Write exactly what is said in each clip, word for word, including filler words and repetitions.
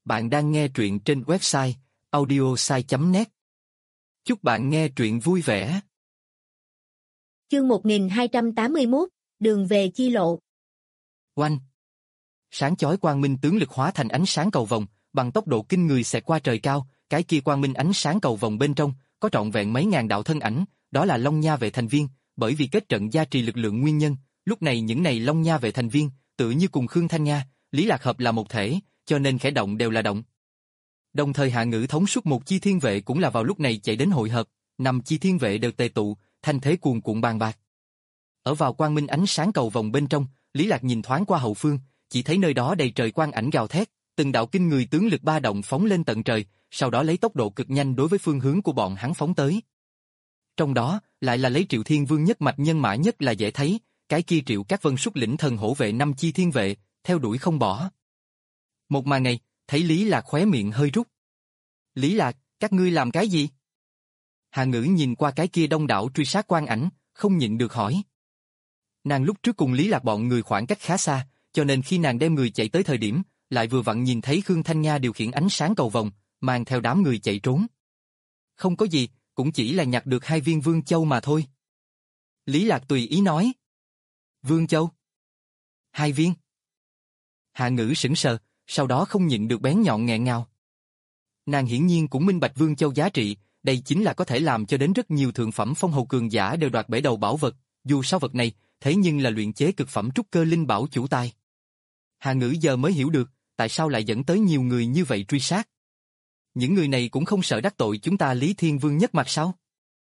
Bạn đang nghe truyện trên website audiosai chấm net. Chúc bạn nghe truyện vui vẻ. Chương một nghìn hai trăm tám mươi mốt, đường về chi lộ. Oanh! Sáng chói quang minh tướng lực hóa thành ánh sáng cầu vồng, bằng tốc độ kinh người xẹt qua trời cao, cái kia quang minh ánh sáng cầu vồng bên trong, có trọn vẹn mấy ngàn đạo thân ảnh, đó là Long Nha vệ thành viên, bởi vì kết trận gia trì lực lượng nguyên nhân, lúc này những này Long Nha vệ thành viên, tự như cùng Khương Thanh Nga, Lý Lạc hợp là một thể, cho nên khẽ động đều là động. Đồng thời Hạ Ngữ thống suốt một chi thiên vệ cũng là vào lúc này chạy đến hội hợp, năm chi thiên vệ đều tề tụ, thanh thế cuồn cuộn bàn bạc. Ở vào quang minh ánh sáng cầu vòng bên trong, Lý Lạc nhìn thoáng qua hậu phương, chỉ thấy nơi đó đầy trời quang ảnh gào thét, từng đạo kinh người tướng lực ba động phóng lên tận trời, sau đó lấy tốc độ cực nhanh đối với phương hướng của bọn hắn phóng tới. Trong đó, lại là lấy Triệu Thiên Vương nhất mạch nhân mã nhất là dễ thấy, cái kia Triệu Các Vân xuất lĩnh thần hổ vệ năm chi thiên vệ, theo đuổi không bỏ. Một màn này, thấy Lý Lạc khóe miệng hơi rút. Lý Lạc, các ngươi làm cái gì? Hạ Ngữ nhìn qua cái kia đông đảo truy sát quang ảnh, không nhịn được hỏi. Nàng lúc trước cùng Lý Lạc bọn người khoảng cách khá xa, cho nên khi nàng đem người chạy tới thời điểm, lại vừa vặn nhìn thấy Khương Thanh Nga điều khiển ánh sáng cầu vồng, mang theo đám người chạy trốn. Không có gì, cũng chỉ là nhặt được hai viên Vương Châu mà thôi. Lý Lạc tùy ý nói. Vương Châu? Hai viên? Hạ Ngữ sững sờ, sau đó không nhịn được bén nhọn nghẹn ngào. Nàng hiển nhiên cũng minh bạch Vương Châu giá trị, đây chính là có thể làm cho đến rất nhiều thượng phẩm phong hầu cường giả đều đoạt bể đầu bảo vật, dù sao vật này, thế nhưng là luyện chế cực phẩm trúc cơ linh bảo chủ tài. Hạ Ngữ giờ mới hiểu được, tại sao lại dẫn tới nhiều người như vậy truy sát. Những người này cũng không sợ đắc tội chúng ta Lý Thiên Vương nhất mặt sao?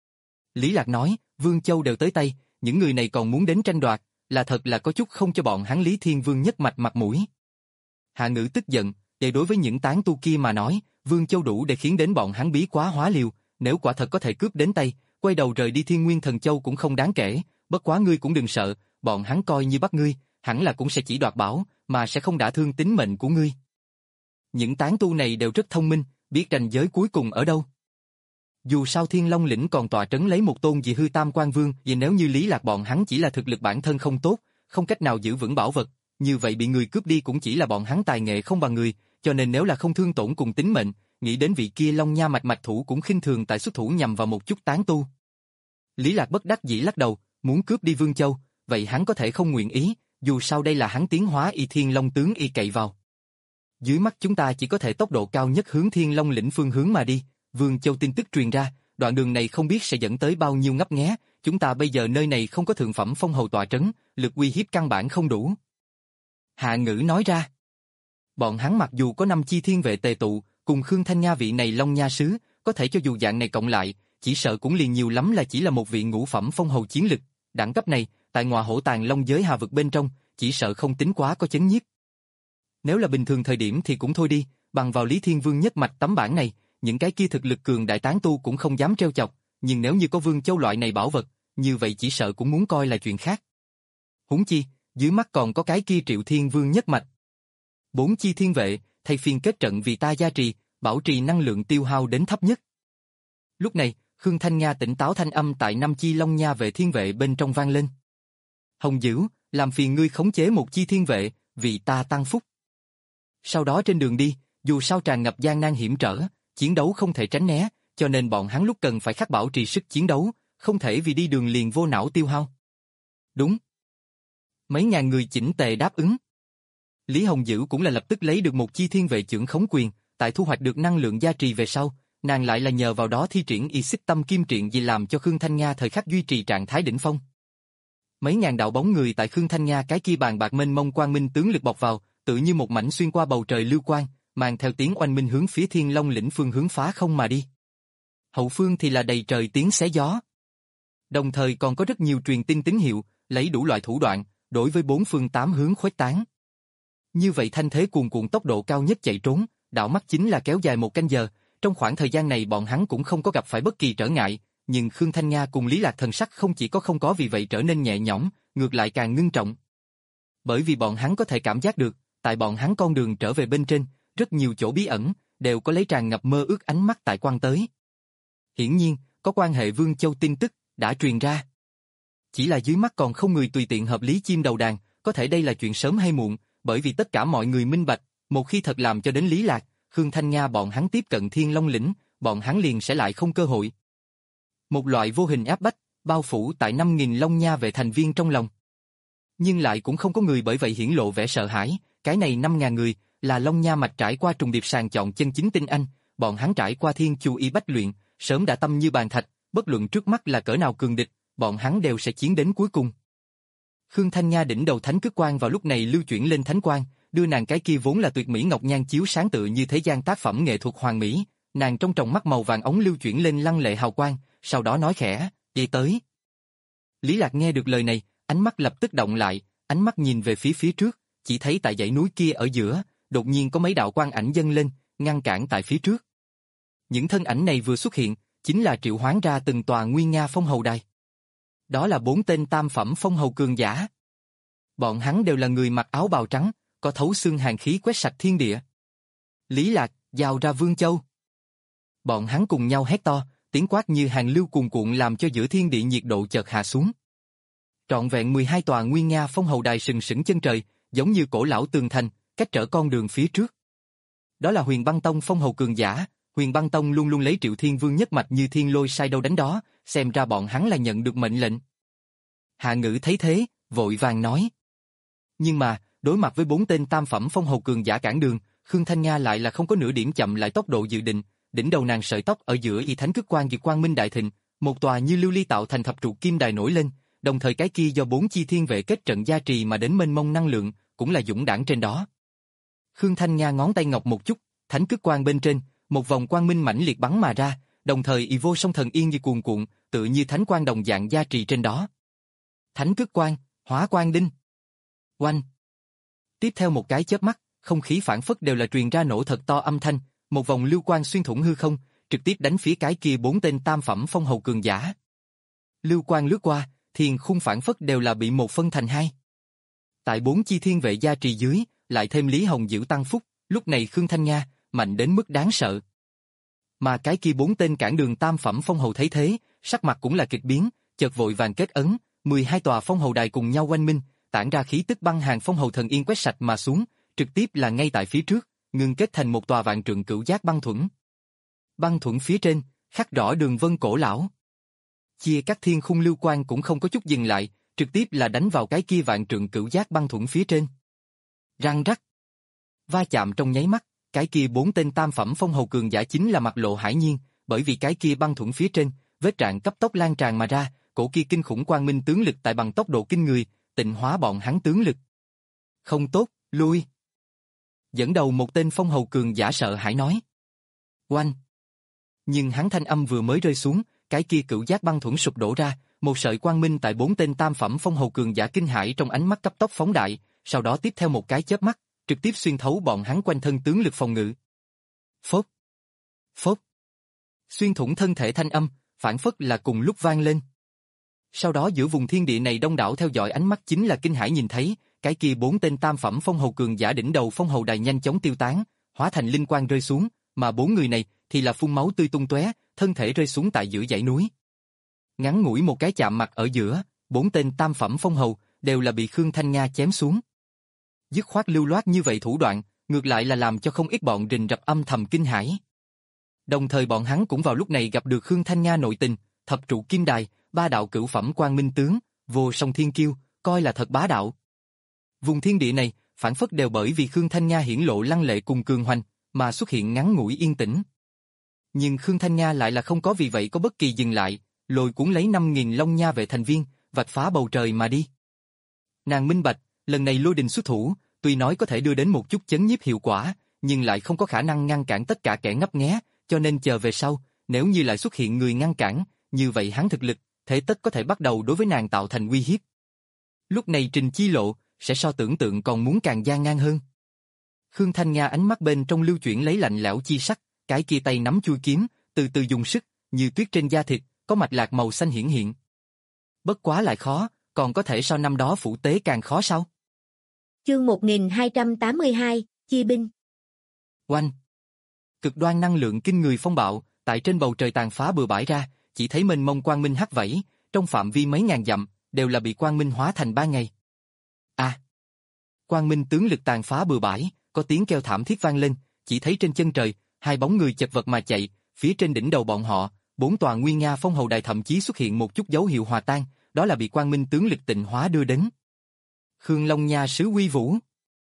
Lý Lạc nói, Vương Châu đều tới tay, những người này còn muốn đến tranh đoạt, là thật là có chút không cho bọn hắn Lý Thiên Vương nhất mạch mặt mũi. Hạ Ngữ tức giận, để đối với những tán tu kia mà nói, Vương Châu đủ để khiến đến bọn hắn bí quá hóa liều, nếu quả thật có thể cướp đến tay, quay đầu rời đi Thiên Nguyên Thần Châu cũng không đáng kể, bất quá ngươi cũng đừng sợ, bọn hắn coi như bắt ngươi, hẳn là cũng sẽ chỉ đoạt bảo, mà sẽ không đả thương tính mệnh của ngươi. Những tán tu này đều rất thông minh, biết ranh giới cuối cùng ở đâu. Dù sao Thiên Long Lĩnh còn tọa trấn lấy một tôn dị hư tam quan vương, vì nếu như Lý Lạc bọn hắn chỉ là thực lực bản thân không tốt, không cách nào giữ vững bảo vật, như vậy bị người cướp đi cũng chỉ là bọn hắn tài nghệ không bằng người, cho nên nếu là không thương tổn cùng tính mệnh, nghĩ đến vị kia Long Nha mạch mạch thủ cũng khinh thường tại xuất thủ nhằm vào một chút tán tu. Lý Lạc bất đắc dĩ lắc đầu, muốn cướp đi Vương Châu, vậy hắn có thể không nguyện ý, dù sao đây là hắn tiến hóa y Thiên Long tướng y cậy vào. Dưới mắt chúng ta chỉ có thể tốc độ cao nhất hướng Thiên Long Lĩnh phương hướng mà đi, Vương Châu tin tức truyền ra, đoạn đường này không biết sẽ dẫn tới bao nhiêu ngấp nghé, chúng ta bây giờ nơi này không có thượng phẩm phong hầu tọa trấn, lực uy hiếp căn bản không đủ. Hạ Ngữ nói ra. Bọn hắn mặc dù có năm chi thiên vệ tề tụ, cùng Khương Thanh Nga vị này Long Nha sứ, có thể cho dù dạng này cộng lại, chỉ sợ cũng liền nhiều lắm là chỉ là một vị ngũ phẩm phong hầu chiến lực, đẳng cấp này, tại ngọa hổ tàng long giới hà vực bên trong, chỉ sợ không tính quá có chấn nhiếp. Nếu là bình thường thời điểm thì cũng thôi đi, bằng vào Lý Thiên Vương nhất mạch tấm bản này, những cái kia thực lực cường đại tán tu cũng không dám trêu chọc, nhưng nếu như có Vương Châu loại này bảo vật, như vậy chỉ sợ cũng muốn coi là chuyện khác. Huống chi, dưới mắt còn có cái kia Triệu Thiên Vương nhất mạch. Bốn chi thiên vệ, thay phiên kết trận vì ta gia trì, bảo trì năng lượng tiêu hao đến thấp nhất. Lúc này, Khương Thanh Nga tỉnh táo thanh âm tại năm chi Long Nha vệ thiên vệ bên trong vang lên. Hồng Dữ, làm phiền ngươi khống chế một chi thiên vệ, vì ta tăng phúc. Sau đó trên đường đi, dù sao tràn ngập gian nan hiểm trở, chiến đấu không thể tránh né, cho nên bọn hắn lúc cần phải khắc bảo trì sức chiến đấu, không thể vì đi đường liền vô não tiêu hao. Đúng. Mấy ngàn người chỉnh tề đáp ứng. Lý Hồng Dữ cũng là lập tức lấy được một chi thiên vệ trưởng khống quyền, tại thu hoạch được năng lượng gia trì về sau, nàng lại là nhờ vào đó thi triển y xích tâm kim triện gì làm cho Khương Thanh Nga thời khắc duy trì trạng thái đỉnh phong. Mấy ngàn đạo bóng người tại Khương Thanh Nga cái kia bàn bạc mênh mông quang minh tướng lực bọc vào, tự như một mảnh xuyên qua bầu trời lưu quang, mang theo tiếng oanh minh hướng phía Thiên Long Lĩnh phương hướng phá không mà đi. Hậu phương thì là đầy trời tiếng xé gió. Đồng thời còn có rất nhiều truyền tin tín hiệu, lấy đủ loại thủ đoạn, đối với bốn phương tám hướng khuếch tán. Như vậy thanh thế cuồn cuộn tốc độ cao nhất chạy trốn, đảo mắt chính là kéo dài một canh giờ, trong khoảng thời gian này bọn hắn cũng không có gặp phải bất kỳ trở ngại, nhưng Khương Thanh Nga cùng Lý Lạc thần sắc không chỉ có không có vì vậy trở nên nhẹ nhõm, ngược lại càng ngưng trọng. Bởi vì bọn hắn có thể cảm giác được, tại bọn hắn con đường trở về bên trên, rất nhiều chỗ bí ẩn, đều có lấy tràn ngập mơ ước ánh mắt tại quan tới. Hiển nhiên, có quan hệ Vương Châu tin tức, đã truyền ra. Chỉ là dưới mắt còn không người tùy tiện hợp lý chim đầu đàn, có thể đây là chuyện sớm hay muộn, bởi vì tất cả mọi người minh bạch, một khi thật làm cho đến Lý Lạc, Khương Thanh Nga bọn hắn tiếp cận Thiên Long lĩnh, bọn hắn liền sẽ lại không cơ hội. Một loại vô hình áp bách, bao phủ tại năm nghìn Long Nha vệ thành viên trong lòng. Nhưng lại cũng không có người bởi vậy hiển lộ vẻ sợ hãi, cái này năm ngàn người, là Long Nha mạch trải qua trùng điệp sàng chọn chân chính tinh anh, bọn hắn trải qua thiên chu y bách luyện, sớm đã tâm như bàn thạch, bất luận trước mắt là cỡ nào cường địch, bọn hắn đều sẽ chiến đến cuối cùng. Khương Thanh Nga đỉnh đầu thánh cước quan vào lúc này lưu chuyển lên thánh quang, đưa nàng cái kia vốn là tuyệt mỹ ngọc nhan chiếu sáng tự như thế gian tác phẩm nghệ thuật hoàn mỹ, nàng trong tròng mắt màu vàng ống lưu chuyển lên lăng lệ hào quang, sau đó nói khẽ, đi tới. Lý Lạc nghe được lời này, ánh mắt lập tức động lại, ánh mắt nhìn về phía phía trước, chỉ thấy tại dãy núi kia ở giữa, đột nhiên có mấy đạo quang ảnh dâng lên, ngăn cản tại phía trước. Những thân ảnh này vừa xuất hiện, chính là triệu hoán ra từng tòa nguy nga phong hầu đài. Đó là bốn tên tam phẩm phong hầu cường giả. Bọn hắn đều là người mặc áo bào trắng, có thấu xương hàn khí quét sạch thiên địa. Lý Lạc, giao ra Vương Châu. Bọn hắn cùng nhau hét to, tiếng quát như hàng lưu cuồn cuộn làm cho giữa thiên địa nhiệt độ chợt hạ xuống. Trọn vẹn mười hai tòa nguy nga phong hầu đài sừng sững chân trời, giống như cổ lão tường thành, cách trở con đường phía trước. Đó là Huyền Băng Tông phong hầu cường giả, Huyền Băng Tông luôn luôn lấy Triệu Thiên Vương nhất mạch như thiên lôi sai đâu đánh đó, xem ra bọn hắn là nhận được mệnh lệnh. Hạ Ngữ thấy thế, vội vàng nói. Nhưng mà, đối mặt với bốn tên tam phẩm phong hầu cường giả cản đường, Khương Thanh Nga lại là không có nửa điểm chậm lại tốc độ dự định, đỉnh đầu nàng sợi tóc ở giữa y thánh cước quang diệt quang minh đại thịnh, một tòa như lưu ly tạo thành thập trụ kim đài nổi lên, đồng thời cái kia do bốn chi thiên vệ kết trận gia trì mà đến mênh mông năng lượng, cũng là dũng đãng trên đó. Khương Thanh Nga ngón tay ngọc một chút, thánh cước quang bên trên, một vòng quang minh mãnh liệt bắn mà ra, đồng thời y vô song thần yên như cuồn cuộn, tự như thánh quang đồng dạng gia trì trên đó. Thánh cước quang, hóa quang đinh. Oanh. Tiếp theo một cái chớp mắt, không khí phảng phất đều là truyền ra nổ thật to âm thanh, một vòng lưu quang xuyên thủng hư không, trực tiếp đánh phía cái kia bốn tên tam phẩm phong hầu cường giả. Lưu quang lướt qua, thiên khung phảng phất đều là bị một phân thành hai. Tại bốn chi thiên vệ gia trì dưới, lại thêm Lý Hồng giữ tăng phúc, lúc này Khương Thanh Nga mạnh đến mức đáng sợ. Mà cái kia bốn tên cản đường tam phẩm phong hầu thấy thế, sắc mặt cũng là kịch biến, chợt vội vàng kết ấn, mười hai tòa phong hầu đài cùng nhau quanh minh, tản ra khí tức băng hàn phong hầu thần yên quét sạch mà xuống, trực tiếp là ngay tại phía trước, ngưng kết thành một tòa vạn trượng cửu giác băng thuẫn. Băng thuẫn phía trên, khắc rõ đường vân cổ lão. Chia các thiên khung lưu quang cũng không có chút dừng lại, trực tiếp là đánh vào cái kia vạn trượng cửu giác băng thuẫn phía trên. Răng rắc. Va chạm trong nháy mắt, cái kia bốn tên tam phẩm phong hầu cường giả chính là mặt lộ hải nhiên, bởi vì cái kia băng thuẫn phía trên, vết rạn cấp tốc lan tràn mà ra, cổ kia kinh khủng quang minh tướng lực tại bằng tốc độ kinh người, tịnh hóa bọn hắn tướng lực. Không tốt, lui. Dẫn đầu một tên phong hầu cường giả sợ hãi nói. Oanh. Nhưng hắn thanh âm vừa mới rơi xuống, cái kia cửu giác băng thuẫn sụp đổ ra, một sợi quang minh tại bốn tên tam phẩm phong hầu cường giả kinh hãi trong ánh mắt cấp tốc phóng đại, sau đó tiếp theo một cái chớp mắt, trực tiếp xuyên thấu bọn hắn quanh thân tướng lực phòng ngự. Phốt. Phốt. Xuyên thủng thân thể thanh âm, phản phất là cùng lúc vang lên. Sau đó giữa vùng thiên địa này đông đảo theo dõi ánh mắt chính là kinh hãi nhìn thấy, cái kia bốn tên tam phẩm phong hầu cường giả đỉnh đầu phong hầu đài nhanh chóng tiêu tán, hóa thành linh quang rơi xuống, mà bốn người này thì là phun máu tươi tung tóe, thân thể rơi xuống tại giữa dãy núi. Ngắn ngủi một cái chạm mặt ở giữa, bốn tên tam phẩm phong hầu đều là bị Khương Thanh Nga chém xuống. Dứt khoát lưu loát như vậy thủ đoạn, ngược lại là làm cho không ít bọn rình rập âm thầm kinh hãi. Đồng thời bọn hắn cũng vào lúc này gặp được Khương Thanh Nga nội tình, thập trụ kim đài, ba đạo cửu phẩm quang minh tướng, vô song thiên kiêu, coi là thật bá đạo. Vùng thiên địa này, phản phất đều bởi vì Khương Thanh Nga hiển lộ lăng lệ cùng cường hoành, mà xuất hiện ngắn ngủi yên tĩnh. Nhưng Khương Thanh Nga lại là không có vì vậy có bất kỳ dừng lại, lôi cuốn lấy năm nghìn Long Nha vệ thành viên, vạch phá bầu trời mà đi. Nàng minh bạch, lần này lôi đình xuất thủ, tuy nói có thể đưa đến một chút chấn nhiếp hiệu quả, nhưng lại không có khả năng ngăn cản tất cả kẻ ngấp nghé, cho nên chờ về sau, nếu như lại xuất hiện người ngăn cản, như vậy hắn thực lực, thế tất có thể bắt đầu đối với nàng tạo thành uy hiếp. Lúc này Trình Chi Lộ, sẽ so tưởng tượng còn muốn càng gian nan hơn. Khương Thanh Nga ánh mắt bên trong lưu chuyển lấy lạnh lẽo chi sắc, cái kia tay nắm chui kiếm, từ từ dùng sức, như tuyết trên da thịt, có mạch lạc màu xanh hiển hiện. Bất quá lại khó, còn có thể so năm đó phủ tế càng khó sao? Chương một nghìn hai trăm tám mươi hai, Chi binh. Oanh. Cực đoan năng lượng kinh người phong bạo, tại trên bầu trời tàn phá bừa bãi ra, chỉ thấy mênh mông quang minh hắt vẫy, trong phạm vi mấy ngàn dặm, đều là bị quang minh hóa thành ban ngày. À! Quang minh tướng lực tàn phá bừa bãi, có tiếng kêu thảm thiết vang lên, chỉ thấy trên chân trời, hai bóng người chật vật mà chạy, phía trên đỉnh đầu bọn họ, bốn tòa nguy nga phong hầu đài thậm chí xuất hiện một chút dấu hiệu hòa tan, đó là bị Quang Minh tướng lực tịnh hóa đưa đến. Khương Long Nha sứ Uy Vũ.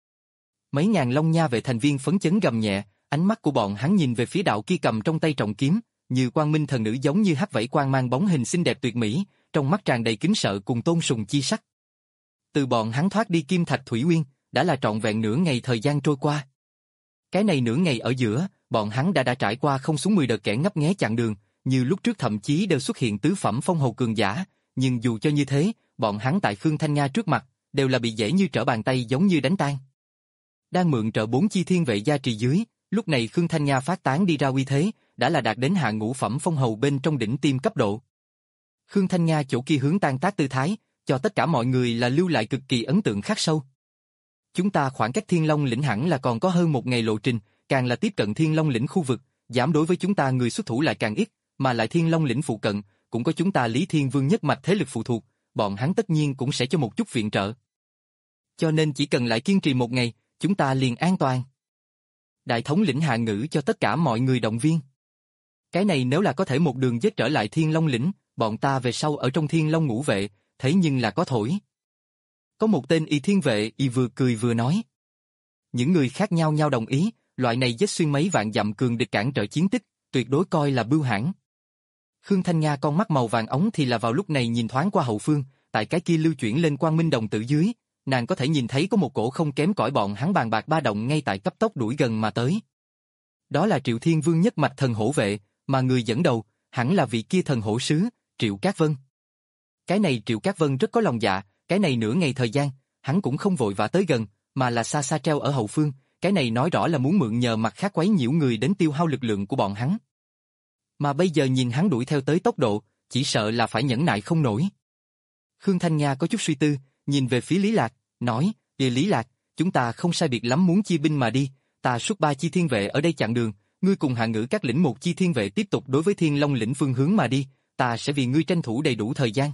Mấy ngàn Long Nha vệ thành viên phấn chấn gầm nhẹ, ánh mắt của bọn hắn nhìn về phía đạo kia cầm trong tay trọng kiếm, như Quang Minh thần nữ giống như hắc vảy quang mang bóng hình xinh đẹp tuyệt mỹ, trong mắt tràn đầy kính sợ cùng tôn sùng chi sắc. Từ bọn hắn thoát đi Kim Thạch Thủy Uyên, đã là trọn vẹn nửa ngày thời gian trôi qua. Cái này nửa ngày ở giữa, bọn hắn đã đã trải qua không xuống mười đợt kẻ ngấp nghé chặn đường, như lúc trước thậm chí đều xuất hiện tứ phẩm phong hầu cường giả, nhưng dù cho như thế, bọn hắn tại Khương Thanh Nga trước mặt, đều là bị dễ như trở bàn tay giống như đánh tan. Đang mượn trợ bốn chi thiên vệ gia trì dưới, lúc này Khương Thanh Nga phát tán đi ra uy thế, đã là đạt đến hạ ngũ phẩm phong hầu bên trong đỉnh tiêm cấp độ. Khương Thanh Nga chỗ kia hướng tan tác tư thái, cho tất cả mọi người là lưu lại cực kỳ ấn tượng khắc sâu. Chúng ta khoảng cách Thiên Long lĩnh hẳn là còn có hơn một ngày lộ trình, càng là tiếp cận Thiên Long lĩnh khu vực, dám đối với chúng ta người xuất thủ lại càng ít, mà lại Thiên Long lĩnh phụ cận, cũng có chúng ta Lý Thiên Vương nhất mạch thế lực phụ thuộc, bọn hắn tất nhiên cũng sẽ cho một chút viện trợ. Cho nên chỉ cần lại kiên trì một ngày, chúng ta liền an toàn. Đại thống lĩnh hạ ngữ cho tất cả mọi người động viên. Cái này nếu là có thể một đường giết trở lại Thiên Long lĩnh, bọn ta về sau ở trong Thiên Long ngũ vệ, thế nhưng là có thổi. Có một tên y thiên vệ y vừa cười vừa nói. Những người khác nhau nhau đồng ý, loại này giết xuyên mấy vạn dặm cường địch cản trở chiến tích, tuyệt đối coi là bưu hãn. Khương Thanh Nga con mắt màu vàng ống thì là vào lúc này nhìn thoáng qua hậu phương, tại cái kia lưu chuyển lên quang minh đồng tử dưới, nàng có thể nhìn thấy có một cổ không kém cỏi bọn hắn bàn bạc ba động ngay tại cấp tốc đuổi gần mà tới. Đó là Triệu Thiên Vương nhất mạch thần hổ vệ, mà người dẫn đầu, hẳn là vị kia thần hổ sứ, Triệu Cát Vân. Cái này Triệu Cát Vân rất có lòng dạ, cái này nửa ngày thời gian, hắn cũng không vội vã tới gần, mà là xa xa treo ở hậu phương, cái này nói rõ là muốn mượn nhờ mặt khác quấy nhiễu người đến tiêu hao lực lượng của bọn hắn. Mà bây giờ nhìn hắn đuổi theo tới tốc độ, chỉ sợ là phải nhẫn nại không nổi. Khương Thanh Nga có chút suy tư, nhìn về phía Lý Lạc, nói, "Địa Lý Lạc, chúng ta không sai biệt lắm muốn chia binh mà đi, ta xuất ba chi thiên vệ ở đây chặn đường, ngươi cùng hạ ngữ các lĩnh một chi thiên vệ tiếp tục đối với Thiên Long lĩnh phương hướng mà đi, ta sẽ vì ngươi tranh thủ đầy đủ thời gian."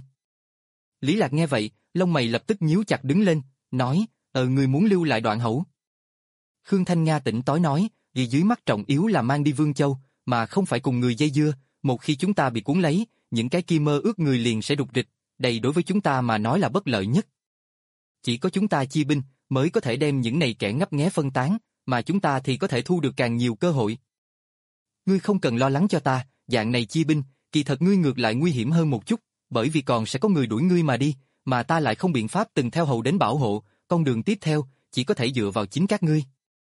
Lý Lạc nghe vậy, lông mày lập tức nhíu chặt đứng lên, nói, "Ờ ngươi muốn lưu lại Đoạn Hậu?" Khương Thanh Nga tỉnh táo nói, "Vì dưới mắt trọng yếu là mang đi Vương Châu, mà không phải cùng người dây dưa, một khi chúng ta bị cuốn lấy, những cái kia mơ ước người liền sẽ đục rịch, đây đối với chúng ta mà nói là bất lợi nhất. Chỉ có chúng ta chia binh mới có thể đem những này kẻ ngấp nghé phân tán, mà chúng ta thì có thể thu được càng nhiều cơ hội. Ngươi không cần lo lắng cho ta, dạng này chia binh, kỳ thật ngươi ngược lại nguy hiểm hơn một chút, bởi vì còn sẽ có người đuổi ngươi mà đi, mà ta lại không biện pháp từng theo hầu đến bảo hộ, con đường tiếp theo chỉ có thể dựa vào chính các ngươi."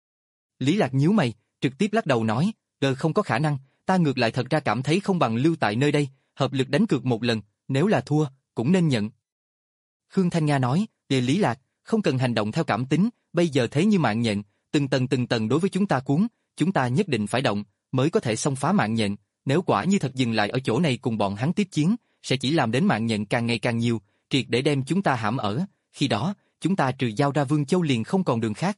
Lý Lạc nhíu mày, trực tiếp lắc đầu nói, "Ờ không có khả năng, ta ngược lại thật ra cảm thấy không bằng lưu tại nơi đây, hợp lực đánh cược một lần, nếu là thua, cũng nên nhận." Khương Thanh Nga nói, "Đề Lý Lạc, không cần hành động theo cảm tính, bây giờ thế như mạng nhện, từng tầng từng tầng đối với chúng ta cuốn, chúng ta nhất định phải động, mới có thể xông phá mạng nhện, nếu quả như thật dừng lại ở chỗ này cùng bọn hắn tiếp chiến, sẽ chỉ làm đến mạng nhện càng ngày càng nhiều, triệt để đem chúng ta hãm ở, khi đó, chúng ta trừ giao ra Vương Châu liền không còn đường khác."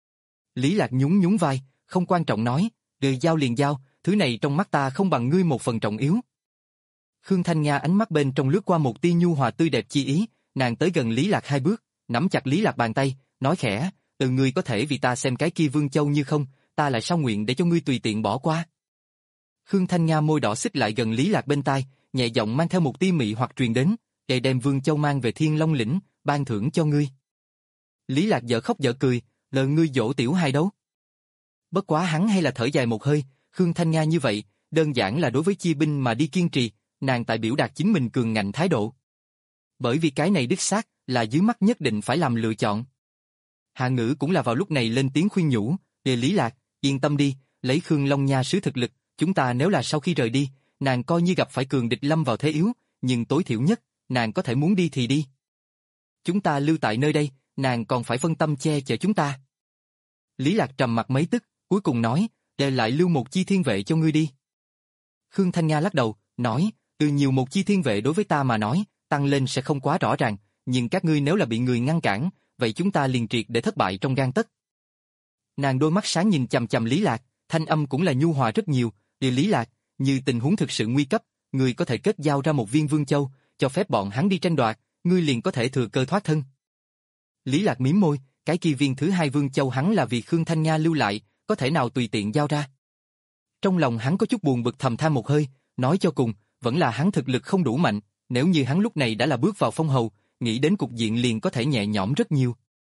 Lý Lạc nhún nhún vai, không quan trọng nói, "Đời giao liền giao, thứ này trong mắt ta không bằng ngươi một phần trọng yếu." Khương Thanh Nga ánh mắt bên trong lướt qua một tia nhu hòa tươi đẹp chi ý, nàng tới gần Lý Lạc hai bước, nắm chặt Lý Lạc bàn tay, nói khẽ, "Từ ngươi có thể vì ta xem cái kia Vương Châu như không, ta lại sao nguyện để cho ngươi tùy tiện bỏ qua." Khương Thanh Nga môi đỏ xích lại gần Lý Lạc bên tai, nhẹ giọng mang theo một tia mị hoặc truyền đến, "Để đem Vương Châu mang về Thiên Long lĩnh, ban thưởng cho ngươi." Lý Lạc dở khóc dở cười, "Lờ ngươi dỗ tiểu hài đấu." Bất quá hắn hay là thở dài một hơi, Khương Thanh Nga như vậy, đơn giản là đối với chia binh mà đi kiên trì, nàng tại biểu đạt chính mình cường ngạnh thái độ. Bởi vì cái này đích xác là dưới mắt nhất định phải làm lựa chọn. Hạ Ngữ cũng là vào lúc này lên tiếng khuyên nhủ, "Đề Lý Lạc, yên tâm đi, lấy Khương Long Nha sứ thực lực, chúng ta nếu là sau khi rời đi, nàng coi như gặp phải cường địch lâm vào thế yếu, nhưng tối thiểu nhất, nàng có thể muốn đi thì đi. Chúng ta lưu tại nơi đây, nàng còn phải phân tâm che chở chúng ta." Lý Lạc trầm mặt mấy tức, cuối cùng nói, "Để lại lưu một chi thiên vệ cho ngươi đi." Khương Thanh Nga lắc đầu, nói, "Ừ nhiều một chi thiên vệ đối với ta mà nói, tăng lên sẽ không quá rõ ràng, nhưng các ngươi nếu là bị người ngăn cản, vậy chúng ta liền triệt để thất bại trong gang tấc." Nàng đôi mắt sáng nhìn chằm chằm Lý Lạc, thanh âm cũng là nhu hòa rất nhiều, "Địa Lý Lạc, như tình huống thực sự nguy cấp, ngươi có thể kết giao ra một viên Vương Châu, cho phép bọn hắn đi tranh đoạt, ngươi liền có thể thừa cơ thoát thân." Lý Lạc mím môi, cái kia viên thứ hai Vương Châu hắn là vì Khương Thanh Nga lưu lại, có thể nào tùy tiện giao ra. Trong lòng hắn có chút buồn bực thầm than một hơi, nói cho cùng, vẫn là hắn thực lực không đủ mạnh, nếu như hắn lúc này đã là bước vào phong hầu, nghĩ đến cục diện liền có thể nhẹ nhõm rất nhiều.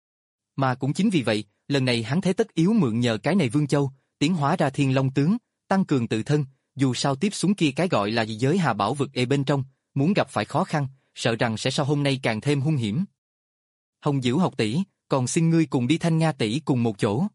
Mà cũng chính vì vậy, lần này hắn thế tất yếu mượn nhờ cái này Vương Châu, tiến hóa ra Thiên Long tướng, tăng cường tự thân, dù sao tiếp xuống kia cái gọi là giới Hà Bảo vực ê bên trong, muốn gặp phải khó khăn, sợ rằng sẽ sau hôm nay càng thêm hung hiểm. Hồng Dữ học tỷ, còn xin ngươi cùng đi Thanh Nga tỷ cùng một chỗ.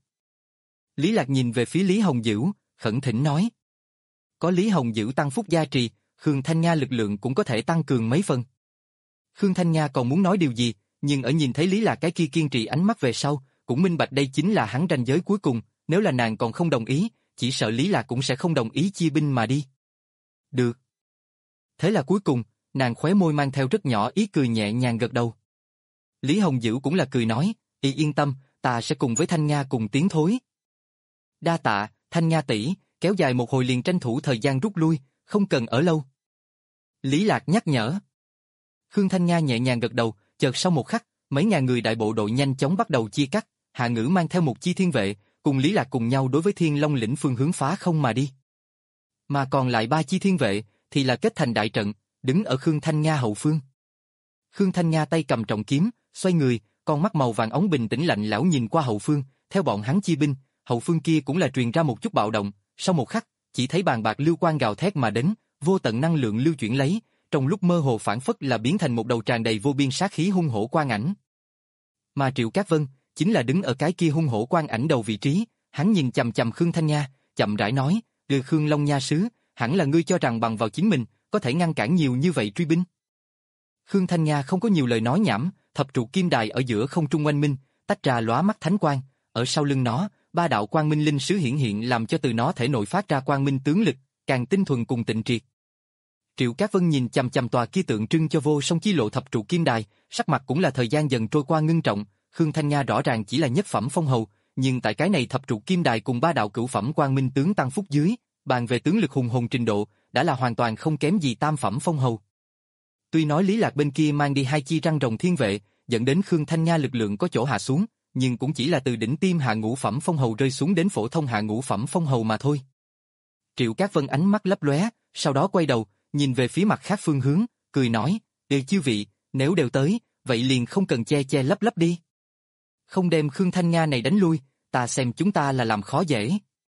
Lý Lạc nhìn về phía Lý Hồng Dữ, khẩn thỉnh nói. Có Lý Hồng Dữ tăng phúc gia trì, Khương Thanh Nga lực lượng cũng có thể tăng cường mấy phần. Khương Thanh Nga còn muốn nói điều gì, nhưng ở nhìn thấy Lý Lạc cái kia kiên trì ánh mắt về sau, cũng minh bạch đây chính là hắn ranh giới cuối cùng, nếu là nàng còn không đồng ý, chỉ sợ Lý Lạc cũng sẽ không đồng ý chia binh mà đi. Được. Thế là cuối cùng, nàng khóe môi mang theo rất nhỏ ý cười nhẹ nhàng gật đầu. Lý Hồng Dữ cũng là cười nói, y yên tâm, ta sẽ cùng với Thanh Nga cùng tiến thối. Đa tạ, Thanh Nga tỷ, kéo dài một hồi liền tranh thủ thời gian rút lui, không cần ở lâu. Lý Lạc nhắc nhở. Khương Thanh Nga nhẹ nhàng gật đầu, chợt sau một khắc, mấy ngàn người đại bộ đội nhanh chóng bắt đầu chia cắt, Hạ Ngữ mang theo một chi thiên vệ, cùng Lý Lạc cùng nhau đối với Thiên Long lĩnh phương hướng phá không mà đi. Mà còn lại ba chi thiên vệ, thì là kết thành đại trận, đứng ở Khương Thanh Nga hậu phương. Khương Thanh Nga tay cầm trọng kiếm, xoay người, con mắt màu vàng ống bình tĩnh lạnh lẽo nhìn qua hậu phương, theo bọn hắn chia binh, hậu phương kia cũng là truyền ra một chút bạo động, sau một khắc, chỉ thấy bàn bạc lưu quang gào thét mà đến, vô tận năng lượng lưu chuyển lấy, trong lúc mơ hồ phản phất là biến thành một đầu tràn đầy vô biên sát khí hung hổ quang ảnh. Mà Triệu Cát Vân chính là đứng ở cái kia hung hổ quang ảnh đầu vị trí, hắn nhìn chằm chằm Khương Thanh Nga, chậm rãi nói, "Ừ, Khương Long Nha sứ, hẳn là ngươi cho rằng bằng vào chính mình có thể ngăn cản nhiều như vậy truy binh?" Khương Thanh Nga không có nhiều lời nói nhảm, thập trụ kim đài ở giữa không trung oanh minh, tách ra lóa mắt thánh quang, ở sau lưng nó, ba đạo quang minh linh sứ hiển hiện làm cho từ nó thể nội phát ra quang minh tướng lực, càng tinh thuần cùng tịnh triệt. Triệu Cát Vân nhìn chằm chằm tòa kia tượng trưng cho vô song chi lộ thập trụ kim đài, sắc mặt cũng là thời gian dần trôi qua ngưng trọng, Khương Thanh Nga rõ ràng chỉ là nhất phẩm phong hầu, nhưng tại cái này thập trụ kim đài cùng ba đạo cửu phẩm quang minh tướng tăng phúc dưới, bàn về tướng lực hùng hồn trình độ, đã là hoàn toàn không kém gì tam phẩm phong hầu. Tuy nói Lý Lạc bên kia mang đi hai chi răng rồng thiên vệ, dẫn đến Khương Thanh Nga lực lượng có chỗ hạ xuống, nhưng cũng chỉ là từ đỉnh tiêm hạ ngũ phẩm phong hầu rơi xuống đến phổ thông hạ ngũ phẩm phong hầu mà thôi. Triệu Cát Vân ánh mắt lấp lóe, sau đó quay đầu, nhìn về phía mặt khác phương hướng, cười nói, "Ê chư vị, nếu đều tới, vậy liền không cần che che lấp lấp đi. Không đem Khương Thanh Nga này đánh lui, ta xem chúng ta là làm khó dễ."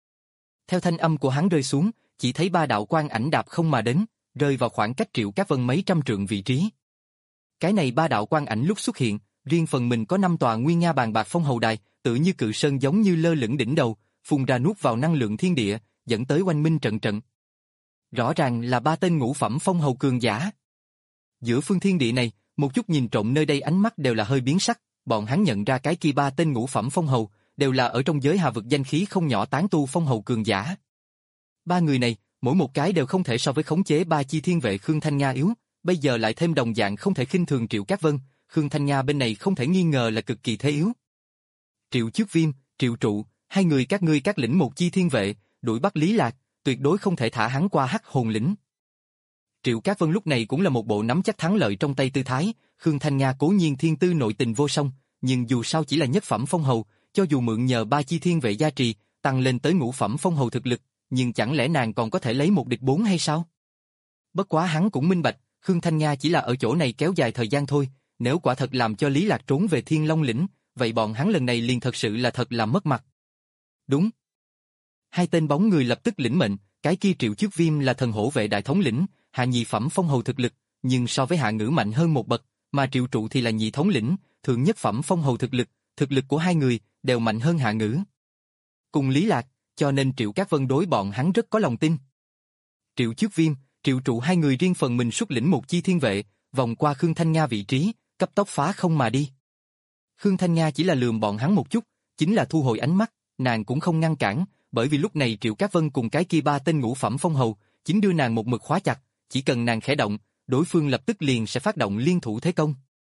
Theo thanh âm của hắn rơi xuống, chỉ thấy ba đạo quang ảnh đạp không mà đến, rơi vào khoảng cách Triệu Cát Vân mấy trăm trượng vị trí. Cái này ba đạo quang ảnh lúc xuất hiện, riêng phần mình có năm tòa nguy nga bàn bạc phong hầu đài, tự như cự sơn giống như lơ lửng đỉnh đầu, phun ra nuốt vào năng lượng thiên địa, dẫn tới oanh minh trận trận. Rõ ràng là ba tên ngũ phẩm phong hầu cường giả. Giữa phương thiên địa này, một chút nhìn trộm nơi đây ánh mắt đều là hơi biến sắc, bọn hắn nhận ra cái kia ba tên ngũ phẩm phong hầu, đều là ở trong giới Hà vực danh khí không nhỏ tán tu phong hầu cường giả. Ba người này, mỗi một cái đều không thể so với khống chế ba chi thiên vệ Khương Thanh Nga yếu, bây giờ lại thêm đồng dạng không thể khinh thường Triệu Cát Vân, Khương Thanh Nga bên này không thể nghi ngờ là cực kỳ thế yếu. Triệu Chước Viêm, Triệu Trụ, hai người các ngươi các lĩnh một chi thiên vệ, đuổi bắt Lý Lạc, tuyệt đối không thể thả hắn qua Hắc Hồn lĩnh. Triệu Cát Vân lúc này cũng là một bộ nắm chắc thắng lợi trong tay tư thái, Khương Thanh Nga cố nhiên thiên tư nội tình vô song, nhưng dù sao chỉ là nhất phẩm phong hầu, cho dù mượn nhờ ba chi thiên vệ gia trì, tăng lên tới ngũ phẩm phong hầu thực lực, nhưng chẳng lẽ nàng còn có thể lấy một địch bốn hay sao? Bất quá hắn cũng minh bạch, Khương Thanh Nga chỉ là ở chỗ này kéo dài thời gian thôi, nếu quả thật làm cho Lý Lạc trốn về Thiên Long lĩnh, vậy bọn hắn lần này liền thật sự là thật là mất mặt. Đúng. Hai tên bóng người lập tức lĩnh mệnh, cái kia Triệu Chước Viêm là thần hổ vệ đại thống lĩnh, hạ nhị phẩm phong hầu thực lực, nhưng so với Hạ Ngữ mạnh hơn một bậc, mà Triệu Trụ thì là nhị thống lĩnh, thượng nhất phẩm phong hầu thực lực, thực lực của hai người đều mạnh hơn Hạ Ngữ. Cùng Lý Lạc, cho nên Triệu Cát Vân đối bọn hắn rất có lòng tin. Triệu Chước Viêm, Triệu Trụ hai người riêng phần mình xuất lĩnh một chi thiên vệ, vòng qua Khương Thanh Nga vị trí, cấp tốc phá không mà đi. Khương Thanh Nga chỉ là lườm bọn hắn một chút, chính là thu hồi ánh mắt, nàng cũng không ngăn cản, bởi vì lúc này Triệu Cát Vân cùng cái kia ba tên ngũ phẩm phong hầu, chính đưa nàng một mực khóa chặt, chỉ cần nàng khẽ động, đối phương lập tức liền sẽ phát động liên thủ thế công.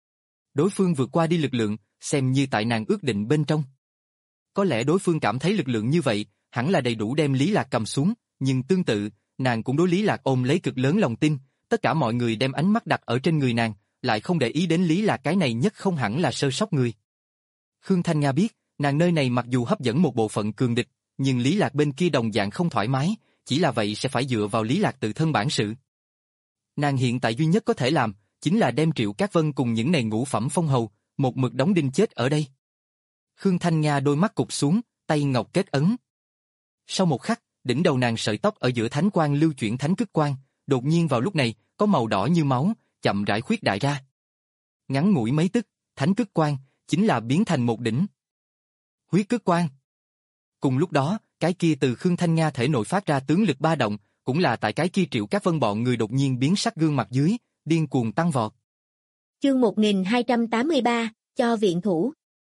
Đối phương vượt qua đi lực lượng, xem như tại nàng ước định bên trong. Có lẽ đối phương cảm thấy lực lượng như vậy, hẳn là đầy đủ đem Lý Lạc cầm xuống, nhưng tương tự, nàng cũng đối Lý Lạc ôm lấy cực lớn lòng tin, tất cả mọi người đem ánh mắt đặt ở trên người nàng, lại không để ý đến Lý Lạc cái này nhất không hẳn là sơ sót người. Khương Thanh Nga biết, nàng nơi này mặc dù hấp dẫn một bộ phận cường địch, nhưng Lý Lạc bên kia đồng dạng không thoải mái, chỉ là vậy sẽ phải dựa vào Lý Lạc tự thân bản sự. Nàng hiện tại duy nhất có thể làm, chính là đem Triệu Cát Vân cùng những này ngũ phẩm phong hầu, một mực đóng đinh chết ở đây. Khương Thanh Nga đôi mắt cụp xuống, tay ngọc kết ấn. Sau một khắc, đỉnh đầu nàng sợi tóc ở giữa thánh quang lưu chuyển thánh cức quang, đột nhiên vào lúc này, có màu đỏ như máu, chậm rãi khuyết đại ra. Ngắn ngủi mấy tức, thánh cức quang, chính là biến thành một đỉnh. Huyết cức quang. Cùng lúc đó, cái kia từ Khương Thanh Nga thể nội phát ra tướng lực ba động, cũng là tại cái kia Triệu Cát Vân bọn người đột nhiên biến sắc gương mặt dưới, điên cuồng tăng vọt. Chương một nghìn hai trăm tám mươi ba, cho viện thủ.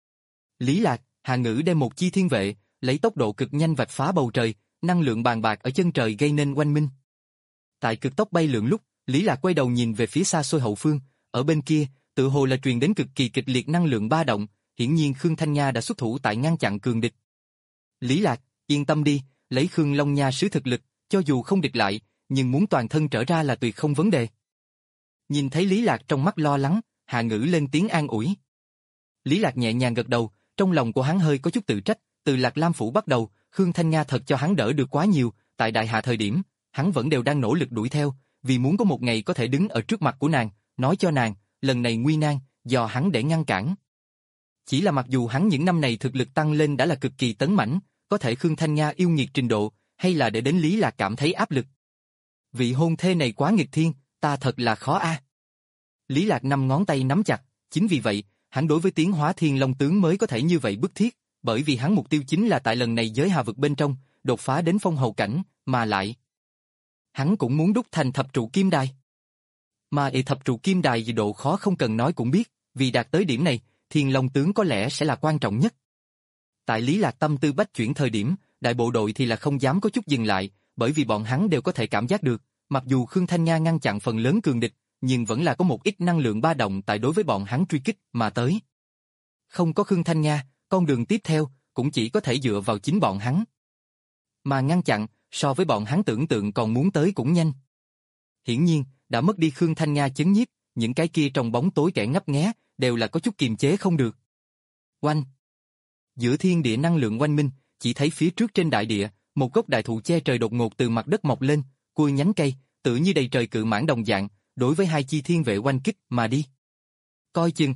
Lý Lạc, Hạ Ngữ đem một chi thiên vệ, lấy tốc độ cực nhanh vạch phá bầu trời, năng lượng bàn bạc ở chân trời gây nên oanh minh. Tại cực tốc bay lượn lúc, Lý Lạc quay đầu nhìn về phía xa xôi hậu phương, ở bên kia, tự hồ là truyền đến cực kỳ kịch liệt năng lượng ba động, hiển nhiên Khương Thanh Nha đã xuất thủ tại ngăn chặn cường địch. Lý Lạc, yên tâm đi, lấy Khương Long Nha sứ thực lực, cho dù không địch lại, nhưng muốn toàn thân trở ra là tuyệt không vấn đề. Nhìn thấy Lý Lạc trong mắt lo lắng, Hạ Ngữ lên tiếng an ủi. Lý Lạc nhẹ nhàng gật đầu, trong lòng của hắn hơi có chút tự trách, từ Lạc Lam phủ bắt đầu, Khương Thanh Nga thật cho hắn đỡ được quá nhiều, tại đại hạ thời điểm, hắn vẫn đều đang nỗ lực đuổi theo, vì muốn có một ngày có thể đứng ở trước mặt của nàng, nói cho nàng, lần này nguy nan, do hắn để ngăn cản. Chỉ là mặc dù hắn những năm này thực lực tăng lên đã là cực kỳ tấn mãnh, có thể Khương Thanh Nga yêu nghiệt trình độ, hay là để đến Lý Lạc cảm thấy áp lực. Vị hôn thê này quá nghịch thiên, ta thật là khó a. Lý Lạc năm ngón tay nắm chặt, chính vì vậy, hắn đối với tiến hóa thiên long tướng mới có thể như vậy bức thiết, bởi vì hắn mục tiêu chính là tại lần này giới hà vực bên trong, đột phá đến phong hầu cảnh, mà lại. Hắn cũng muốn đúc thành thập trụ kim đài. Mà ị thập trụ kim đài vì độ khó không cần nói cũng biết, vì đạt tới điểm này, thiên long tướng có lẽ sẽ là quan trọng nhất. Tại Lý Lạc tâm tư bách chuyển thời điểm, đại bộ đội thì là không dám có chút dừng lại, bởi vì bọn hắn đều có thể cảm giác được, mặc dù Khương Thanh Nga ngăn chặn phần lớn cường địch, nhưng vẫn là có một ít năng lượng ba động tại đối với bọn hắn truy kích mà tới. Không có Khương Thanh Nga, con đường tiếp theo cũng chỉ có thể dựa vào chính bọn hắn. Mà ngăn chặn, so với bọn hắn tưởng tượng còn muốn tới cũng nhanh. Hiển nhiên, đã mất đi Khương Thanh Nga chấn nhiếp, những cái kia trong bóng tối kẻ ngấp nghé, đều là có chút kiềm chế không được. Oanh! Giữa thiên địa năng lượng oanh minh, chỉ thấy phía trước trên đại địa, một gốc đại thụ che trời đột ngột từ mặt đất mọc lên, cui nhánh cây, tự như đầy trời cự mãn đồng dạng, đối với hai chi thiên vệ oanh kích mà đi. Coi chừng!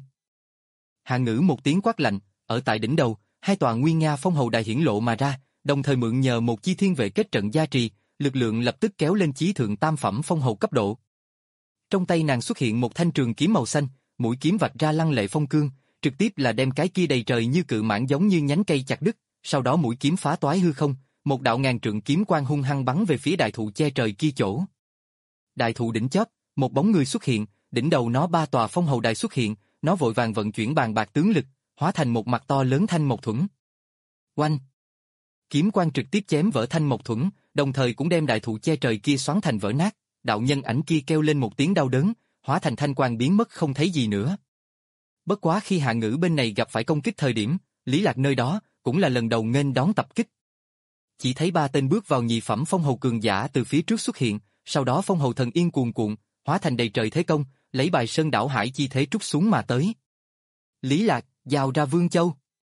Hạ Ngữ một tiếng quát lạnh, ở tại đỉnh đầu, hai tòa nguy nga phong hầu đài hiển lộ mà ra, đồng thời mượn nhờ một chi thiên vệ kết trận gia trì, lực lượng lập tức kéo lên chí thượng tam phẩm phong hầu cấp độ. Trong tay nàng xuất hiện một thanh trường kiếm màu xanh, mũi kiếm vạch ra lăng lệ phong cương, trực tiếp là đem cái kia đầy trời như cự mãn giống như nhánh cây chặt đứt, sau đó mũi kiếm phá toái hư không, một đạo ngàn trượng kiếm quang hung hăng bắn về phía đại thụ che trời kia chỗ. Đại thụ đỉnh chóp, một bóng người xuất hiện, đỉnh đầu nó ba tòa phong hầu đài xuất hiện, nó vội vàng vận chuyển bàn bạc tướng lực, hóa thành một mặt to lớn thanh mộc thuẫn. Oanh! Kiếm quang trực tiếp chém vỡ thanh mộc thuẫn, đồng thời cũng đem đại thụ che trời kia xoắn thành vỡ nát, đạo nhân ảnh kia kêu lên một tiếng đau đớn, hóa thành thanh quang biến mất không thấy gì nữa. Bất quá khi Hạ Ngữ bên này gặp phải công kích thời điểm, Lý Lạc nơi đó cũng là lần đầu nghênh đón tập kích. Chỉ thấy ba tên bước vào nhị phẩm phong hầu cường giả từ phía trước xuất hiện, sau đó phong hầu thần yên cuồn cuộn, hóa thành đầy trời thế công, lấy bài sơn đảo hải chi thế trút xuống mà tới. Lý Lạc, giao ra Vương Châu.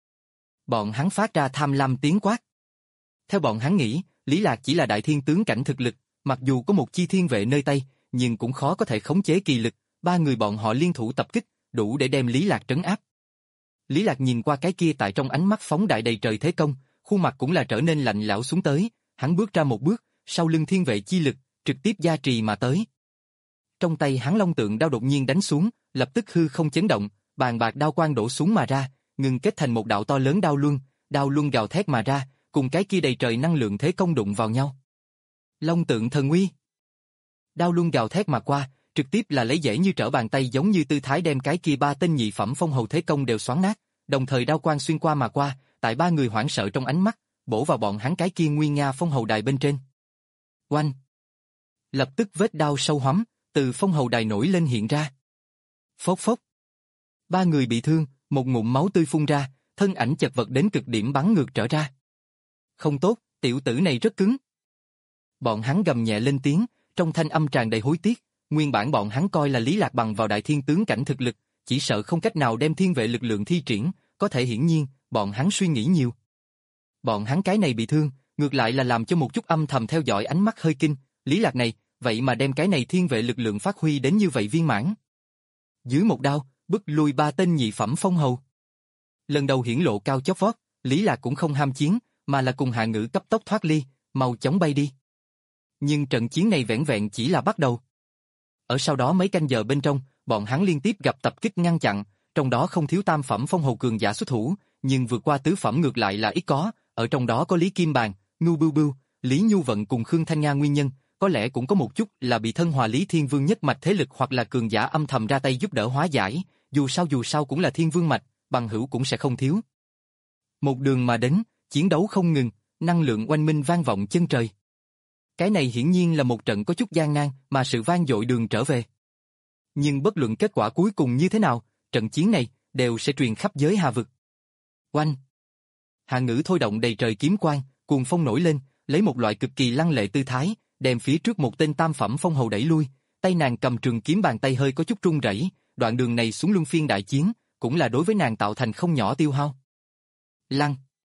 Bọn hắn phát ra tham lam tiếng quát. Theo bọn hắn nghĩ, Lý Lạc chỉ là đại thiên tướng cảnh thực lực, mặc dù có một chi thiên vệ nơi tay, nhưng cũng khó có thể khống chế kỳ lực, ba người bọn họ liên thủ tập kích, đủ để đem Lý Lạc trấn áp. Lý Lạc nhìn qua cái kia tại trong ánh mắt phóng đại đầy trời thế công, khuôn mặt cũng là trở nên lạnh lẽo xuống tới, hắn bước ra một bước, sau lưng thiên vệ chi lực, trực tiếp gia trì mà tới. Trong tay hắn long tượng đao đột nhiên đánh xuống, lập tức hư không chấn động, bàn bạc đao quang đổ xuống mà ra, ngưng kết thành một đạo to lớn đao luân, đao luân gào thét mà ra, cùng cái kia đầy trời năng lượng thế công đụng vào nhau. Long tượng thần uy. Đao luân gào thét mà qua, trực tiếp là lấy dễ như trở bàn tay giống như tư thái đem cái kia ba tên nhị phẩm phong hầu thế công đều xoắn nát, đồng thời đao quang xuyên qua mà qua, tại ba người hoảng sợ trong ánh mắt, bổ vào bọn hắn cái kia nguy nga phong hầu đài bên trên. Oanh! Lập tức vết đao sâu hoắm, từ phong hầu đài nổi lên hiện ra. Phốc phốc! Ba người bị thương, một ngụm máu tươi phun ra, thân ảnh chật vật đến cực điểm bắn ngược trở ra. Không tốt, tiểu tử này rất cứng. Bọn hắn gầm nhẹ lên tiếng, trong thanh âm tràn đầy hối tiếc, nguyên bản bọn hắn coi là Lý Lạc bằng vào đại thiên tướng cảnh thực lực, chỉ sợ không cách nào đem thiên vệ lực lượng thi triển, có thể hiển nhiên, bọn hắn suy nghĩ nhiều. bọn hắn cái này bị thương, ngược lại là làm cho một chút âm thầm theo dõi ánh mắt hơi kinh, Lý Lạc này, vậy mà đem cái này thiên vệ lực lượng phát huy đến như vậy viên mãn. Dưới một đao, bức lui ba tên nhị phẩm phong hầu. Lần đầu hiển lộ cao chót vót, Lý Lạc cũng không ham chiến, mà là cùng Hạ Ngữ cấp tốc thoát ly, mau chóng bay đi. Nhưng trận chiến này vẻn vẹn chỉ là bắt đầu. Ở sau đó mấy canh giờ bên trong, bọn hắn liên tiếp gặp tập kích ngăn chặn, trong đó không thiếu tam phẩm phong hầu cường giả xuất thủ, nhưng vượt qua tứ phẩm ngược lại là ít có, ở trong đó có Lý Kim Bàn, Ngưu Bưu Bưu, Lý Nhu Vận cùng Khương Thanh Nga nguyên nhân, có lẽ cũng có một chút là bị thân hòa Lý Thiên Vương nhất mạch thế lực hoặc là cường giả âm thầm ra tay giúp đỡ hóa giải, dù sao dù sao cũng là Thiên Vương mạch, bằng hữu cũng sẽ không thiếu. Một đường mà đến, chiến đấu không ngừng, năng lượng oanh minh vang vọng chân trời. Cái này hiển nhiên là một trận có chút gian nan mà sự vang dội đường trở về. Nhưng bất luận kết quả cuối cùng như thế nào, trận chiến này đều sẽ truyền khắp giới Hà vực. Oanh! Hạ Ngữ thôi động đầy trời kiếm quang, cuồng phong nổi lên, lấy một loại cực kỳ lăng lệ tư thái, đem phía trước một tên tam phẩm phong hầu đẩy lui, tay nàng cầm trường kiếm bàn tay hơi có chút run rẩy, đoạn đường này xuống luân phiên đại chiến, cũng là đối với nàng tạo thành không nhỏ tiêu hao. Lăng!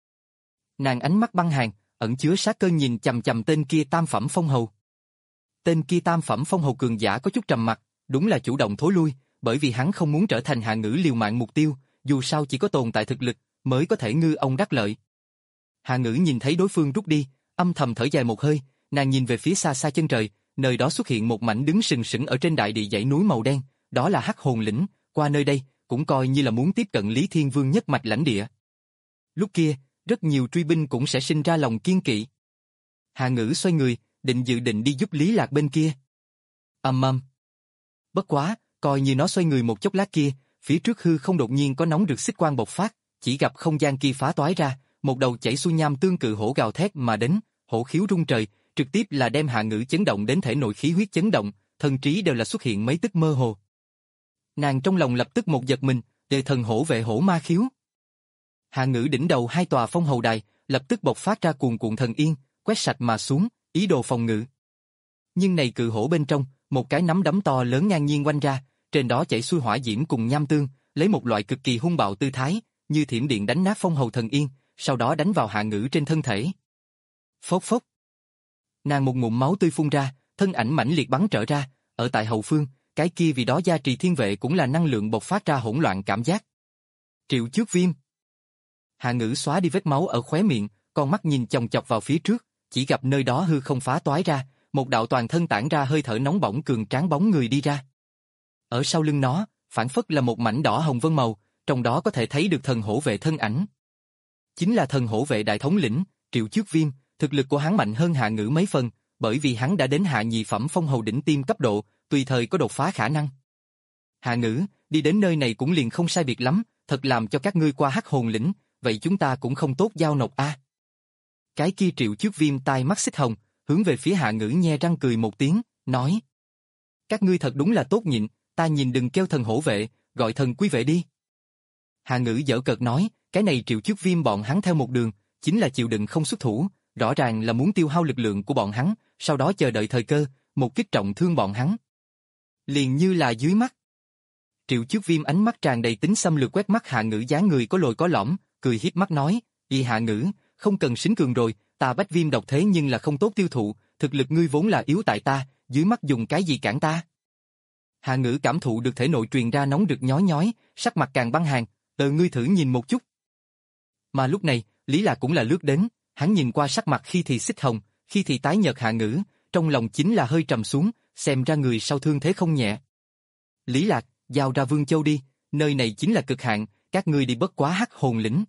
Nàng ánh mắt băng hàn, ẩn chứa sát cơ nhìn chằm chằm tên kia tam phẩm phong hầu. Tên kia tam phẩm phong hầu cường giả có chút trầm mặc, đúng là chủ động thối lui, bởi vì hắn không muốn trở thành Hạ Ngữ liều mạng mục tiêu, dù sao chỉ có tồn tại thực lực mới có thể ngư ông đắc lợi. Hạ Ngữ nhìn thấy đối phương rút đi, âm thầm thở dài một hơi, nàng nhìn về phía xa xa chân trời, nơi đó xuất hiện một mảnh đứng sừng sững ở trên đại địa dãy núi màu đen, đó là Hắc Hồn lĩnh, qua nơi đây cũng coi như là muốn tiếp cận Lý Thiên Vương nhất mạch lãnh địa. Lúc kia, rất nhiều truy binh cũng sẽ sinh ra lòng kiên kỵ. Hạ Ngữ xoay người, định dự định đi giúp Lý Lạc bên kia. Ầm ầm. Bất quá, coi như nó xoay người một chốc lát kia, phía trước hư không đột nhiên có nóng rực xích quang bộc phát, chỉ gặp không gian kia phá toái ra, một đầu chảy xuôi nham tương cự hổ gào thét mà đến, hổ khiếu rung trời, trực tiếp là đem Hạ Ngữ chấn động đến thể nội khí huyết chấn động, thần trí đều là xuất hiện mấy tức mơ hồ. Nàng trong lòng lập tức một giật mình, đề thần hổ vệ hổ ma khiếu. Hạ Ngữ đỉnh đầu hai tòa phong hầu đài, lập tức bộc phát ra cuồn cuộn thần yên, quét sạch mà xuống, ý đồ phòng ngự. Nhưng này cự hổ bên trong, một cái nắm đấm to lớn ngang nhiên quanh ra, trên đó chảy xuôi hỏa diễm cùng nham tương, lấy một loại cực kỳ hung bạo tư thái, như thiểm điện đánh nát phong hầu thần yên, sau đó đánh vào Hạ Ngữ trên thân thể. Phốc phốc. Nàng một ngụm máu tươi phun ra, thân ảnh mãnh liệt bắn trở ra, ở tại hậu phương, cái kia vì đó gia trì thiên vệ cũng là năng lượng bộc phát ra hỗn loạn cảm giác. Triệu Chước Viêm. Hạ Ngữ xóa đi vết máu ở khóe miệng, con mắt nhìn chòng chọc vào phía trước, chỉ gặp nơi đó hư không phá toái ra, một đạo toàn thân tản ra hơi thở nóng bỏng cường tráng bóng người đi ra. Ở sau lưng nó, phản phất là một mảnh đỏ hồng vân màu, trong đó có thể thấy được thần hổ vệ thân ảnh. Chính là thần hổ vệ đại thống lĩnh, Triệu Chước Viêm, thực lực của hắn mạnh hơn Hạ Ngữ mấy phần, bởi vì hắn đã đến hạ nhị phẩm phong hầu đỉnh tiêm cấp độ, tùy thời có đột phá khả năng. Hạ Ngữ, đi đến nơi này cũng liền không sai biệt lắm, thật làm cho các ngươi qua Hắc Hồn lĩnh, vậy chúng ta cũng không tốt giao nộp a. À. Cái kia Triệu Chước Viêm tai mắt xích hồng, hướng về phía Hạ Ngữ nhe răng cười một tiếng, nói: các ngươi thật đúng là tốt nhịn, ta nhìn đừng kêu thần hổ vệ, gọi thần quý vệ đi. Hạ Ngữ giở cợt nói, cái này Triệu Chước Viêm bọn hắn theo một đường, chính là chịu đựng không xuất thủ, rõ ràng là muốn tiêu hao lực lượng của bọn hắn, sau đó chờ đợi thời cơ, một kích trọng thương bọn hắn. Liền như là dưới mắt. Triệu Chước Viêm ánh mắt tràn đầy tính xâm lược quét mắt Hạ Ngữ dáng người có lồi có lõm, cười hiếp mắt nói, y Hạ Ngữ, không cần xính cường rồi, ta bách viêm độc thế nhưng là không tốt tiêu thụ, thực lực ngươi vốn là yếu tại ta, dưới mắt dùng cái gì cản ta. Hạ Ngữ cảm thụ được thể nội truyền ra nóng rực nhói nhói, sắc mặt càng băng hàn, tờ ngươi thử nhìn một chút. Mà lúc này, Lý Lạc cũng là lướt đến, hắn nhìn qua sắc mặt khi thì xích hồng, khi thì tái nhợt Hạ Ngữ, trong lòng chính là hơi trầm xuống, xem ra người sau thương thế không nhẹ. Lý Lạc, giao ra Vương Châu đi, nơi này chính là cực hạn, các ngươi đi bất quá Hắc Hồn lĩnh.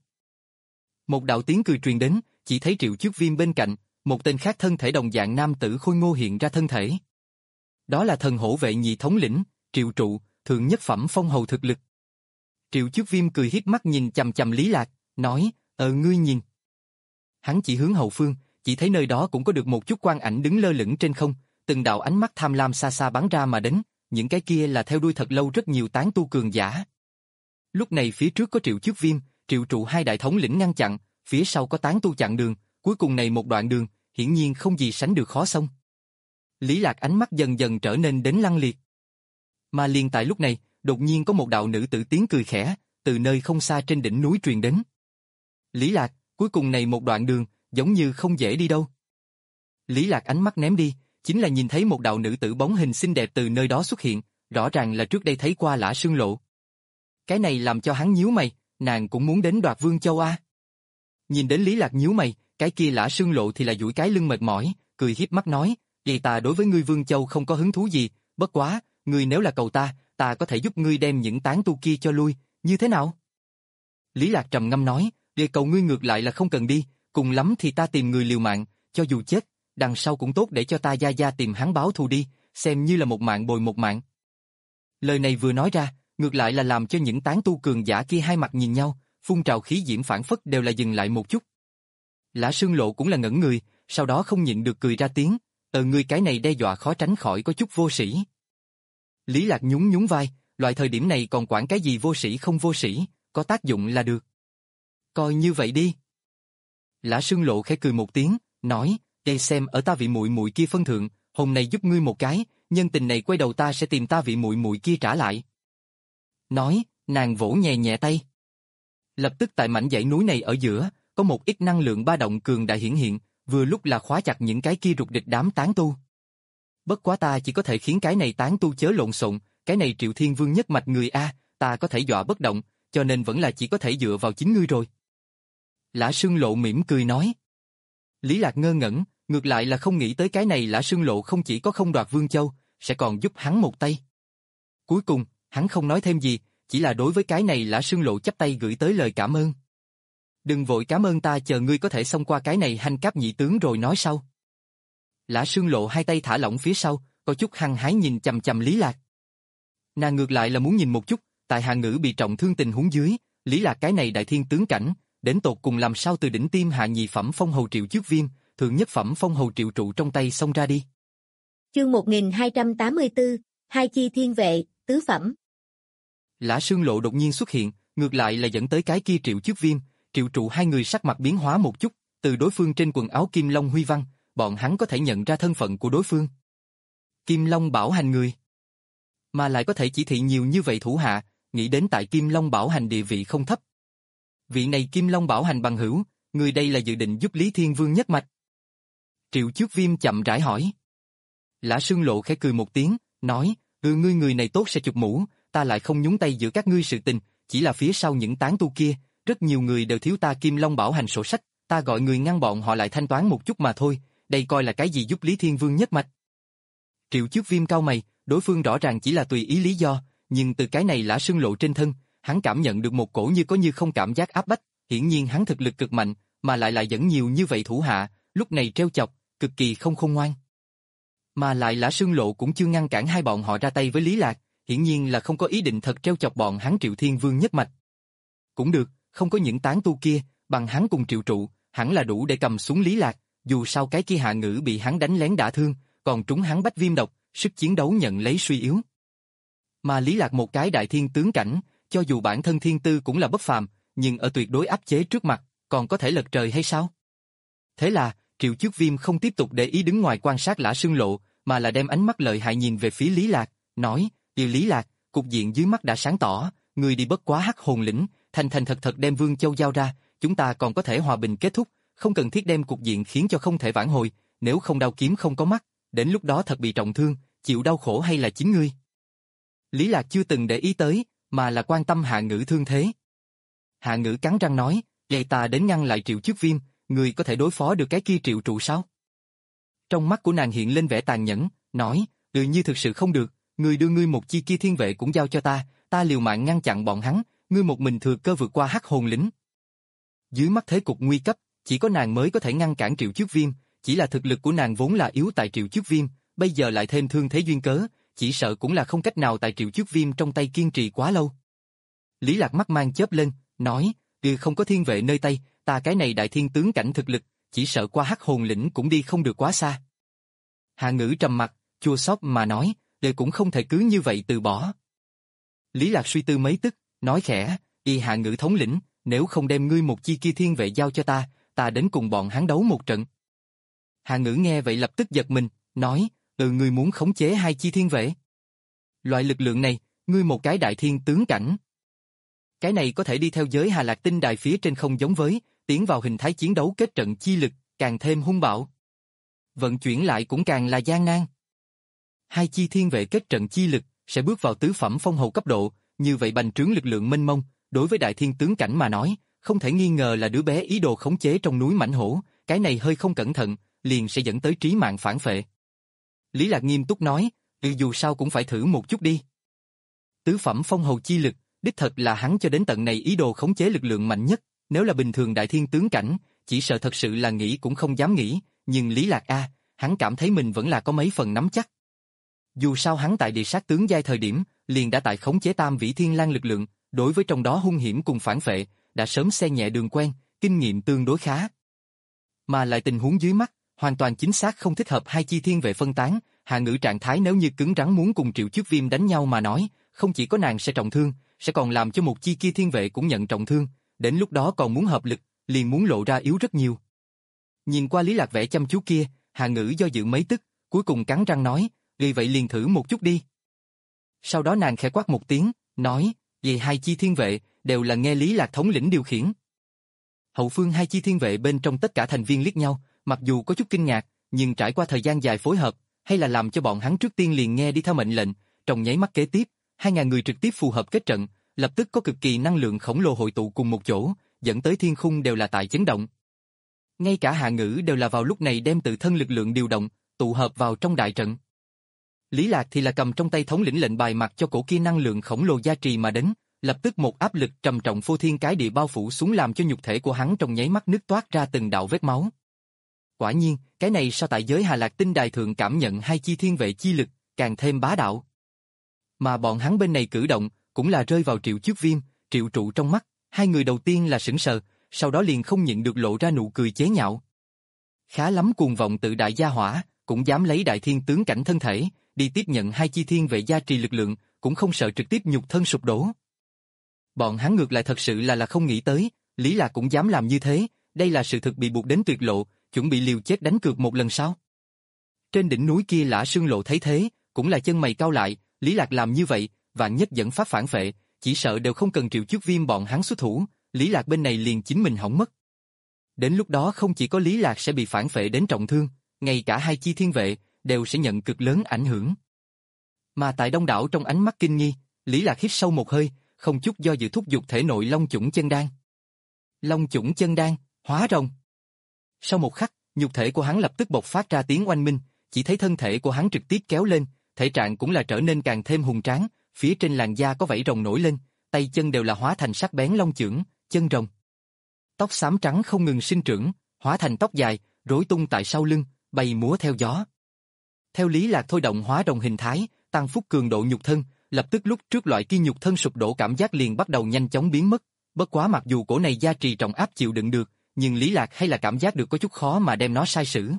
Một đạo tiếng cười truyền đến, chỉ thấy Triệu Chước Viêm bên cạnh, một tên khác thân thể đồng dạng nam tử khôi ngô hiện ra thân thể. Đó là thần hổ vệ nhị thống lĩnh, Triệu Trụ, thượng nhất phẩm phong hầu thực lực. Triệu Chước Viêm cười hiếp mắt nhìn chằm chằm Lý Lạc, nói, ờ ngươi nhìn. Hắn chỉ hướng hậu phương, chỉ thấy nơi đó cũng có được một chút quang ảnh đứng lơ lửng trên không, từng đạo ánh mắt tham lam xa xa bắn ra mà đến, những cái kia là theo đuôi thật lâu rất nhiều tán tu cường giả. Lúc này phía trước có Triệu Chước Viêm, Triệu Trụ hai đại thống lĩnh ngăn chặn, phía sau có tán tu chặn đường, cuối cùng này một đoạn đường, hiển nhiên không gì sánh được khó xông. Lý Lạc ánh mắt dần dần trở nên đến lăng liệt. Mà liền tại lúc này, đột nhiên có một đạo nữ tử tiếng cười khẽ, từ nơi không xa trên đỉnh núi truyền đến. Lý Lạc, cuối cùng này một đoạn đường, giống như không dễ đi đâu. Lý Lạc ánh mắt ném đi, chính là nhìn thấy một đạo nữ tử bóng hình xinh đẹp từ nơi đó xuất hiện, rõ ràng là trước đây thấy qua Lã Sương Lộ. Cái này làm cho hắn nhíu mày, nàng cũng muốn đến Đoạt Vương Châu a. Nhìn đến Lý Lạc nhíu mày, cái kia Lã Sương Lộ thì là duỗi cái lưng mệt mỏi, cười hiếp mắt nói, "Vậy ta đối với ngươi Vương Châu không có hứng thú gì, bất quá, ngươi nếu là cầu ta, ta có thể giúp ngươi đem những tán tu kia cho lui, như thế nào?" Lý Lạc trầm ngâm nói, "Để cầu ngươi ngược lại là không cần đi, cùng lắm thì ta tìm người liều mạng, cho dù chết, đằng sau cũng tốt để cho ta gia gia tìm hắn báo thù đi, xem như là một mạng bồi một mạng." Lời này vừa nói ra, ngược lại là làm cho những tán tu cường giả kia hai mặt nhìn nhau, phun trào khí diễm phản phất đều là dừng lại một chút. Lã Sương Lộ cũng là ngẩn người, sau đó không nhịn được cười ra tiếng, "Ờ ngươi cái này đe dọa khó tránh khỏi có chút vô sĩ." Lý Lạc nhún nhún vai, loại thời điểm này còn quản cái gì vô sĩ không vô sĩ, có tác dụng là được. Coi như vậy đi. Lã Sương Lộ khẽ cười một tiếng, nói, "Đây xem ở ta vị muội muội kia phân thượng, hôm nay giúp ngươi một cái, nhân tình này quay đầu ta sẽ tìm ta vị muội muội kia trả lại." Nói, nàng vỗ nhẹ nhẹ tay. Lập tức tại mảnh dãy núi này ở giữa, có một ít năng lượng ba động cường đại hiển hiện, vừa lúc là khóa chặt những cái kia rụt địch đám tán tu. Bất quá ta chỉ có thể khiến cái này tán tu chớ lộn xộn, cái này Triệu Thiên Vương nhất mạch người a, ta có thể dọa bất động, cho nên vẫn là chỉ có thể dựa vào chính ngươi rồi. Lã Sương Lộ mỉm cười nói. Lý Lạc ngơ ngẩn, ngược lại là không nghĩ tới cái này Lã Sương Lộ không chỉ có không đoạt Vương Châu, sẽ còn giúp hắn một tay. Cuối cùng, hắn không nói thêm gì, chỉ là đối với cái này Lã Sương Lộ chắp tay gửi tới lời cảm ơn. "Đừng vội cảm ơn ta, chờ ngươi có thể xông qua cái này Hanh Cáp nhị tướng rồi nói sau." Lã Sương Lộ hai tay thả lỏng phía sau, có chút hăng hái nhìn chằm chằm Lý Lạc. Nàng ngược lại là muốn nhìn một chút, tại Hạ Ngữ bị trọng thương tình huống dưới, Lý Lạc cái này đại thiên tướng cảnh, đến tột cùng làm sao từ đỉnh tiêm hạ nhị phẩm phong hầu Triệu Chước Viêm, thượng nhất phẩm phong hầu Triệu Trụ trong tay xông ra đi. Chương một nghìn hai trăm tám mươi tư, Hai chi thiên vệ, tứ phẩm. Lã Sương Lộ đột nhiên xuất hiện, ngược lại là dẫn tới cái kia Triệu Chước Viêm, Triệu Trụ hai người sắc mặt biến hóa một chút, từ đối phương trên quần áo Kim Long huy văn, bọn hắn có thể nhận ra thân phận của đối phương. Kim Long bảo hành người, mà lại có thể chỉ thị nhiều như vậy thủ hạ, nghĩ đến tại Kim Long bảo hành địa vị không thấp. Vị này Kim Long bảo hành bằng hữu, người đây là dự định giúp Lý Thiên Vương nhất mạch. Triệu Chước Viêm chậm rãi hỏi. Lã Sương Lộ khẽ cười một tiếng, nói, ừ ngươi người này tốt sẽ chụp mũ, ta lại không nhúng tay giữa các ngươi sự tình, chỉ là phía sau những tán tu kia, rất nhiều người đều thiếu ta Kim Long bảo hành sổ sách, ta gọi người ngăn bọn họ lại thanh toán một chút mà thôi, đây coi là cái gì giúp Lý Thiên Vương nhất mạch. Triệu Chước Viêm cau mày, đối phương rõ ràng chỉ là tùy ý lý do, nhưng từ cái này Lã Sương Lộ trên thân, hắn cảm nhận được một cổ như có như không cảm giác áp bách, hiển nhiên hắn thực lực cực mạnh, mà lại lại dẫn nhiều như vậy thủ hạ, lúc này treo chọc, cực kỳ không khôn ngoan. Mà lại Lã Sương Lộ cũng chưa ngăn cản hai bọn họ ra tay với Lý Lạc, hiển nhiên là không có ý định thật treo chọc bọn hắn Triệu Thiên Vương nhất mạch. Cũng được, không có những tán tu kia, bằng hắn cùng Triệu Trụ, hẳn là đủ để cầm xuống Lý Lạc, dù sao cái kia Hạ Ngữ bị hắn đánh lén đả thương, còn trúng hắn bách viêm độc, sức chiến đấu nhận lấy suy yếu. Mà Lý Lạc một cái đại thiên tướng cảnh, cho dù bản thân thiên tư cũng là bất phàm, nhưng ở tuyệt đối áp chế trước mặt, còn có thể lật trời hay sao? Thế là, Triệu Chước Viêm không tiếp tục để ý đứng ngoài quan sát Lã Sương Lộ, mà là đem ánh mắt lợi hại nhìn về phía Lý Lạc, nói, "Điều Lý Lạc, cục diện dưới mắt đã sáng tỏ, người đi bất quá Hắc Hồn lĩnh, thành thành thật thật đem Vương Châu giao ra, chúng ta còn có thể hòa bình kết thúc, không cần thiết đem cục diện khiến cho không thể vãn hồi, nếu không đao kiếm không có mắt, đến lúc đó thật bị trọng thương, chịu đau khổ hay là chính ngươi?" Lý Lạc chưa từng để ý tới, mà là quan tâm Hạ Ngữ thương thế. Hạ Ngữ cắn răng nói, "Vậy ta đến ngăn lại Triệu Chước Viêm, người có thể đối phó được cái kia Triệu Trụ sao?" Trong mắt của nàng hiện lên vẻ tàn nhẫn, nói, "Ừ như thực sự không được, người đưa ngươi một chi kia thiên vệ cũng giao cho ta, ta liều mạng ngăn chặn bọn hắn, ngươi một mình thừa cơ vượt qua Hắc Hồn lĩnh." Dưới mắt thế cục nguy cấp, chỉ có nàng mới có thể ngăn cản Triệu Chước Viêm, chỉ là thực lực của nàng vốn là yếu tại Triệu Chước Viêm, bây giờ lại thêm thương thế duyên cớ, chỉ sợ cũng là không cách nào tại Triệu Chước Viêm trong tay kiên trì quá lâu. Lý Lạc mắt mang chớp lên, nói, "Ừ không có thiên vệ nơi tay, ta cái này đại thiên tướng cảnh thực lực, chỉ sợ qua Hắc Hồn lĩnh cũng đi không được quá xa." Hạ Ngữ trầm mặt, chua xót mà nói, "Đệ cũng không thể cứ như vậy từ bỏ." Lý Lạc suy tư mấy tức, nói khẽ, "Y Hạ Ngữ thống lĩnh, nếu không đem ngươi một chi kia thiên vệ giao cho ta, ta đến cùng bọn hắn đấu một trận." Hạ Ngữ nghe vậy lập tức giật mình, nói, "Ừ ngươi muốn khống chế hai chi thiên vệ? Loại lực lượng này, ngươi một cái đại thiên tướng cảnh. Cái này có thể đi theo giới Hà Lạc Tinh Đài phía trên không giống với, tiến vào hình thái chiến đấu kết trận chi lực, càng thêm hung bạo. Vận chuyển lại cũng càng là gian nan. Hai chi thiên vệ kết trận chi lực sẽ bước vào tứ phẩm phong hầu cấp độ, như vậy bành trướng lực lượng mênh mông, đối với đại thiên tướng cảnh mà nói, không thể nghi ngờ là đứa bé ý đồ khống chế trong núi mãnh hổ, cái này hơi không cẩn thận, liền sẽ dẫn tới trí mạng phản phệ. Lý Lạc nghiêm túc nói, ừ dù sao cũng phải thử một chút đi. Tứ phẩm phong hầu chi lực, đích thật là hắn cho đến tận này ý đồ khống chế lực lượng mạnh nhất, nếu là bình thường đại thiên tướng cảnh, chỉ sợ thật sự là nghĩ cũng không dám nghĩ, nhưng Lý Lạc a, hắn cảm thấy mình vẫn là có mấy phần nắm chắc. Dù sao hắn tại địa sát tướng giai thời điểm, liền đã tại khống chế tam vĩ thiên lang lực lượng, đối với trong đó hung hiểm cùng phản phệ, đã sớm xe nhẹ đường quen, kinh nghiệm tương đối khá. Mà lại tình huống dưới mắt, hoàn toàn chính xác không thích hợp hai chi thiên vệ phân tán, Hạ Ngữ trạng thái nếu như cứng rắn muốn cùng Triệu Trước Viêm đánh nhau mà nói, không chỉ có nàng sẽ trọng thương, sẽ còn làm cho một chi kia thiên vệ cũng nhận trọng thương, đến lúc đó còn muốn hợp lực, liền muốn lộ ra yếu rất nhiều. Nhìn qua Lý Lạc vẻ chăm chú kia, Hạ Ngữ do dự mấy tức, cuối cùng cắn răng nói, vì vậy liền thử một chút đi. Sau đó nàng khẽ quát một tiếng, nói, về hai chi thiên vệ, đều là nghe Lý Lạc thống lĩnh điều khiển. Hậu phương hai chi thiên vệ bên trong tất cả thành viên liếc nhau, mặc dù có chút kinh ngạc, nhưng trải qua thời gian dài phối hợp, hay là làm cho bọn hắn trước tiên liền nghe đi theo mệnh lệnh, trong nháy mắt kế tiếp, hai ngàn người trực tiếp phù hợp kết trận, lập tức có cực kỳ năng lượng khổng lồ hội tụ cùng một chỗ, dẫn tới thiên khung đều là tại chấn động. Ngay cả Hạ Ngữ đều là vào lúc này đem tự thân lực lượng điều động, tụ hợp vào trong đại trận. Lý Lạc thì là cầm trong tay thống lĩnh lệnh bài mặc cho cổ kia năng lượng khổng lồ gia trì mà đến, lập tức một áp lực trầm trọng phô thiên cái địa bao phủ xuống làm cho nhục thể của hắn trong nháy mắt nứt toát ra từng đạo vết máu. Quả nhiên, cái này so tại giới Hà Lạc Tinh Đài thượng cảm nhận hai chi thiên vệ chi lực, càng thêm bá đạo. Mà bọn hắn bên này cử động, cũng là rơi vào Triệu Trước Viêm, Triệu Trụ trong mắt, hai người đầu tiên là sững sờ, sau đó liền không nhịn được lộ ra nụ cười chế nhạo. Khá lắm cuồng vọng tự đại gia hỏa, cũng dám lấy đại thiên tướng cảnh thân thể, đi tiếp nhận hai chi thiên vệ gia trì lực lượng, cũng không sợ trực tiếp nhục thân sụp đổ. Bọn hắn ngược lại thật sự là là không nghĩ tới, Lý Lạc cũng dám làm như thế, đây là sự thực bị buộc đến tuyệt lộ, chuẩn bị liều chết đánh cược một lần sau. Trên đỉnh núi kia Lã Sương Lộ thấy thế, cũng là chân mày cau lại, Lý Lạc làm như vậy, vạn nhất dẫn phát phản phệ, chỉ sợ đều không cần Triệu Trước Viêm bọn hắn xuất thủ, Lý Lạc bên này liền chính mình hỏng mất. Đến lúc đó không chỉ có Lý Lạc sẽ bị phản phệ đến trọng thương, ngay cả hai chi thiên vệ đều sẽ nhận cực lớn ảnh hưởng. Mà tại đông đảo trong ánh mắt kinh nghi, Lý Lạc hít sâu một hơi, không chút do dự thúc giục thể nội Long Chủng Chân Đan. Long Chủng Chân Đan, hóa rồng. Sau một khắc, nhục thể của hắn lập tức bộc phát ra tiếng oanh minh, chỉ thấy thân thể của hắn trực tiếp kéo lên, thể trạng cũng là trở nên càng thêm hùng tráng, phía trên làn da có vảy rồng nổi lên, tay chân đều là hóa thành sắc bén long chưởng, chân rồng. Tóc xám trắng không ngừng sinh trưởng, hóa thành tóc dài, rối tung tại sau lưng, bay múa theo gió. Theo Lý Lạc thôi động hóa rồng hình thái, tăng phúc cường độ nhục thân, lập tức lúc trước loại kia nhục thân sụp đổ cảm giác liền bắt đầu nhanh chóng biến mất. Bất quá mặc dù cổ này gia trì trọng áp chịu đựng được, nhưng Lý Lạc hay là cảm giác được có chút khó mà đem nó sai sử.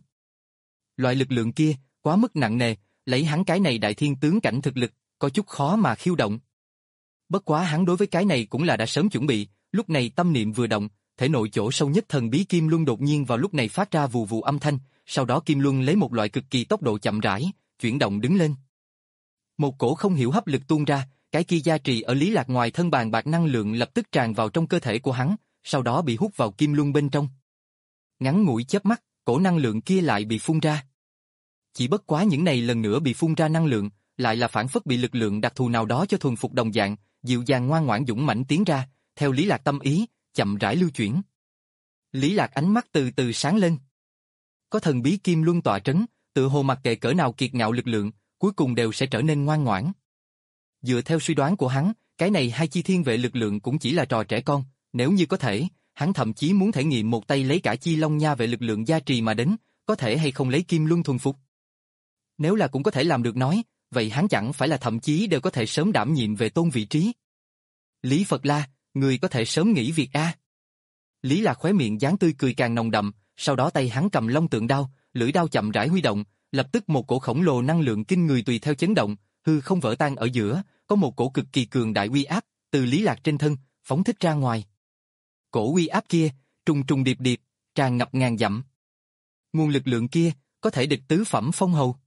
Loại lực lượng kia, quá mức nặng nề, lấy hắn cái này đại thiên tướng cảnh thực lực, có chút khó mà khiêu động. Bất quá hắn đối với cái này cũng là đã sớm chuẩn bị, lúc này tâm niệm vừa động, thể nội chỗ sâu nhất thần bí kim luân đột nhiên vào lúc này phát ra vù vù âm thanh, sau đó kim luân lấy một loại cực kỳ tốc độ chậm rãi, chuyển động đứng lên. Một cổ không hiểu hấp lực tuôn ra, cái kia gia trì ở Lý Lạc ngoài thân bàn bạc năng lượng lập tức tràn vào trong cơ thể của hắn, sau đó bị hút vào kim luân bên trong. Ngắn ngủi chớp mắt, cổ năng lượng kia lại bị phun ra. Chỉ bất quá những này lần nữa bị phun ra năng lượng, lại là phản phất bị lực lượng đặc thù nào đó cho thuần phục đồng dạng, dịu dàng ngoan ngoãn dũng mãnh tiến ra, theo Lý Lạc tâm ý, chậm rãi lưu chuyển. Lý Lạc ánh mắt từ từ sáng lên. Có thần bí kim luân tọa trấn, tự hồ mặc kệ cỡ nào kiệt ngạo lực lượng, cuối cùng đều sẽ trở nên ngoan ngoãn. Dựa theo suy đoán của hắn, cái này hai chi thiên vệ lực lượng cũng chỉ là trò trẻ con, nếu như có thể, hắn thậm chí muốn thể nghiệm một tay lấy cả chi long nha vệ lực lượng gia trì mà đến, có thể hay không lấy kim luân thuần phục. Nếu là cũng có thể làm được nói, vậy hắn chẳng phải là thậm chí đều có thể sớm đảm nhiệm về tôn vị trí. Lý Phật La, người có thể sớm nghỉ việc a. Lý Lạc khóe miệng dáng tươi cười càng nồng đậm, sau đó tay hắn cầm long tượng đao, lưỡi đao chậm rãi huy động, lập tức một cổ khổng lồ năng lượng kinh người tùy theo chấn động, hư không vỡ tan ở giữa, có một cổ cực kỳ cường đại uy áp từ Lý Lạc trên thân phóng thích ra ngoài. Cổ uy áp kia, trùng trùng điệp điệp, tràn ngập ngàn dặm. Nguồn lực lượng kia có thể địch tứ phẩm phong hầu.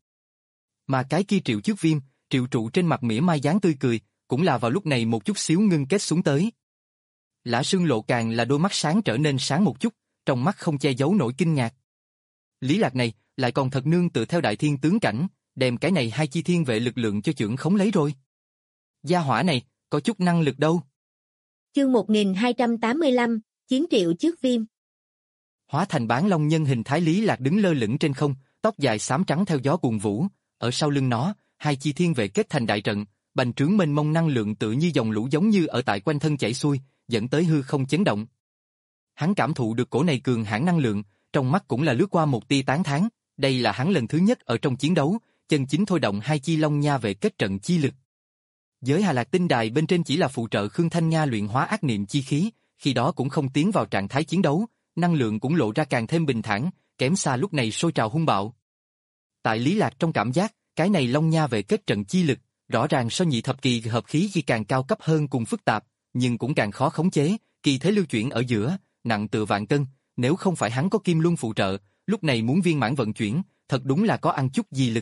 Mà cái kia Triệu Trước Viêm, Triệu Trụ trên mặt mỉa mai dáng tươi cười, cũng là vào lúc này một chút xíu ngưng kết xuống tới. Lã Sương Lộ càng là đôi mắt sáng trở nên sáng một chút, trong mắt không che giấu nổi kinh ngạc. Lý Lạc này, lại còn thật nương tựa theo đại thiên tướng cảnh, đem cái này hai chi thiên vệ lực lượng cho chưởng khống lấy rồi. Gia hỏa này, có chút năng lực đâu. Chương một nghìn hai trăm tám mươi lăm, Chiến triệu trước viêm. Hóa thành bán long nhân hình thái Lý Lạc đứng lơ lửng trên không, tóc dài xám trắng theo gió cuồn vũ, ở sau lưng nó, hai chi thiên vệ kết thành đại trận, bành trướng mênh mông năng lượng tự như dòng lũ giống như ở tại quanh thân chảy xuôi, dẫn tới hư không chấn động. Hắn cảm thụ được cổ này cường hãn năng lượng, trong mắt cũng là lướt qua một tia tán thán, đây là hắn lần thứ nhất ở trong chiến đấu, chân chính thôi động hai chi long nha vệ kết trận chi lực. Giới Hà Lạc tinh đài bên trên chỉ là phụ trợ Khương Thanh Nha luyện hóa ác niệm chi khí, khi đó cũng không tiến vào trạng thái chiến đấu, năng lượng cũng lộ ra càng thêm bình thản, kém xa lúc này sôi trào hung bạo. Tại Lý Lạc trong cảm giác, cái này long nha vệ kết trận chi lực, rõ ràng so nhị thập kỳ hợp khí khi càng cao cấp hơn cùng phức tạp, nhưng cũng càng khó khống chế, kỳ thế lưu chuyển ở giữa, nặng tựa vạn cân, nếu không phải hắn có kim luân phụ trợ, lúc này muốn viên mãn vận chuyển, thật đúng là có ăn chút gì lực.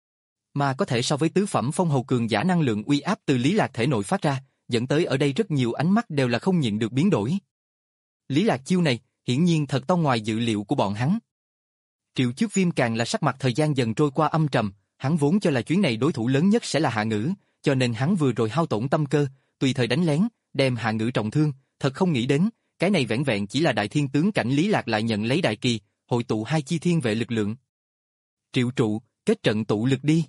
Mà có thể so với tứ phẩm phong hầu cường giả năng lượng uy áp từ Lý Lạc thể nội phát ra, dẫn tới ở đây rất nhiều ánh mắt đều là không nhịn được biến đổi. Lý Lạc chiêu này, hiển nhiên thật to ngoài dự liệu của bọn hắn. Triệu Trước Viêm càng là sắc mặt thời gian dần trôi qua âm trầm, hắn vốn cho là chuyến này đối thủ lớn nhất sẽ là Hạ Ngữ, cho nên hắn vừa rồi hao tổn tâm cơ, tùy thời đánh lén, đem Hạ Ngữ trọng thương, thật không nghĩ đến, cái này vẻn vẹn chỉ là đại thiên tướng cảnh Lý Lạc lại nhận lấy đại kỳ, hội tụ hai chi thiên vệ lực lượng. Triệu trụ, kết trận tụ lực đi.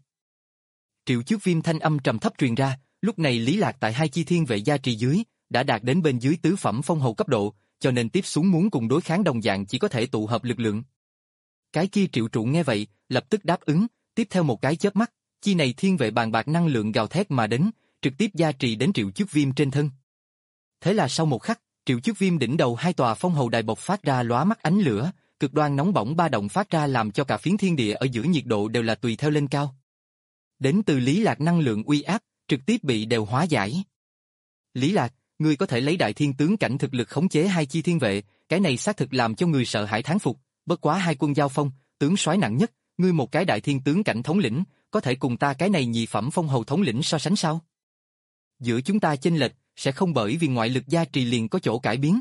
Triệu Trước Viêm thanh âm trầm thấp truyền ra, lúc này Lý Lạc tại hai chi thiên vệ gia trì dưới, đã đạt đến bên dưới tứ phẩm phong hầu cấp độ, cho nên tiếp xuống muốn cùng đối kháng đồng dạng chỉ có thể tụ hợp lực lượng. Cái kia Triệu trụ nghe vậy, lập tức đáp ứng, tiếp theo một cái chớp mắt, chi này thiên vệ bàn bạc năng lượng gào thét mà đến, trực tiếp gia trì đến Triệu Trước Viêm trên thân. Thế là sau một khắc, Triệu Trước Viêm đỉnh đầu hai tòa phong hầu đài bộc phát ra lóa mắt ánh lửa, cực đoan nóng bỏng ba động phát ra làm cho cả phiến thiên địa ở giữa nhiệt độ đều là tùy theo lên cao. Đến từ Lý Lạc năng lượng uy áp, trực tiếp bị đều hóa giải. Lý Lạc, ngươi có thể lấy đại thiên tướng cảnh thực lực khống chế hai chi thiên vệ, cái này xác thực làm cho người sợ hãi thán phục, bất quá hai quân giao phong, tướng soái nặng nhất, ngươi một cái đại thiên tướng cảnh thống lĩnh, có thể cùng ta cái này nhị phẩm phong hầu thống lĩnh so sánh sao? Giữa chúng ta chênh lệch, sẽ không bởi vì ngoại lực gia trì liền có chỗ cải biến.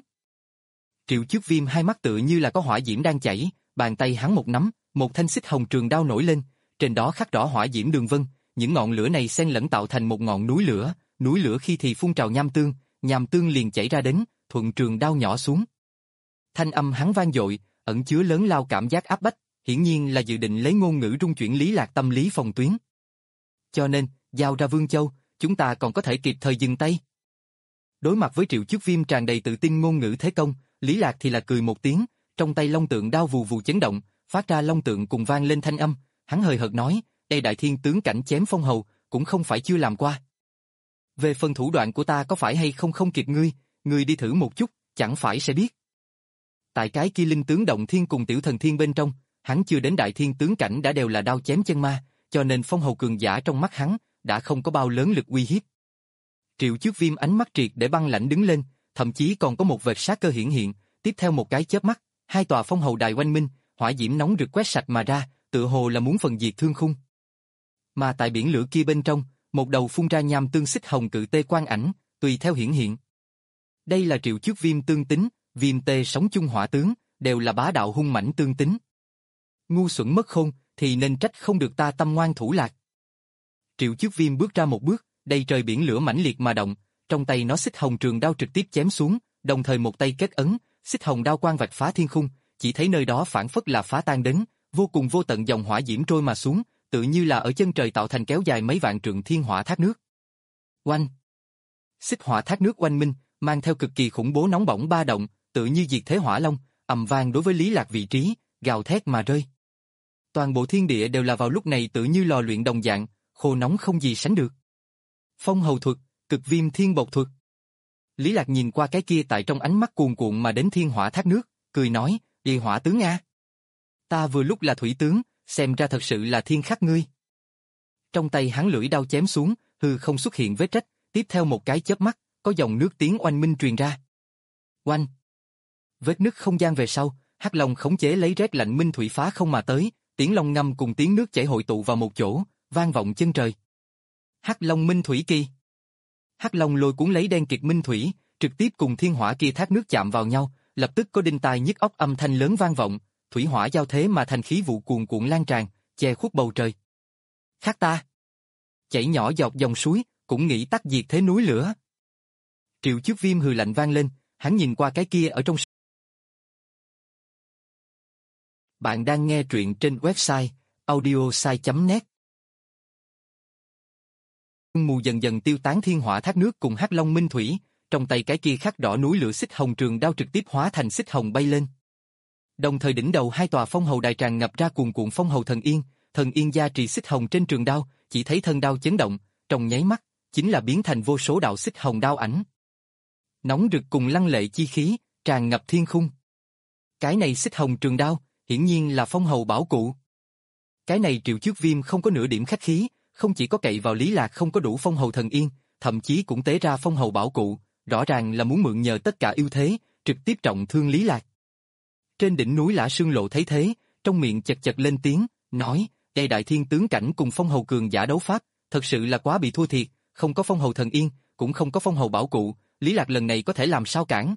Triệu Trước Viêm hai mắt tựa như là có hỏa diễm đang chảy, bàn tay hắn một nắm, một thanh xích hồng trường đao nổi lên, trên đó khắc rõ hỏa diễm đường vân, những ngọn lửa này xen lẫn tạo thành một ngọn núi lửa, núi lửa khi thì phun trào nham tương, nham tương liền chảy ra đến, thuận trường đao nhỏ xuống. Thanh âm hắn vang dội, ẩn chứa lớn lao cảm giác áp bách, hiển nhiên là dự định lấy ngôn ngữ trung chuyển Lý Lạc tâm lý phòng tuyến. Cho nên, giao ra Vương Châu, chúng ta còn có thể kịp thời dừng tay. Đối mặt với Triệu Trước Viêm tràn đầy tự tin ngôn ngữ thế công, Lý Lạc thì là cười một tiếng, trong tay long tượng đao vù vù chấn động, phát ra long tượng cùng vang lên thanh âm, hắn hời hợt nói, đây đại thiên tướng cảnh chém phong hầu, cũng không phải chưa làm qua. Về phần thủ đoạn của ta có phải hay không không kịp ngươi, ngươi đi thử một chút, chẳng phải sẽ biết. Tại cái kia linh tướng động thiên cùng tiểu thần thiên bên trong, hắn chưa đến đại thiên tướng cảnh đã đều là đao chém chân ma, cho nên phong hầu cường giả trong mắt hắn, đã không có bao lớn lực uy hiếp. Triệu Trước Viêm ánh mắt triệt để băng lãnh đứng lên, thậm chí còn có một vệt sát cơ hiển hiện, tiếp theo một cái chớp mắt, hai tòa phong hầu đài oanh minh, hỏa diễm nóng rực quét sạch mà ra, tựa hồ là muốn phần diệt thương khung. Mà tại biển lửa kia bên trong, một đầu phun ra nham tương xích hồng cự tê quang ảnh, tùy theo hiển hiện. Đây là Triệu Trước Viêm tương tính, viêm tê sống chung hỏa tướng, đều là bá đạo hung mãnh tương tính. Ngu xuẩn mất khôn, thì nên trách không được ta tâm ngoan thủ lạc. Triệu Trước Viêm bước ra một bước, đầy trời biển lửa mãnh liệt mà động, trong tay nó xích hồng trường đao trực tiếp chém xuống, đồng thời một tay kết ấn, xích hồng đao quang vạch phá thiên khung, chỉ thấy nơi đó phản phất là phá tan đến, vô cùng vô tận dòng hỏa diễm trôi mà xuống, tự như là ở chân trời tạo thành kéo dài mấy vạn trượng thiên hỏa thác nước. Oanh! Xích hỏa thác nước oanh minh, mang theo cực kỳ khủng bố nóng bỏng ba động, tự như diệt thế hỏa long, ầm vang đối với Lý Lạc vị trí, gào thét mà rơi. Toàn bộ thiên địa đều là vào lúc này tự như lò luyện đồng dạng, khô nóng không gì sánh được. Phong hầu thuật, cực viêm thiên bộc thuật. Lý Lạc nhìn qua cái kia tại trong ánh mắt cuồn cuộn mà đến thiên hỏa thác nước, cười nói, "Địa hỏa tướng a, ta vừa lúc là thủy tướng, xem ra thật sự là thiên khắc ngươi." Trong tay hắn lưỡi đao chém xuống, hư không xuất hiện vết rách, tiếp theo một cái chớp mắt, có dòng nước tiếng oanh minh truyền ra. Oanh! Vết nứt không gian về sau, Hắc Long khống chế lấy rét lạnh minh thủy phá không mà tới, tiếng long ngâm cùng tiếng nước chảy hội tụ vào một chỗ, vang vọng chân trời. Hắc Long minh thủy kỳ. Hắc Long lôi cuốn lấy đen kịt minh thủy, trực tiếp cùng thiên hỏa kia thác nước chạm vào nhau, lập tức có đinh tai nhức óc âm thanh lớn vang vọng, thủy hỏa giao thế mà thành khí vụ cuồn cuộn lan tràn, che khuất bầu trời. Khác ta, chảy nhỏ dọc dòng suối, cũng nghĩ tắt diệt thế núi lửa. Triệu Chước Viêm hừ lạnh vang lên, hắn nhìn qua cái kia ở trong. Bạn đang nghe truyện trên website audiosai chấm net. Mù dần dần tiêu tán thiên hỏa thác nước cùng hắc long minh thủy, trong tay cái kia khắc đỏ núi lửa xích hồng trường đao trực tiếp hóa thành xích hồng bay lên. Đồng thời đỉnh đầu hai tòa phong hầu đài tràn ngập ra cuồn cuộn phong hầu thần yên, thần yên gia trì xích hồng trên trường đao, chỉ thấy thân đao chấn động, trong nháy mắt, chính là biến thành vô số đạo xích hồng đao ảnh. Nóng rực cùng lăng lệ chi khí, tràn ngập thiên khung. Cái này xích hồng trường đao, hiển nhiên là phong hầu bảo cụ. Cái này Triệu Chước Viêm không có nửa điểm khách khí, không chỉ có cậy vào Lý Lạc không có đủ phong hầu thần yên, thậm chí cũng tế ra phong hầu bảo cụ, rõ ràng là muốn mượn nhờ tất cả ưu thế, trực tiếp trọng thương Lý Lạc. Trên đỉnh núi Lã Sương Lộ thấy thế, trong miệng chật chật lên tiếng, nói, đây đại thiên tướng cảnh cùng phong hầu cường giả đấu pháp, thật sự là quá bị thua thiệt, không có phong hầu thần yên, cũng không có phong hầu bảo cụ, Lý Lạc lần này có thể làm sao cản.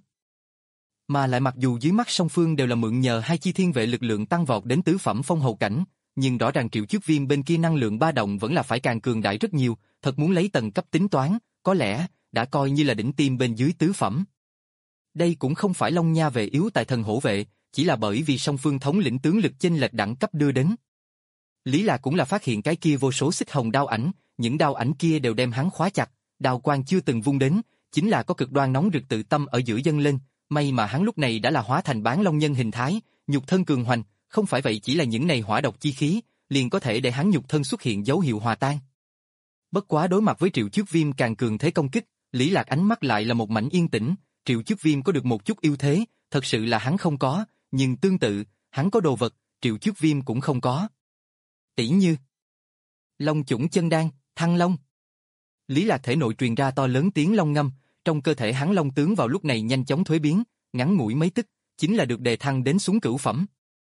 Mà lại mặc dù dưới mắt song phương đều là mượn nhờ hai chi thiên vệ lực lượng tăng vọt đến tứ phẩm phong hầu cảnh, nhưng rõ ràng Triệu Chước Viêm bên kia năng lượng ba động vẫn là phải càng cường đại rất nhiều, thật muốn lấy tầng cấp tính toán, có lẽ đã coi như là đỉnh tiêm bên dưới tứ phẩm. Đây cũng không phải Long Nha về yếu tại thần hổ vệ, chỉ là bởi vì song phương thống lĩnh tướng lực chênh lệch đẳng cấp đưa đến. Lý Lạc cũng là phát hiện cái kia vô số xích hồng đao ảnh, những đao ảnh kia đều đem hắn khóa chặt, đao quang chưa từng vung đến, chính là có cực đoan nóng rực tự tâm ở giữa dâng lên, may mà hắn lúc này đã là hóa thành bán long nhân hình thái, nhục thân cường hoành, không phải vậy chỉ là những này hỏa độc chi khí, liền có thể để hắn nhục thân xuất hiện dấu hiệu hòa tan. Bất quá đối mặt với Triệu Chước Viêm càng cường thế công kích, Lý Lạc ánh mắt lại là một mảnh yên tĩnh, Triệu Chước Viêm có được một chút ưu thế, thật sự là hắn không có, nhưng tương tự, hắn có đồ vật, Triệu Chước Viêm cũng không có. Tỷ như Long chủng chân đan, thăng long. Lý Lạc thể nội truyền ra to lớn tiếng long ngâm, trong cơ thể hắn long tướng vào lúc này nhanh chóng thuế biến, ngắn ngủi mấy tức, chính là được đề thăng đến xuống cửu phẩm.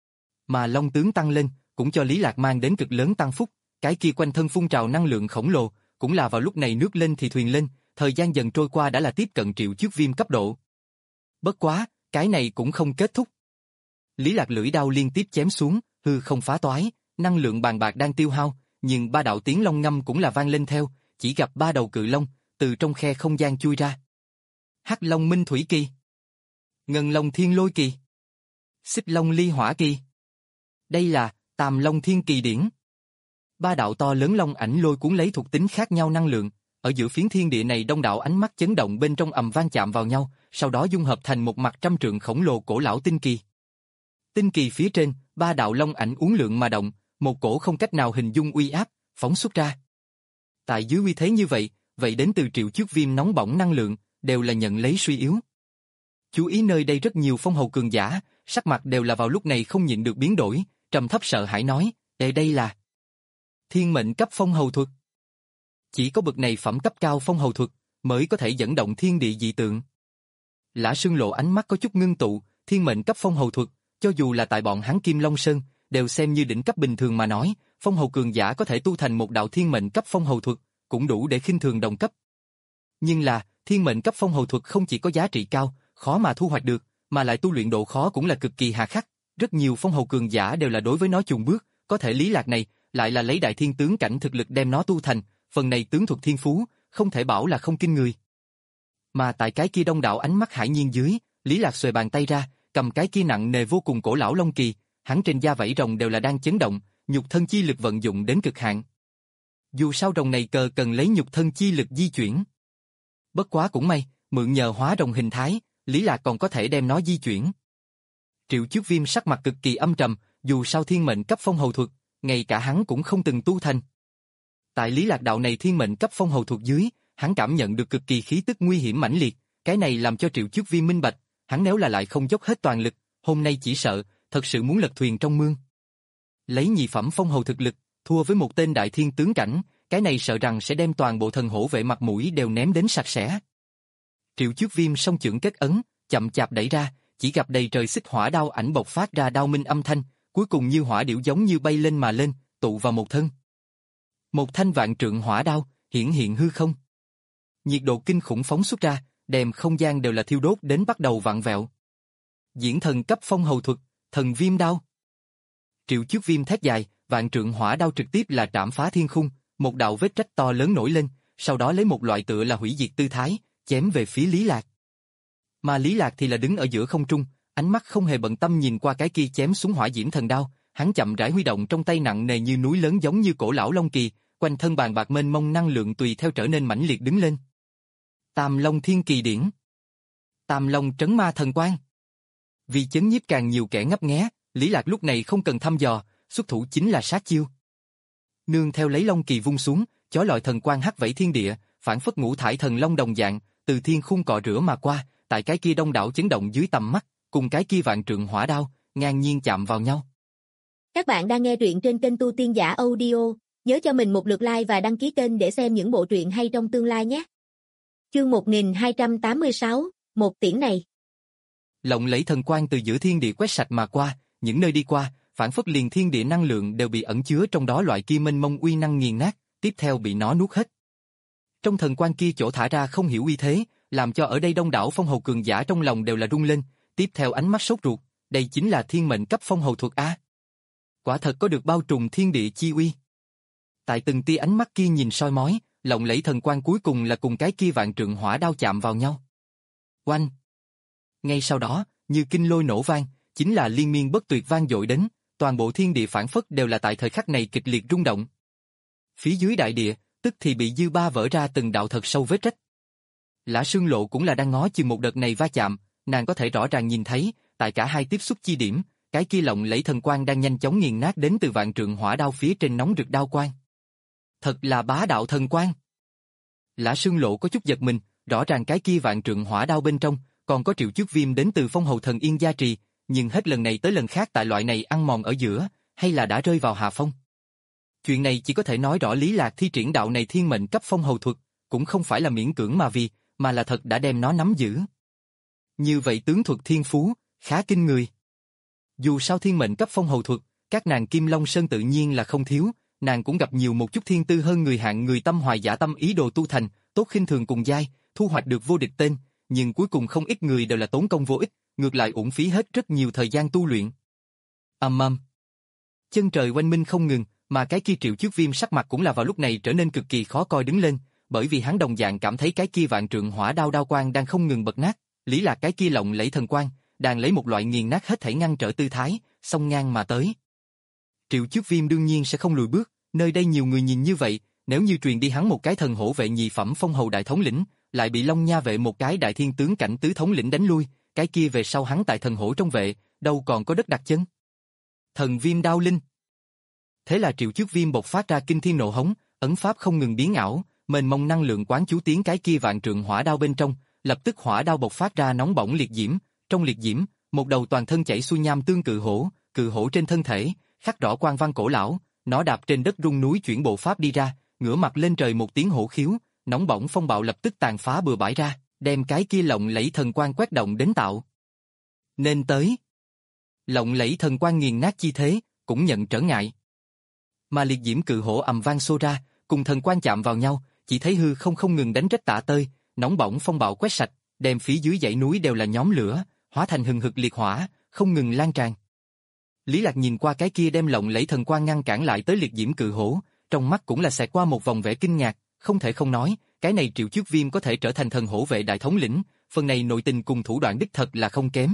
Mà long tướng tăng lên, cũng cho Lý Lạc mang đến cực lớn tăng phúc, cái kia quanh thân phun trào năng lượng khổng lồ, cũng là vào lúc này nước lên thì thuyền lên, thời gian dần trôi qua đã là tiếp cận Triệu Chước Viêm cấp độ. Bất quá, cái này cũng không kết thúc. Lý Lạc lưỡi đao liên tiếp chém xuống, hư không phá toái, năng lượng bàn bạc đang tiêu hao, nhưng ba đạo tiếng long ngâm cũng là vang lên theo, chỉ gặp ba đầu cự long từ trong khe không gian chui ra. Hắc Long Minh Thủy Kỳ, Ngân Long Thiên Lôi Kỳ, Xích Long Ly Hỏa Kỳ. Đây là Tam Long Thiên Kỳ điển. Ba đạo to lớn long ảnh lôi cuốn lấy thuộc tính khác nhau năng lượng, ở giữa phiến thiên địa này đông đảo ánh mắt chấn động bên trong ầm vang chạm vào nhau, sau đó dung hợp thành một mặt trăm trượng khổng lồ cổ lão tinh kỳ. Tinh kỳ phía trên, ba đạo long ảnh uốn lượn mà động, một cổ không cách nào hình dung uy áp phóng xuất ra. Tại dưới uy thế như vậy, vậy đến từ Triệu Chước Viêm nóng bỏng năng lượng, đều là nhận lấy suy yếu. Chú ý nơi đây rất nhiều phong hầu cường giả, sắc mặt đều là vào lúc này không nhịn được biến đổi, trầm thấp sợ hãi nói, đây đây là thiên mệnh cấp phong hầu thuật. Chỉ có bậc này phẩm cấp cao phong hầu thuật, mới có thể dẫn động thiên địa dị tượng. Lã Sương Lộ ánh mắt có chút ngưng tụ, thiên mệnh cấp phong hầu thuật, cho dù là tại bọn hắn Kim Long Sơn, đều xem như đỉnh cấp bình thường mà nói, phong hầu cường giả có thể tu thành một đạo thiên mệnh cấp phong hầu thuật, cũng đủ để khinh thường đồng cấp. Nhưng là, thiên mệnh cấp phong hầu thuật không chỉ có giá trị cao, khó mà thu hoạch được, mà lại tu luyện độ khó cũng là cực kỳ hà khắc, rất nhiều phong hầu cường giả đều là đối với nó chùn bước, có thể Lý Lạc này, lại là lấy đại thiên tướng cảnh thực lực đem nó tu thành, phần này tướng thuật thiên phú, không thể bảo là không kinh người. Mà tại cái kia đông đảo ánh mắt hải nhiên dưới, Lý Lạc xuề bàn tay ra, cầm cái kia nặng nề vô cùng cổ lão long kỳ, hắn trên da vảy rồng đều là đang chấn động, nhục thân chi lực vận dụng đến cực hạn. Dù sao rồng này cờ cần lấy nhục thân chi lực di chuyển. Bất quá cũng may, mượn nhờ hóa rồng hình thái, Lý Lạc còn có thể đem nó di chuyển. Triệu Chước Viêm sắc mặt cực kỳ âm trầm, dù sao thiên mệnh cấp phong hầu thuật, ngay cả hắn cũng không từng tu thành. Tại Lý Lạc đạo này thiên mệnh cấp phong hầu thuật dưới, hắn cảm nhận được cực kỳ khí tức nguy hiểm mãnh liệt, cái này làm cho Triệu Chước Viêm minh bạch, hắn nếu là lại không dốc hết toàn lực, hôm nay chỉ sợ, thật sự muốn lật thuyền trong mương. Lấy nhị phẩm phong hầu thực lực, thua với một tên đại thiên tướng cảnh, cái này sợ rằng sẽ đem toàn bộ thần hổ vệ mặt mũi đều ném đến sạch sẽ. Triệu Chước Viêm song chưởng kết ấn, chậm chạp đẩy ra, chỉ gặp đầy trời xích hỏa đao ảnh bộc phát ra đao minh âm thanh, cuối cùng như hỏa điểu giống như bay lên mà lên, tụ vào một thân. Một thanh vạn trượng hỏa đao, hiển hiện hư không. Nhiệt độ kinh khủng phóng xuất ra, đem không gian đều là thiêu đốt đến bắt đầu vặn vẹo. Diễn thần cấp phong hầu thuật, thần viêm đao. Triệu Chước Viêm thét dài, vạn trượng hỏa đao trực tiếp là trảm phá thiên khung, một đạo vết rách to lớn nổi lên, sau đó lấy một loại tựa là hủy diệt tư thái, chém về phía Lý Lạc. Mà Lý Lạc thì là đứng ở giữa không trung, ánh mắt không hề bận tâm nhìn qua cái kia chém xuống hỏa diễm thần đao, hắn chậm rãi huy động trong tay nặng nề như núi lớn giống như cổ lão long kỳ, quanh thân bàn bạc mênh mông năng lượng tùy theo trở nên mãnh liệt đứng lên. Tam Long Thiên Kỳ Điển, Tam Long Trấn Ma Thần Quang. Vì chấn nhiếp càng nhiều kẻ ngấp nghé, Lý Lạc lúc này không cần thăm dò, xuất thủ chính là sát chiêu. Nương theo lấy long kỳ vung xuống, chói lọi thần quang hắt vẫy thiên địa, phản phất ngũ thải thần long đồng dạng, từ thiên khung cọ rửa mà qua, tại cái kia đông đảo chấn động dưới tầm mắt, cùng cái kia vạn trượng hỏa đao, ngang nhiên chạm vào nhau. Các bạn đang nghe truyện trên kênh Tu Tiên Giả Audio, nhớ cho mình một lượt like và đăng ký kênh để xem những bộ truyện hay trong tương lai nhé. Chương một nghìn hai trăm tám mươi sáu, một tiễn này. Lộng lẫy thần quang từ giữa thiên địa quét sạch mà qua, những nơi đi qua, phản phất liền thiên địa năng lượng đều bị ẩn chứa trong đó loại kia mênh mông uy năng nghiền nát, tiếp theo bị nó nuốt hết. Trong thần quang kia chỗ thả ra không hiểu uy thế, làm cho ở đây đông đảo phong hầu cường giả trong lòng đều là rung lên, tiếp theo ánh mắt sốt ruột, đây chính là thiên mệnh cấp phong hầu thuật a. Quả thật có được bao trùm thiên địa chi uy. Tại từng tia ánh mắt kia nhìn soi mói, lộng lẫy thần quang cuối cùng là cùng cái kia vạn trượng hỏa đao chạm vào nhau. Oanh! Ngay sau đó, như kinh lôi nổ vang, chính là liên miên bất tuyệt vang dội đến, toàn bộ thiên địa phản phất đều là tại thời khắc này kịch liệt rung động. Phía dưới đại địa, tức thì bị dư ba vỡ ra từng đạo thật sâu vết rách. Lã Sương Lộ cũng là đang ngó chừng một đợt này va chạm, nàng có thể rõ ràng nhìn thấy, tại cả hai tiếp xúc chi điểm, cái kia lộng lẫy thần quang đang nhanh chóng nghiền nát đến từ vạn trượng hỏa đao phía trên nóng rực đao quang. Thật là bá đạo thần quang. Lã Sương Lộ có chút giật mình, rõ ràng cái kia vạn trượng hỏa đao bên trong, còn có Triệu Chước Viêm đến từ phong hầu thần yên gia trì, nhưng hết lần này tới lần khác tại loại này ăn mòn ở giữa, hay là đã rơi vào hạ phong. Chuyện này chỉ có thể nói rõ Lý Lạc thi triển đạo này thiên mệnh cấp phong hầu thuật, cũng không phải là miễn cưỡng mà vì, mà là thật đã đem nó nắm giữ. Như vậy tướng thuật thiên phú, khá kinh người. Dù sao thiên mệnh cấp phong hầu thuật, các nàng Kim Long Sơn tự nhiên là không thiếu, nàng cũng gặp nhiều một chút thiên tư hơn người hạng người tâm hoài giả tâm ý đồ tu thành, tốt khinh thường cùng giai, thu hoạch được vô địch tên, nhưng cuối cùng không ít người đều là tốn công vô ích, ngược lại uổng phí hết rất nhiều thời gian tu luyện. Ầm ầm. Chân trời oanh minh không ngừng, mà cái kia Triệu Chước Viêm sắc mặt cũng là vào lúc này trở nên cực kỳ khó coi đứng lên, bởi vì hắn đồng dạng cảm thấy cái kia vạn trượng hỏa đao đao quang đang không ngừng bật nát, Lý Lạc cái kia lộng lẫy thần quang, đang lấy một loại nghiền nát hết thảy ngăn trở tư thái, xông ngang mà tới. Triệu Chước Viêm đương nhiên sẽ không lùi bước, nơi đây nhiều người nhìn như vậy, nếu như truyền đi hắn một cái thần hổ vệ nhị phẩm phong hầu đại thống lĩnh, lại bị Long Nha vệ một cái đại thiên tướng cảnh tứ thống lĩnh đánh lui, cái kia về sau hắn tại thần hổ trong vệ, đâu còn có đất đặt chân. Thần viêm đao linh. Thế là Triệu Chước Viêm bộc phát ra kinh thiên nộ hống, ấn pháp không ngừng biến ảo, mênh mông năng lượng quán chú tiến cái kia vạn trượng hỏa đao bên trong, lập tức hỏa đao bộc phát ra nóng bỏng liệt diễm, trong liệt diễm, một đầu toàn thân chảy xuôi nham tương cự hổ, cự hổ trên thân thể, khắc rõ quan văn cổ lão, nó đạp trên đất rung núi chuyển bộ pháp đi ra, ngửa mặt lên trời một tiếng hổ khiếu, nóng bỏng phong bạo lập tức tàn phá bừa bãi ra, đem cái kia lộng lẫy thần quang quét động đến tạo. Nên tới. Lộng lẫy thần quang nghiền nát chi thế, cũng nhận trở ngại. Mà liệt diễm cự hổ ầm vang xô ra, cùng thần quang chạm vào nhau, chỉ thấy hư không không ngừng đánh rách tả tơi, nóng bỏng phong bạo quét sạch, đem phía dưới dãy núi đều là nhóm lửa, hóa thành hừng hực liệt hỏa, không ngừng lan tràn. Lý Lạc nhìn qua cái kia đem lộng lẫy thần quang ngăn cản lại tới liệt diễm cự hổ, trong mắt cũng là xẹt qua một vòng vẻ kinh ngạc, không thể không nói, cái này Triệu Chước Viêm có thể trở thành thần hổ vệ đại thống lĩnh, phần này nội tình cùng thủ đoạn đích thật là không kém.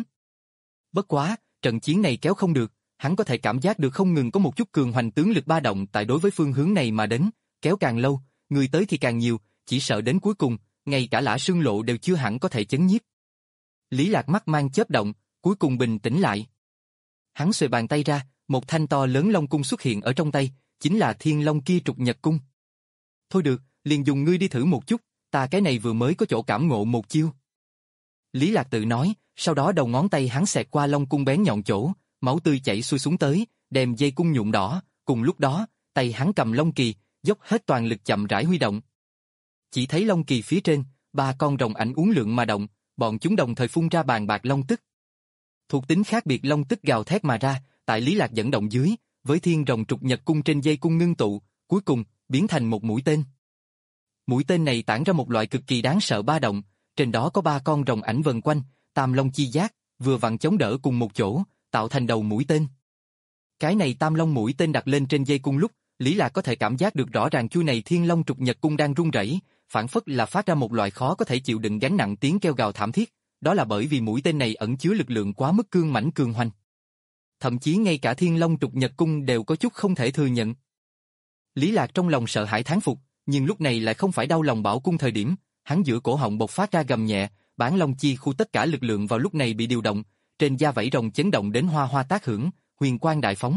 Bất quá, trận chiến này kéo không được, hắn có thể cảm giác được không ngừng có một chút cường hoành tướng lực ba động tại đối với phương hướng này mà đến, kéo càng lâu, người tới thì càng nhiều, chỉ sợ đến cuối cùng, ngay cả Lã Sương Lộ đều chưa hẳn có thể chấn nhiếp. Lý Lạc mắt mang chớp động, cuối cùng bình tĩnh lại. Hắn xuề bàn tay ra, một thanh to lớn long cung xuất hiện ở trong tay, chính là thiên long kia trục nhật cung. Thôi được, liền dùng ngươi đi thử một chút, ta cái này vừa mới có chỗ cảm ngộ một chiêu. Lý Lạc tự nói, sau đó đầu ngón tay hắn xẹt qua long cung bén nhọn chỗ, máu tươi chảy xuôi xuống tới, đem dây cung nhuộm đỏ, cùng lúc đó, tay hắn cầm long kỳ, dốc hết toàn lực chậm rãi huy động. Chỉ thấy long kỳ phía trên, ba con rồng ảnh uốn lượn mà động, bọn chúng đồng thời phun ra bàn bạc long tức. Thuộc tính khác biệt long tức gào thét mà ra, tại Lý Lạc dẫn động dưới, với thiên rồng trục nhật cung trên dây cung ngưng tụ, cuối cùng biến thành một mũi tên. Mũi tên này tản ra một loại cực kỳ đáng sợ ba động, trên đó có ba con rồng ảnh vần quanh, tam long chi giác, vừa vặn chống đỡ cùng một chỗ, tạo thành đầu mũi tên. Cái này tam long mũi tên đặt lên trên dây cung lúc, Lý Lạc có thể cảm giác được rõ ràng chuôi này Thiên Long Trục Nhật cung đang rung rẩy, phản phất là phát ra một loại khó có thể chịu đựng gánh nặng tiếng kêu gào thảm thiết, đó là bởi vì mũi tên này ẩn chứa lực lượng quá mức cương mãnh cường hoành. Thậm chí ngay cả Thiên Long Trục Nhật cung đều có chút không thể thừa nhận. Lý Lạc trong lòng sợ hãi thán phục, nhưng lúc này lại không phải đau lòng bảo cung thời điểm, hắn giữa cổ họng bộc phát ra gầm nhẹ, bản long chi khu tất cả lực lượng vào lúc này bị điều động, trên da vảy rồng chấn động đến hoa hoa tác hưởng, huyền quang đại phóng.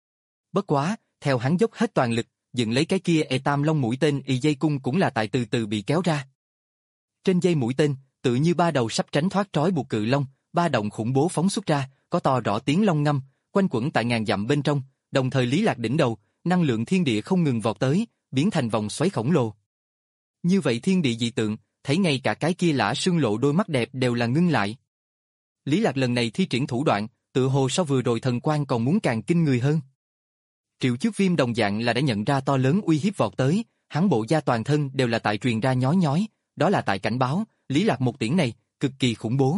Bất quá, theo hắn dốc hết toàn lực, dựng lấy cái kia e tam long mũi tên y dây cung cũng là tại từ từ bị kéo ra. Trên dây mũi tên, tự như ba đầu sắp tránh thoát trói buộc cự long, ba động khủng bố phóng xuất ra, có to rõ tiếng long ngâm, quanh quẩn tại ngàn dặm bên trong, đồng thời Lý Lạc đỉnh đầu, năng lượng thiên địa không ngừng vọt tới, biến thành vòng xoáy khổng lồ. Như vậy thiên địa dị tượng, thấy ngay cả cái kia lã sương lộ đôi mắt đẹp đều là ngưng lại. Lý Lạc lần này thi triển thủ đoạn, tự hồ so vừa rồi thần quang còn muốn càng kinh người hơn. Triệu Chước Viêm đồng dạng là đã nhận ra to lớn uy hiếp vọt tới, hắn bộ da toàn thân đều là tại truyền ra nhói nhói, đó là tại cảnh báo, Lý Lạc một tiễn này, cực kỳ khủng bố.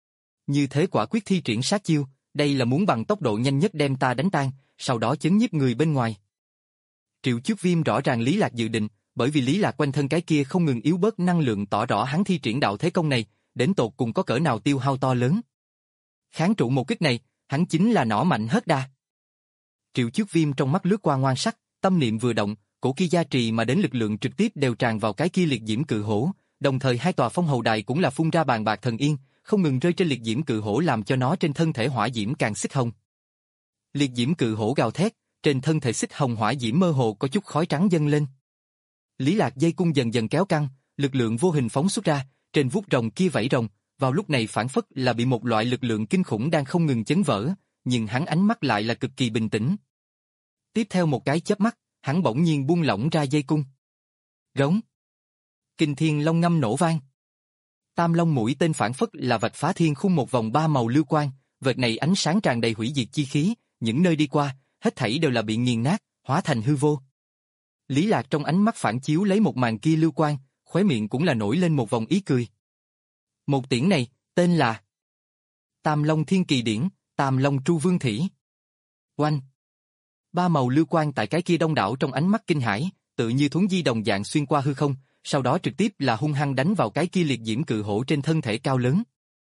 Như thế quả quyết thi triển sát chiêu, đây là muốn bằng tốc độ nhanh nhất đem ta đánh tan, sau đó chấn nhiếp người bên ngoài. Triệu Chước Viêm rõ ràng Lý Lạc dự định, bởi vì Lý Lạc quanh thân cái kia không ngừng yếu bớt năng lượng tỏ rõ hắn thi triển đạo thế công này, đến tột cùng có cỡ nào tiêu hao to lớn. Kháng trụ một kích này, hắn chính là nỏ mạnh hớt đa. Triệu Chước Viêm trong mắt lướt qua ngoan sắc, tâm niệm vừa động, cổ kia gia trì mà đến lực lượng trực tiếp đều tràn vào cái kia liệt diễm cự hổ, đồng thời hai tòa phong hầu đài cũng là phun ra bàn bạc thần yên, không ngừng rơi trên liệt diễm cự hổ làm cho nó trên thân thể hỏa diễm càng xích hồng. Liệt diễm cự hổ gào thét, trên thân thể xích hồng hỏa diễm mơ hồ có chút khói trắng dâng lên. Lý Lạc dây cung dần dần kéo căng, lực lượng vô hình phóng xuất ra, trên vuốt rồng kia vẫy rồng, vào lúc này phản phất là bị một loại lực lượng kinh khủng đang không ngừng chấn vỡ, nhưng hắn ánh mắt lại là cực kỳ bình tĩnh. Tiếp theo một cái chớp mắt, hắn bỗng nhiên buông lỏng ra dây cung. Rống. Kinh thiên long ngâm nổ vang. Tam long mũi tên phản phất là vạch phá thiên khung một vòng ba màu lưu quang, vệt này ánh sáng tràn đầy hủy diệt chi khí, những nơi đi qua, hết thảy đều là bị nghiền nát, hóa thành hư vô. Lý Lạc trong ánh mắt phản chiếu lấy một màn kia lưu quang, khóe miệng cũng là nổi lên một vòng ý cười. Một tiễn này, tên là Tam Long Thiên Kỳ Điển, Tam Long Tru Vương Thỉ. Oanh! Ba màu lưu quang tại cái kia đông đảo trong ánh mắt kinh hãi, tự như thuấn di đồng dạng xuyên qua hư không, sau đó trực tiếp là hung hăng đánh vào cái kia liệt diễm cự hổ trên thân thể cao lớn.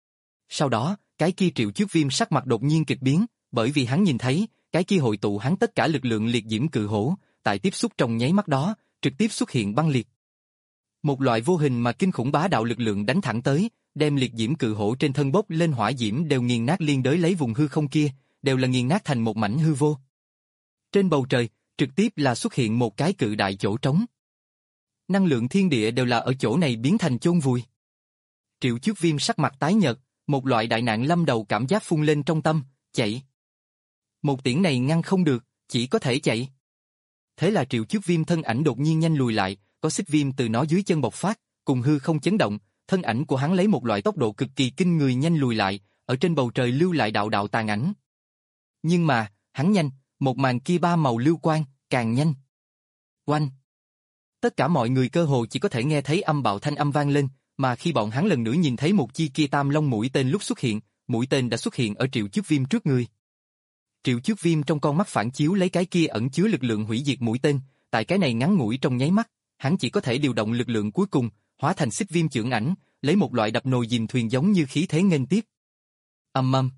Sau đó, cái kia Triệu Chước Viêm sắc mặt đột nhiên kịch biến, bởi vì hắn nhìn thấy, cái kia hội tụ hắn tất cả lực lượng liệt diễm cự hổ, tại tiếp xúc trong nháy mắt đó, trực tiếp xuất hiện băng liệt. Một loại vô hình mà kinh khủng bá đạo lực lượng đánh thẳng tới, đem liệt diễm cự hổ trên thân bốc lên hỏa diễm đều nghiền nát liên đới lấy vùng hư không kia, đều là nghiền nát thành một mảnh hư vô. Trên bầu trời, trực tiếp là xuất hiện một cái cự đại chỗ trống. Năng lượng thiên địa đều là ở chỗ này biến thành chôn vùi. Triệu Chước Viêm sắc mặt tái nhợt, một loại đại nạn lâm đầu cảm giác phun lên trong tâm, chạy. Một tiễn này ngăn không được, chỉ có thể chạy. Thế là Triệu Chước Viêm thân ảnh đột nhiên nhanh lùi lại, có xích viêm từ nó dưới chân bộc phát, cùng hư không chấn động, thân ảnh của hắn lấy một loại tốc độ cực kỳ kinh người nhanh lùi lại, ở trên bầu trời lưu lại đạo đạo tàn ảnh. Nhưng mà, hắn nhanh, một màn kia ba màu lưu quang, càng nhanh. Oanh! Tất cả mọi người cơ hồ chỉ có thể nghe thấy âm bạo thanh âm vang lên, mà khi bọn hắn lần nữa nhìn thấy một chi kia tam long mũi tên lúc xuất hiện, mũi tên đã xuất hiện ở Triệu Chước Viêm trước người. Triệu Chước Viêm trong con mắt phản chiếu lấy cái kia ẩn chứa lực lượng hủy diệt mũi tên, tại cái này ngắn ngủi trong nháy mắt, hắn chỉ có thể điều động lực lượng cuối cùng, hóa thành xích viêm chưởng ảnh, lấy một loại đập nồi dìm thuyền giống như khí thế nghênh tiếp. Ầm ầm.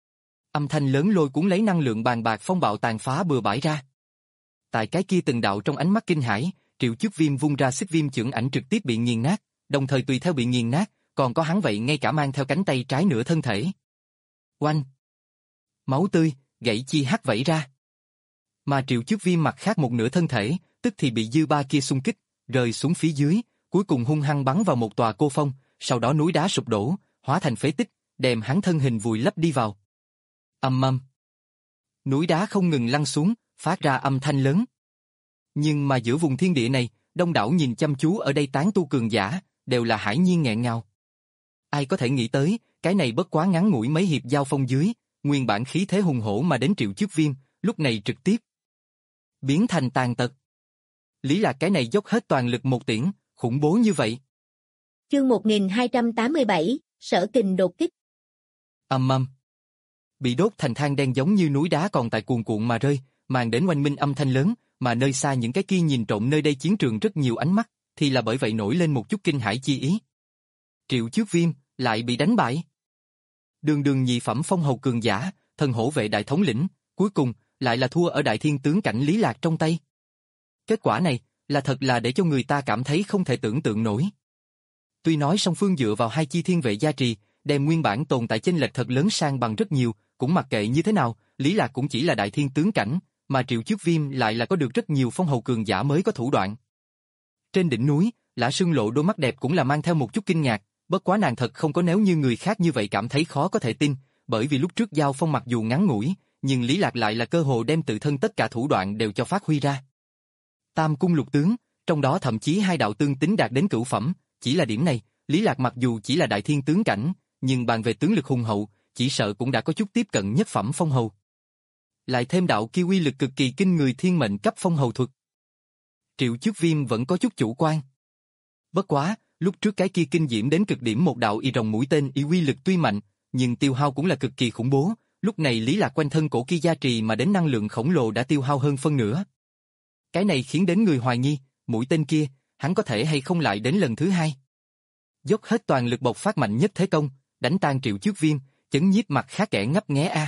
Âm thanh lớn lôi cuốn lấy năng lượng bàn bạc phong bạo tàn phá bừa bãi ra. Tại cái kia từng đạo trong ánh mắt kinh hãi, Triệu Chước Viêm vung ra xích viêm chưởng ảnh trực tiếp bị nghiền nát, đồng thời tùy theo bị nghiền nát, còn có hắn vậy ngay cả mang theo cánh tay trái nửa thân thể. Oanh! Máu tươi, gãy chi hắc vẩy ra. Mà Triệu Chước Viêm mặt khác một nửa thân thể, tức thì bị dư ba kia xung kích, rơi xuống phía dưới, cuối cùng hung hăng bắn vào một tòa cô phong, sau đó núi đá sụp đổ, hóa thành phế tích, đem hắn thân hình vùi lấp đi vào. Ầm ầm. Núi đá không ngừng lăn xuống, phát ra âm thanh lớn. Nhưng mà giữa vùng thiên địa này, đông đảo nhìn chăm chú ở đây tán tu cường giả, đều là hải nhiên nghẹn ngào. Ai có thể nghĩ tới, cái này bất quá ngắn ngủi mấy hiệp giao phong dưới, nguyên bản khí thế hùng hổ mà đến Triệu Chước Viêm, lúc này trực tiếp biến thành tàn tật. Lý Lạc cái này dốc hết toàn lực một tiễn, khủng bố như vậy. Chương một nghìn hai trăm tám mươi bảy, Sở Kình đột kích. Ầm ầm. Bị đốt thành than đen giống như núi đá còn tại cuồn cuộn mà rơi, màn đến oanh minh âm thanh lớn, mà nơi xa những cái kia nhìn trộm nơi đây chiến trường rất nhiều ánh mắt, thì là bởi vậy nổi lên một chút kinh hãi chi ý. Triệu Chước Viêm lại bị đánh bại. Đường đường nhị phẩm phong hầu cường giả, thần hổ vệ đại thống lĩnh, cuối cùng lại là thua ở đại thiên tướng cảnh Lý Lạc trong tay. Kết quả này là thật là để cho người ta cảm thấy không thể tưởng tượng nổi. Tuy nói song phương dựa vào hai chi thiên vệ gia trì, đem nguyên bản tồn tại chênh lệch thật lớn sang bằng rất nhiều, cũng mặc kệ như thế nào, Lý Lạc cũng chỉ là đại thiên tướng cảnh, mà Triệu Chước Viêm lại là có được rất nhiều phong hầu cường giả mới có thủ đoạn. Trên đỉnh núi, Lã Sương Lộ đôi mắt đẹp cũng là mang theo một chút kinh ngạc, bất quá nàng thật không có nếu như người khác như vậy cảm thấy khó có thể tin, bởi vì lúc trước giao phong mặc dù ngắn ngủi, nhưng Lý Lạc lại là cơ hội đem tự thân tất cả thủ đoạn đều cho phát huy ra. Tam cung lục tướng, trong đó thậm chí hai đạo tương tính đạt đến cửu phẩm, chỉ là điểm này, Lý Lạc mặc dù chỉ là đại thiên tướng cảnh, nhưng bàn về tướng lực hùng hậu, chỉ sợ cũng đã có chút tiếp cận nhất phẩm phong hầu. Lại thêm đạo kia uy lực cực kỳ kinh người thiên mệnh cấp phong hầu thuật. Triệu Chước Viêm vẫn có chút chủ quan. Bất quá, lúc trước cái kia kinh diễm đến cực điểm một đạo y rồng mũi tên y uy lực tuy mạnh, nhưng tiêu hao cũng là cực kỳ khủng bố, lúc này Lý Lạc quanh thân cổ kia gia trì mà đến năng lượng khổng lồ đã tiêu hao hơn phân nửa. Cái này khiến đến người hoài nghi, mũi tên kia, hắn có thể hay không lại đến lần thứ hai. Dốc hết toàn lực bộc phát mạnh nhất thế công, đánh tan Triệu Chước Viêm, chấn nhiếp mặt khác kẻ ngấp nghé a.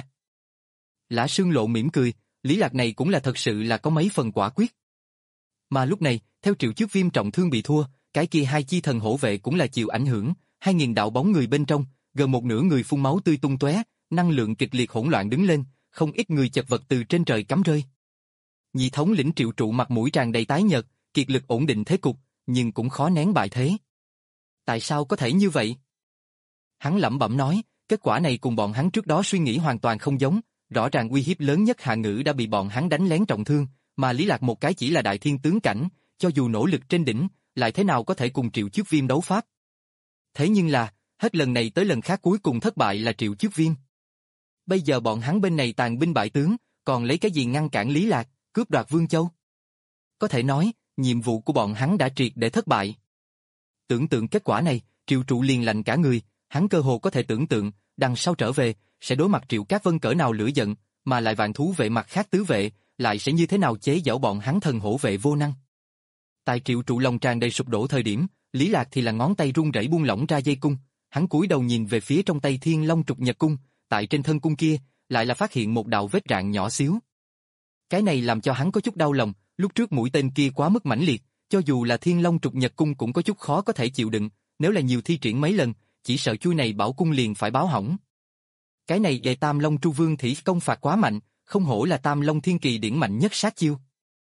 Lã Sương Lộ mỉm cười, Lý Lạc này cũng là thật sự là có mấy phần quả quyết. Mà lúc này, theo Triệu Chước Viêm trọng thương bị thua, cái kia hai chi thần hổ vệ cũng là chịu ảnh hưởng, hai nghìn đạo bóng người bên trong, gần một nửa người phun máu tươi tung tóe, năng lượng kịch liệt hỗn loạn đứng lên, không ít người chật vật từ trên trời cắm rơi. Nhị thống lĩnh Triệu Trụ mặt mũi tràn đầy tái nhợt, kiệt lực ổn định thế cục, nhưng cũng khó nén bại thế. Tại sao có thể như vậy? Hắn lẩm bẩm nói, kết quả này cùng bọn hắn trước đó suy nghĩ hoàn toàn không giống, rõ ràng uy hiếp lớn nhất Hạ Ngữ đã bị bọn hắn đánh lén trọng thương, mà Lý Lạc một cái chỉ là đại thiên tướng cảnh, cho dù nỗ lực trên đỉnh, lại thế nào có thể cùng Triệu Chước Viêm đấu pháp. Thế nhưng là, hết lần này tới lần khác cuối cùng thất bại là Triệu Chước Viêm. Bây giờ bọn hắn bên này tàn binh bại tướng, còn lấy cái gì ngăn cản Lý Lạc, cướp đoạt Vương Châu? Có thể nói, nhiệm vụ của bọn hắn đã triệt để thất bại. Tưởng tượng kết quả này, Triệu Trụ liền lạnh cả người, hắn cơ hồ có thể tưởng tượng, đằng sau trở về, sẽ đối mặt Triệu Cát Vân cỡ nào lửa giận, mà lại vạn thú vệ mặt khác tứ vệ, lại sẽ như thế nào chế giễu bọn hắn thần hổ vệ vô năng. Tại Triệu Trụ lòng tràn đầy sụp đổ thời điểm, Lý Lạc thì là ngón tay run rẩy buông lỏng ra dây cung, hắn cúi đầu nhìn về phía trong tay Thiên Long Trục Nhật cung, tại trên thân cung kia, lại là phát hiện một đạo vết rạn nhỏ xíu. Cái này làm cho hắn có chút đau lòng, lúc trước mũi tên kia quá mức mãnh liệt, cho dù là Thiên Long Trục Nhật cung cũng có chút khó có thể chịu đựng, nếu là nhiều thi triển mấy lần, chỉ sợ chui này bảo cung liền phải báo hỏng. Cái này về Tam Long Tru Vương Thỉ công phạt quá mạnh, không hổ là Tam Long Thiên Kỳ điển mạnh nhất sát chiêu.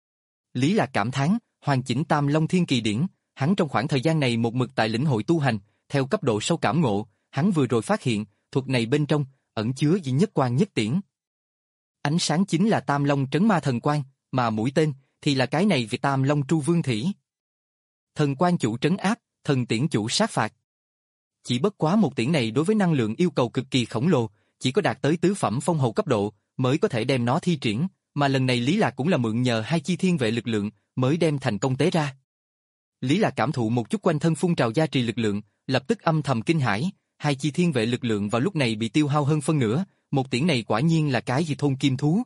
Lý Lạc cảm thán, hoàn chỉnh Tam Long Thiên Kỳ điển, hắn trong khoảng thời gian này một mực tại lĩnh hội tu hành, theo cấp độ sâu cảm ngộ, hắn vừa rồi phát hiện, thuật này bên trong ẩn chứa dị nhất quan nhất tiễn. Ánh sáng chính là Tam Long trấn ma thần quang, mà mũi tên thì là cái này vì Tam Long Tru Vương Thỉ. Thần quang chủ trấn áp, thần tiễn chủ sát phạt. Chỉ bất quá một tiễn này đối với năng lượng yêu cầu cực kỳ khổng lồ, chỉ có đạt tới tứ phẩm phong hầu cấp độ mới có thể đem nó thi triển, mà lần này Lý Lạc cũng là mượn nhờ hai chi thiên vệ lực lượng mới đem thành công tế ra. Lý Lạc cảm thụ một chút quanh thân phun trào gia trì lực lượng, lập tức âm thầm kinh hãi, hai chi thiên vệ lực lượng vào lúc này bị tiêu hao hơn phân nửa, một tiễn này quả nhiên là cái gì thôn kim thú.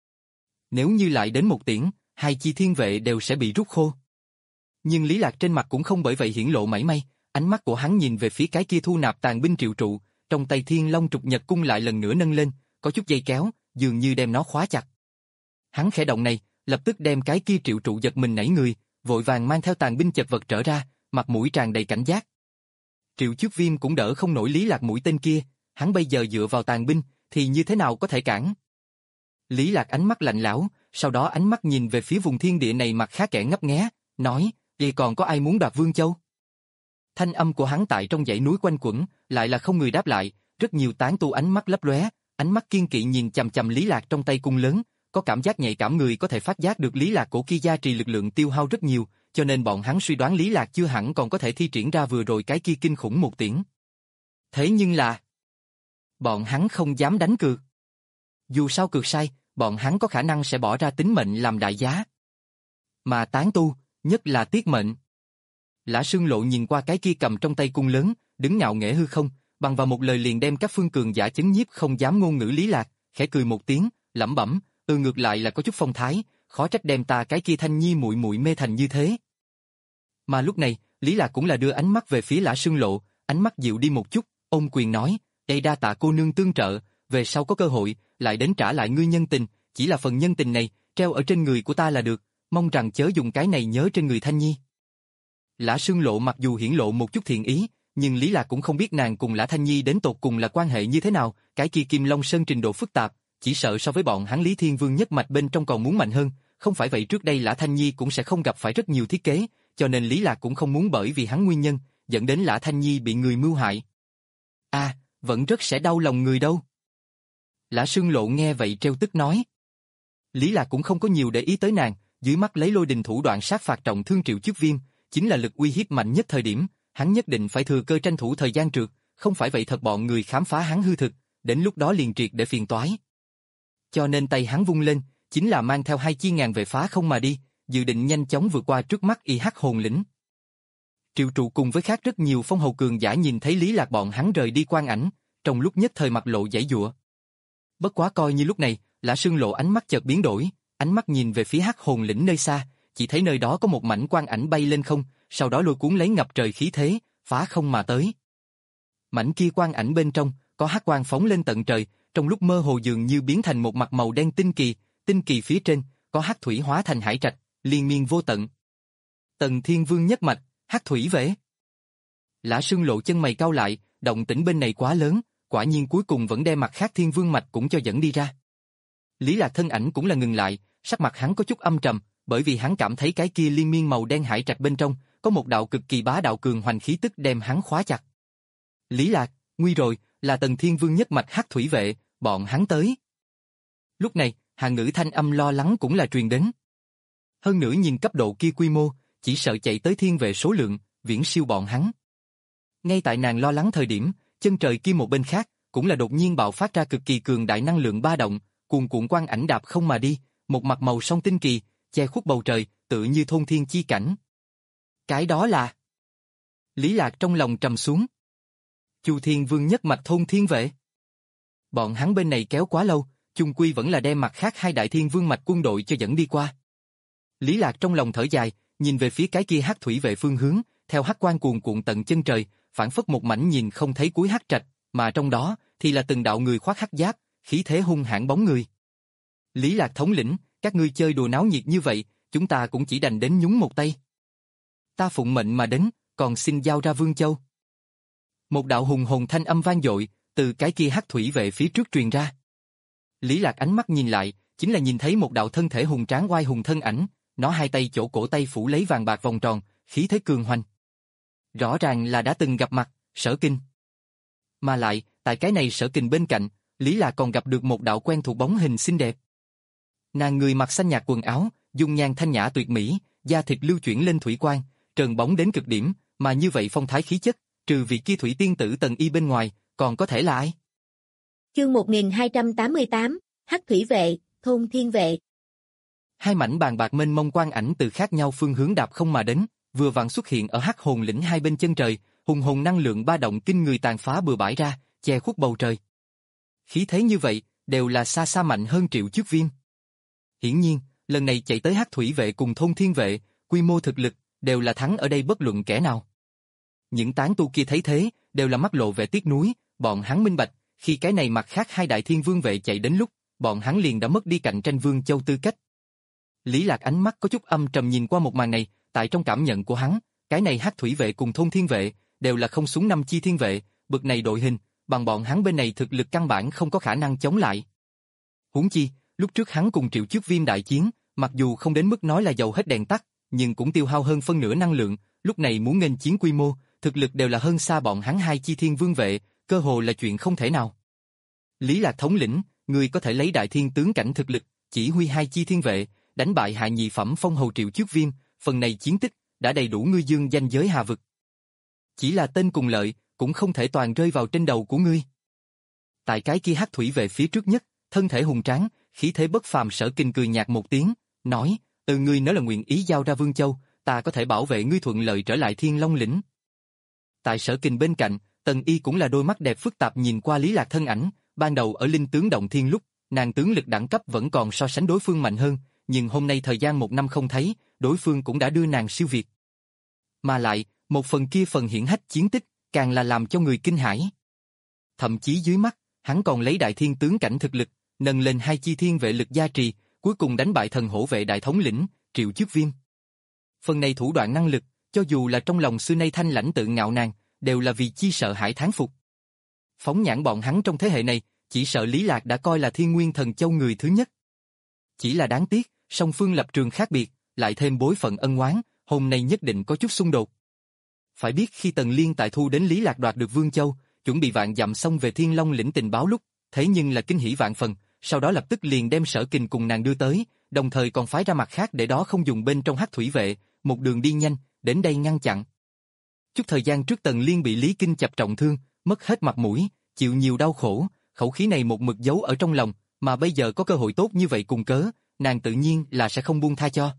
Nếu như lại đến một tiễn, hai chi thiên vệ đều sẽ bị rút khô. Nhưng Lý Lạc trên mặt cũng không bởi vậy hiển lộ mảy may, ánh mắt của hắn nhìn về phía cái kia thu nạp tàn binh Triệu Trụ, trong tay Thiên Long Trục Nhật cung lại lần nữa nâng lên, có chút dây kéo, dường như đem nó khóa chặt. Hắn khẽ động này, lập tức đem cái kia Triệu Trụ giật mình nảy người, vội vàng mang theo tàn binh chật vật trở ra, mặt mũi tràn đầy cảnh giác. Triệu Chước Viêm cũng đỡ không nổi Lý Lạc mũi tên kia, hắn bây giờ dựa vào tàn binh, thì như thế nào có thể cản? Lý Lạc ánh mắt lạnh lẽo, sau đó ánh mắt nhìn về phía vùng thiên địa này mặt khác kẻ ngấp nghé, nói, vậy còn có ai muốn đoạt Vương Châu? Thanh âm của hắn tại trong dãy núi quanh quẩn, lại là không người đáp lại, rất nhiều tán tu ánh mắt lấp lóe, ánh mắt kiên kỵ nhìn chằm chằm Lý Lạc trong tay cung lớn, có cảm giác nhạy cảm người có thể phát giác được Lý Lạc cổ kia gia trì lực lượng tiêu hao rất nhiều, cho nên bọn hắn suy đoán Lý Lạc chưa hẳn còn có thể thi triển ra vừa rồi cái kia kinh khủng một tiễn. Thế nhưng là, bọn hắn không dám đánh cược. Dù sao cược sai, bọn hắn có khả năng sẽ bỏ ra tính mệnh làm đại giá. Mà tán tu, nhất là Tiết Mệnh. Lã Sương Lộ nhìn qua cái kia cầm trong tay cung lớn, đứng ngạo nghễ hư không, bằng vào một lời liền đem các phương cường giả chấn nhiếp không dám ngôn ngữ Lý Lạc, khẽ cười một tiếng, lẩm bẩm, ừ ngược lại là có chút phong thái, khó trách đem ta cái kia Thanh Nhi muội muội mê thành như thế. Mà lúc này, Lý Lạc cũng là đưa ánh mắt về phía Lã Sương Lộ, ánh mắt dịu đi một chút, ôm quyền nói, đây đa tạ cô nương tương trợ, về sau có cơ hội, lại đến trả lại ngươi nhân tình, chỉ là phần nhân tình này, treo ở trên người của ta là được, mong rằng chớ dùng cái này nhớ trên người Thanh Nhi. Lã Sương Lộ mặc dù hiển lộ một chút thiện ý, nhưng Lý Lạc cũng không biết nàng cùng Lã Thanh Nhi đến tột cùng là quan hệ như thế nào, cái kia Kim Long Sơn trình độ phức tạp, chỉ sợ so với bọn hắn Lý Thiên Vương nhất mạch bên trong còn muốn mạnh hơn, không phải vậy trước đây Lã Thanh Nhi cũng sẽ không gặp phải rất nhiều thiết kế, cho nên Lý Lạc cũng không muốn bởi vì hắn nguyên nhân, dẫn đến Lã Thanh Nhi bị người mưu hại. À, vẫn rất sẽ đau lòng người đâu. Lã Sương Lộ nghe vậy treo tức nói. Lý Lạc cũng không có nhiều để ý tới nàng, dưới mắt lấy lôi đình thủ đoạn sát phạt trọng thương Triệu Chức Viêm, chính là lực uy hiếp mạnh nhất thời điểm, hắn nhất định phải thừa cơ tranh thủ thời gian trượt, không phải vậy thật bọn người khám phá hắn hư thực, đến lúc đó liền triệt để phiền toái. Cho nên tay hắn vung lên, chính là mang theo hai chi ngàn vệ phá không mà đi, dự định nhanh chóng vượt qua trước mắt Y Hắc hồn lĩnh. Triệu trụ cùng với khác rất nhiều phong hầu cường giả nhìn thấy Lý Lạc bọn hắn rời đi quang ảnh, trong lúc nhất thời mặt lộ giãy giụa. Bất quá coi như lúc này, Lã Sương Lộ ánh mắt chợt biến đổi, ánh mắt nhìn về phía Hắc hồn lĩnh nơi xa, chỉ thấy nơi đó có một mảnh quang ảnh bay lên không, sau đó lôi cuốn lấy ngập trời khí thế, phá không mà tới. Mảnh kia quang ảnh bên trong, có hắc quang phóng lên tận trời, trong lúc mơ hồ dường như biến thành một mặt màu đen tinh kỳ, tinh kỳ phía trên, có hắc thủy hóa thành hải trạch, liên miên vô tận. Tần Thiên Vương nhất mạch, hắc thủy vệ. Lã Sương Lộ chân mày cau lại, động tĩnh bên này quá lớn, quả nhiên cuối cùng vẫn đem mặt khác Thiên Vương mạch cũng cho dẫn đi ra. Lý Lạc thân ảnh cũng là ngừng lại, sắc mặt hắn có chút âm trầm, bởi vì hắn cảm thấy cái kia liên miên màu đen hải trạch bên trong, có một đạo cực kỳ bá đạo cường hoành khí tức đem hắn khóa chặt. Lý Lạc, nguy rồi, là Tần Thiên Vương nhất mạch hắc thủy vệ, bọn hắn tới. Lúc này, Hàn Ngữ thanh âm lo lắng cũng là truyền đến. Hơn nữa nhìn cấp độ kia quy mô, chỉ sợ chạy tới thiên vệ số lượng, viễn siêu bọn hắn. Ngay tại nàng lo lắng thời điểm, chân trời kia một bên khác, cũng là đột nhiên bạo phát ra cực kỳ cường đại năng lượng ba động, cuồn cuộn quang ảnh đạp không mà đi, một mặt màu song tinh kỳ, che khuất bầu trời, tự như thôn thiên chi cảnh. Cái đó là... Lý Lạc trong lòng trầm xuống. Chu Thiên Vương nhất mạch thôn thiên vệ. Bọn hắn bên này kéo quá lâu, chung quy vẫn là đem mặt khác hai đại thiên vương mạch quân đội cho dẫn đi qua. Lý Lạc trong lòng thở dài, nhìn về phía cái kia hắc thủy vệ phương hướng, theo hắc quang cuồn cuộn tận chân trời, phản phất một mảnh nhìn không thấy cuối hắc trạch, mà trong đó thì là từng đạo người khoác hắc giáp, khí thế hung hãn bóng người. Lý Lạc thống lĩnh, các ngươi chơi đùa náo nhiệt như vậy, chúng ta cũng chỉ đành đến nhúng một tay. Ta phụng mệnh mà đến, còn xin giao ra Vương Châu. Một đạo hùng hồn thanh âm vang dội, từ cái kia hắc thủy vệ phía trước truyền ra. Lý Lạc ánh mắt nhìn lại, chính là nhìn thấy một đạo thân thể hùng tráng oai hùng thân ảnh, nó hai tay chỗ cổ tay phủ lấy vàng bạc vòng tròn, khí thế cường hoành. Rõ ràng là đã từng gặp mặt, Sở Kinh. Mà lại, tại cái này Sở Kinh bên cạnh, Lý Lạc còn gặp được một đạo quen thuộc bóng hình xinh đẹp. Nàng người mặc xanh nhạt quần áo, dung nhan thanh nhã tuyệt mỹ, da thịt lưu chuyển lên thủy quang, trơn bóng đến cực điểm, mà như vậy phong thái khí chất, trừ vị kia thủy tiên tử Tần Y bên ngoài, còn có thể là ai? Chương một nghìn hai trăm tám mươi tám, Hắc thủy vệ, thôn thiên vệ. Hai mảnh bàn bạc mênh mông quang ảnh từ khác nhau phương hướng đạp không mà đến, vừa vặn xuất hiện ở hắc hồn lĩnh hai bên chân trời, hùng hồn năng lượng ba động kinh người tàn phá bừa bãi ra, che khuất bầu trời. Khí thế như vậy, đều là xa xa mạnh hơn Triệu Chức Viêm. Hiển nhiên, lần này chạy tới hắc thủy vệ cùng thôn thiên vệ, quy mô thực lực, đều là thắng ở đây bất luận kẻ nào. Những tán tu kia thấy thế, đều là mắt lộ vẻ tiếc nuối, bọn hắn minh bạch, khi cái này mặt khác hai đại thiên vương vệ chạy đến lúc, bọn hắn liền đã mất đi cạnh tranh Vương Châu tư cách. Lý Lạc ánh mắt có chút âm trầm nhìn qua một màn này, tại trong cảm nhận của hắn, cái này hắc thủy vệ cùng thôn thiên vệ, đều là không xuống năm chi thiên vệ, bực này đội hình, bằng bọn hắn bên này thực lực căn bản không có khả năng chống lại. Huống chi, lúc trước hắn cùng Triệu Chức Viêm đại chiến, mặc dù không đến mức nói là dầu hết đèn tắt, nhưng cũng tiêu hao hơn phân nửa năng lượng, lúc này muốn nghênh chiến quy mô, thực lực đều là hơn xa bọn hắn hai chi thiên vương vệ, cơ hồ là chuyện không thể nào. Lý Lạc thống lĩnh, người có thể lấy đại thiên tướng cảnh thực lực, chỉ huy hai chi thiên vệ, đánh bại hạ nhị phẩm phong hầu Triệu Chức Viêm, phần này chiến tích đã đầy đủ ngươi dương danh giới hà vực. Chỉ là tên cùng lợi, cũng không thể toàn rơi vào trên đầu của ngươi. Tại cái kia hắc thủy vệ phía trước nhất, thân thể hùng tráng, khí thế bất phàm Sở Kinh cười nhạt một tiếng, nói, từ ngươi nếu là nguyện ý giao ra Vương Châu, ta có thể bảo vệ ngươi thuận lợi trở lại Thiên Long lĩnh. Tại Sở Kình bên cạnh, Tần Y cũng là đôi mắt đẹp phức tạp nhìn qua Lý Lạc thân ảnh, ban đầu ở linh tướng động thiên lúc, nàng tướng lực đẳng cấp vẫn còn so sánh đối phương mạnh hơn, nhưng hôm nay thời gian một năm không thấy, đối phương cũng đã đưa nàng siêu việt. Mà lại, một phần kia phần hiển hách chiến tích, càng là làm cho người kinh hãi. Thậm chí dưới mắt, hắn còn lấy đại thiên tướng cảnh thực lực, nâng lên hai chi thiên vệ lực gia trì, cuối cùng đánh bại thần hổ vệ đại thống lĩnh, Triệu Chức Viêm. Phần này thủ đoạn năng lực, cho dù là trong lòng xưa nay thanh lãnh tự ngạo nàng, đều là vì chi sợ hãi thán phục. Phóng nhãn bọn hắn trong thế hệ này, chỉ sợ Lý Lạc đã coi là Thiên Nguyên Thần Châu người thứ nhất. Chỉ là đáng tiếc, song phương lập trường khác biệt, lại thêm bối phận ân oán, hôm nay nhất định có chút xung đột. Phải biết khi Tần Liên tại thu đến Lý Lạc đoạt được Vương Châu, chuẩn bị vạn dặm xong về Thiên Long lĩnh tình báo lúc, thế nhưng là kinh hỉ vạn phần, sau đó lập tức liền đem Sở Kình cùng nàng đưa tới, đồng thời còn phái ra mặt khác để đó không dùng bên trong hắc thủy vệ, một đường đi nhanh, đến đây ngăn chặn. Chút thời gian trước Tần Liên bị Lý Kinh chập trọng thương, mất hết mặt mũi, chịu nhiều đau khổ, khẩu khí này một mực giấu ở trong lòng, mà bây giờ có cơ hội tốt như vậy cùng cớ, nàng tự nhiên là sẽ không buông tha cho.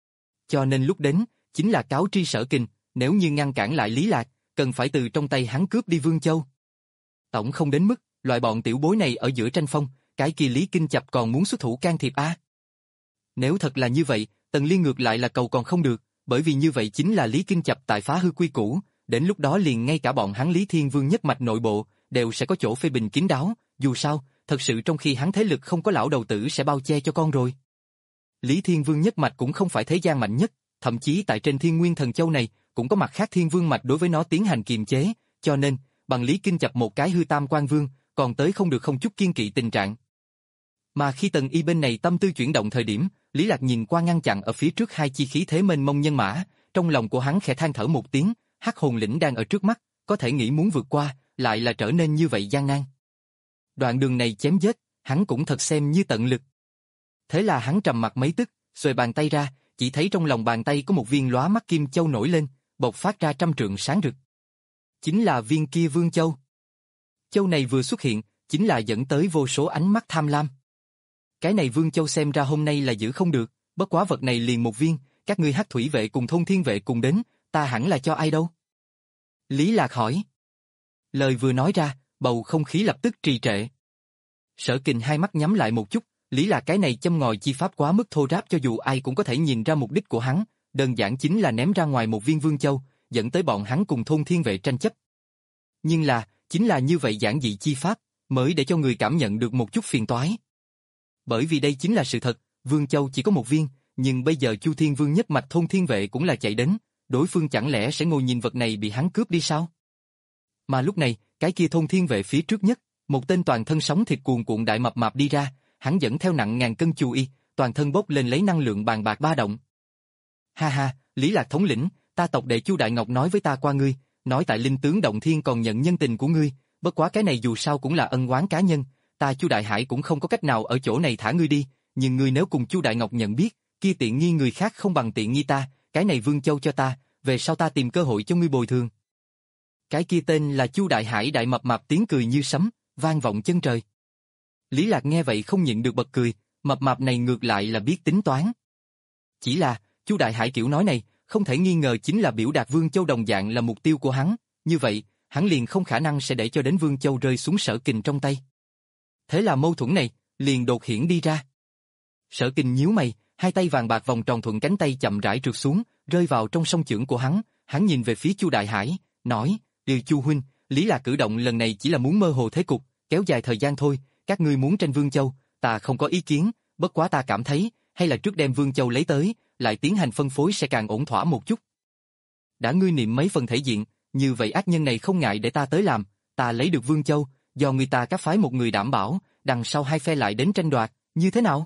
Cho nên lúc đến, chính là cáo tri Sở Kình, nếu như ngăn cản lại Lý Lạc, cần phải từ trong tay hắn cướp đi Vương Châu. Tổng không đến mức, loại bọn tiểu bối này ở giữa tranh phong, cái kia Lý Kinh chập còn muốn xuất thủ can thiệp a. Nếu thật là như vậy, Tần Liên ngược lại là cầu còn không được, bởi vì như vậy chính là Lý Kinh chập tại phá hư quy củ, đến lúc đó liền ngay cả bọn hắn Lý Thiên Vương nhất mạch nội bộ, đều sẽ có chỗ phê bình kín đáo, dù sao, thật sự trong khi hắn thế lực không có lão đầu tử sẽ bao che cho con rồi. Lý Thiên Vương nhất mạch cũng không phải thế gian mạnh nhất, thậm chí tại trên Thiên Nguyên Thần Châu này, cũng có mặt khác Thiên Vương mạch đối với nó tiến hành kiềm chế, cho nên, bằng Lý Kinh chập một cái hư tam quan vương, còn tới không được không chút kiên kỵ tình trạng. Mà khi Tần Y bên này tâm tư chuyển động thời điểm, Lý Lạc nhìn qua ngăn chặn ở phía trước hai chi khí thế mênh mông nhân mã, trong lòng của hắn khẽ than thở một tiếng, hắc hồn lĩnh đang ở trước mắt, có thể nghĩ muốn vượt qua, lại là trở nên như vậy gian nan. Đoạn đường này chém giết, hắn cũng thật xem như tận lực. Thế là hắn trầm mặt mấy tức, xuề bàn tay ra, chỉ thấy trong lòng bàn tay có một viên lóa mắt kim châu nổi lên, bộc phát ra trăm trượng sáng rực. Chính là viên kia Vương Châu. Châu này vừa xuất hiện, chính là dẫn tới vô số ánh mắt tham lam. Cái này Vương Châu xem ra hôm nay là giữ không được, bất quá vật này liền một viên, các ngươi hắc thủy vệ cùng thôn thiên vệ cùng đến, ta hẳn là cho ai đâu? Lý Lạc hỏi. Lời vừa nói ra, bầu không khí lập tức trì trệ. Sở Kình hai mắt nhắm lại một chút, Lý Lạc cái này châm ngòi chi pháp quá mức thô ráp cho dù ai cũng có thể nhìn ra mục đích của hắn, đơn giản chính là ném ra ngoài một viên Vương Châu, dẫn tới bọn hắn cùng thôn thiên vệ tranh chấp. Nhưng là, chính là như vậy giản dị chi pháp, mới để cho người cảm nhận được một chút phiền toái. Bởi vì đây chính là sự thật, Vương Châu chỉ có một viên, nhưng bây giờ Chu Thiên Vương nhất mạch thôn thiên vệ cũng là chạy đến, đối phương chẳng lẽ sẽ ngồi nhìn vật này bị hắn cướp đi sao? Mà lúc này, cái kia thôn thiên vệ phía trước nhất, một tên toàn thân sóng thịt cuồn cuộn đại mập mạp đi ra, hắn dẫn theo nặng ngàn cân Chu Y, toàn thân bốc lên lấy năng lượng bàn bạc ba động. Ha ha, Lý Lạc thống lĩnh, ta tộc đệ Chu Đại Ngọc nói với ta qua ngươi, nói tại linh tướng động thiên còn nhận nhân tình của ngươi, bất quá cái này dù sao cũng là ân oán cá nhân, ta Chu Đại Hải cũng không có cách nào ở chỗ này thả ngươi đi, nhưng ngươi nếu cùng Chu Đại Ngọc nhận biết, kia tiện nghi người khác không bằng tiện nghi ta, cái này Vương Châu cho ta, về sau ta tìm cơ hội cho ngươi bồi thường. Cái kia tên là Chu Đại Hải đại mập mạp tiếng cười như sấm, vang vọng chân trời. Lý Lạc nghe vậy không nhịn được bật cười, mập mạp này ngược lại là biết tính toán. Chỉ là, Chu Đại Hải kiểu nói này, không thể nghi ngờ chính là biểu đạt Vương Châu đồng dạng là mục tiêu của hắn, như vậy, hắn liền không khả năng sẽ để cho đến Vương Châu rơi xuống Sở Kình trong tay. Thế là mâu thuẫn này, liền đột hiển đi ra. Sở Kình nhíu mày, hai tay vàng bạc vòng tròn thuận cánh tay chậm rãi trượt xuống, rơi vào trong song chưởng của hắn, hắn nhìn về phía Chu Đại Hải, nói, "Điều Chu huynh, Lý Lạc cử động lần này chỉ là muốn mơ hồ thế cục, kéo dài thời gian thôi, các ngươi muốn tranh Vương Châu, ta không có ý kiến, bất quá ta cảm thấy, hay là trước đem Vương Châu lấy tới, lại tiến hành phân phối sẽ càng ổn thỏa một chút. Đã ngươi niệm mấy phần thể diện, như vậy ác nhân này không ngại để ta tới làm, ta lấy được Vương Châu, do người ta các phái một người đảm bảo, đằng sau hai phe lại đến tranh đoạt, như thế nào?"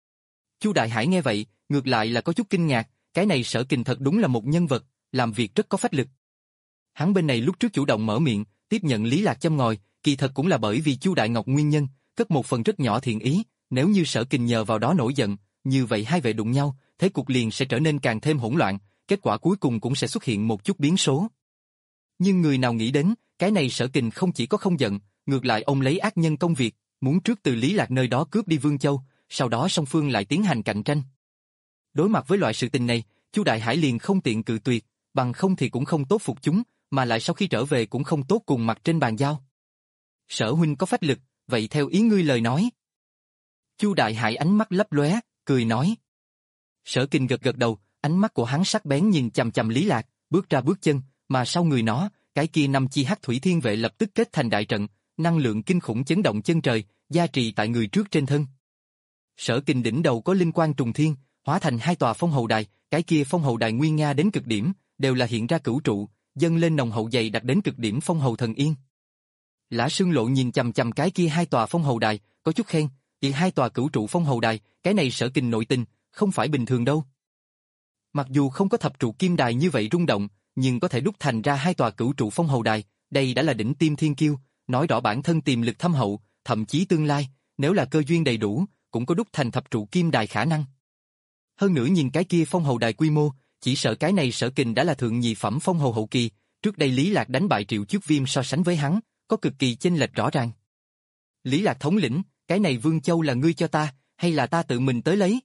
Chu Đại Hải nghe vậy, ngược lại là có chút kinh ngạc, cái này Sở Kình thật đúng là một nhân vật, làm việc rất có phách lực. Hắn bên này lúc trước chủ động mở miệng, tiếp nhận Lý Lạc châm ngòi, kỳ thật cũng là bởi vì Chu Đại Ngọc nguyên nhân, cất một phần rất nhỏ thiện ý, nếu như Sở Kình nhờ vào đó nổi giận, như vậy hai vệ đụng nhau, thế cục liền sẽ trở nên càng thêm hỗn loạn, kết quả cuối cùng cũng sẽ xuất hiện một chút biến số. Nhưng người nào nghĩ đến, cái này Sở Kình không chỉ có không giận, ngược lại ông lấy ác nhân công việc, muốn trước từ Lý Lạc nơi đó cướp đi Vương Châu, sau đó song phương lại tiến hành cạnh tranh. Đối mặt với loại sự tình này, Chu Đại Hải liền không tiện cự tuyệt, bằng không thì cũng không tốt phục chúng, mà lại sau khi trở về cũng không tốt cùng mặt trên bàn giao. Sở huynh có phách lực, vậy theo ý ngươi lời nói. Chu Đại Hải ánh mắt lấp lóe, cười nói. Sở Kình gật gật đầu, ánh mắt của hắn sắc bén nhìn chằm chằm Lý Lạc, bước ra bước chân, mà sau người nó, cái kia năm chi hắc thủy thiên vệ lập tức kết thành đại trận, năng lượng kinh khủng chấn động chân trời, gia trì tại người trước trên thân. Sở Kình đỉnh đầu có linh quang trùng thiên, hóa thành hai tòa phong hầu đài, cái kia phong hầu đài nguy nga đến cực điểm, đều là hiện ra cửu trụ, dâng lên nồng hậu dày đặc đến cực điểm phong hầu thần yên. Lã Sương Lộ nhìn chằm chằm cái kia hai tòa phong hầu đài, có chút khen, "Vì hai tòa cửu trụ phong hầu đài, cái này Sở Kình nội tình, không phải bình thường đâu." Mặc dù không có thập trụ kim đài như vậy rung động, nhưng có thể đúc thành ra hai tòa cửu trụ phong hầu đài, đây đã là đỉnh tiêm thiên kiêu, nói rõ bản thân tiềm lực thâm hậu, thậm chí tương lai, nếu là cơ duyên đầy đủ, cũng có đúc thành thập trụ kim đài khả năng. Hơn nữa nhìn cái kia phong hầu đài quy mô, chỉ sợ cái này Sở Kình đã là thượng nhị phẩm phong hầu hậu kỳ, trước đây Lý Lạc đánh bại Triệu Chước Viêm so sánh với hắn, có cực kỳ chênh lệch rõ ràng. Lý Lạc thống lĩnh, cái này Vương Châu là ngươi cho ta, hay là ta tự mình tới lấy?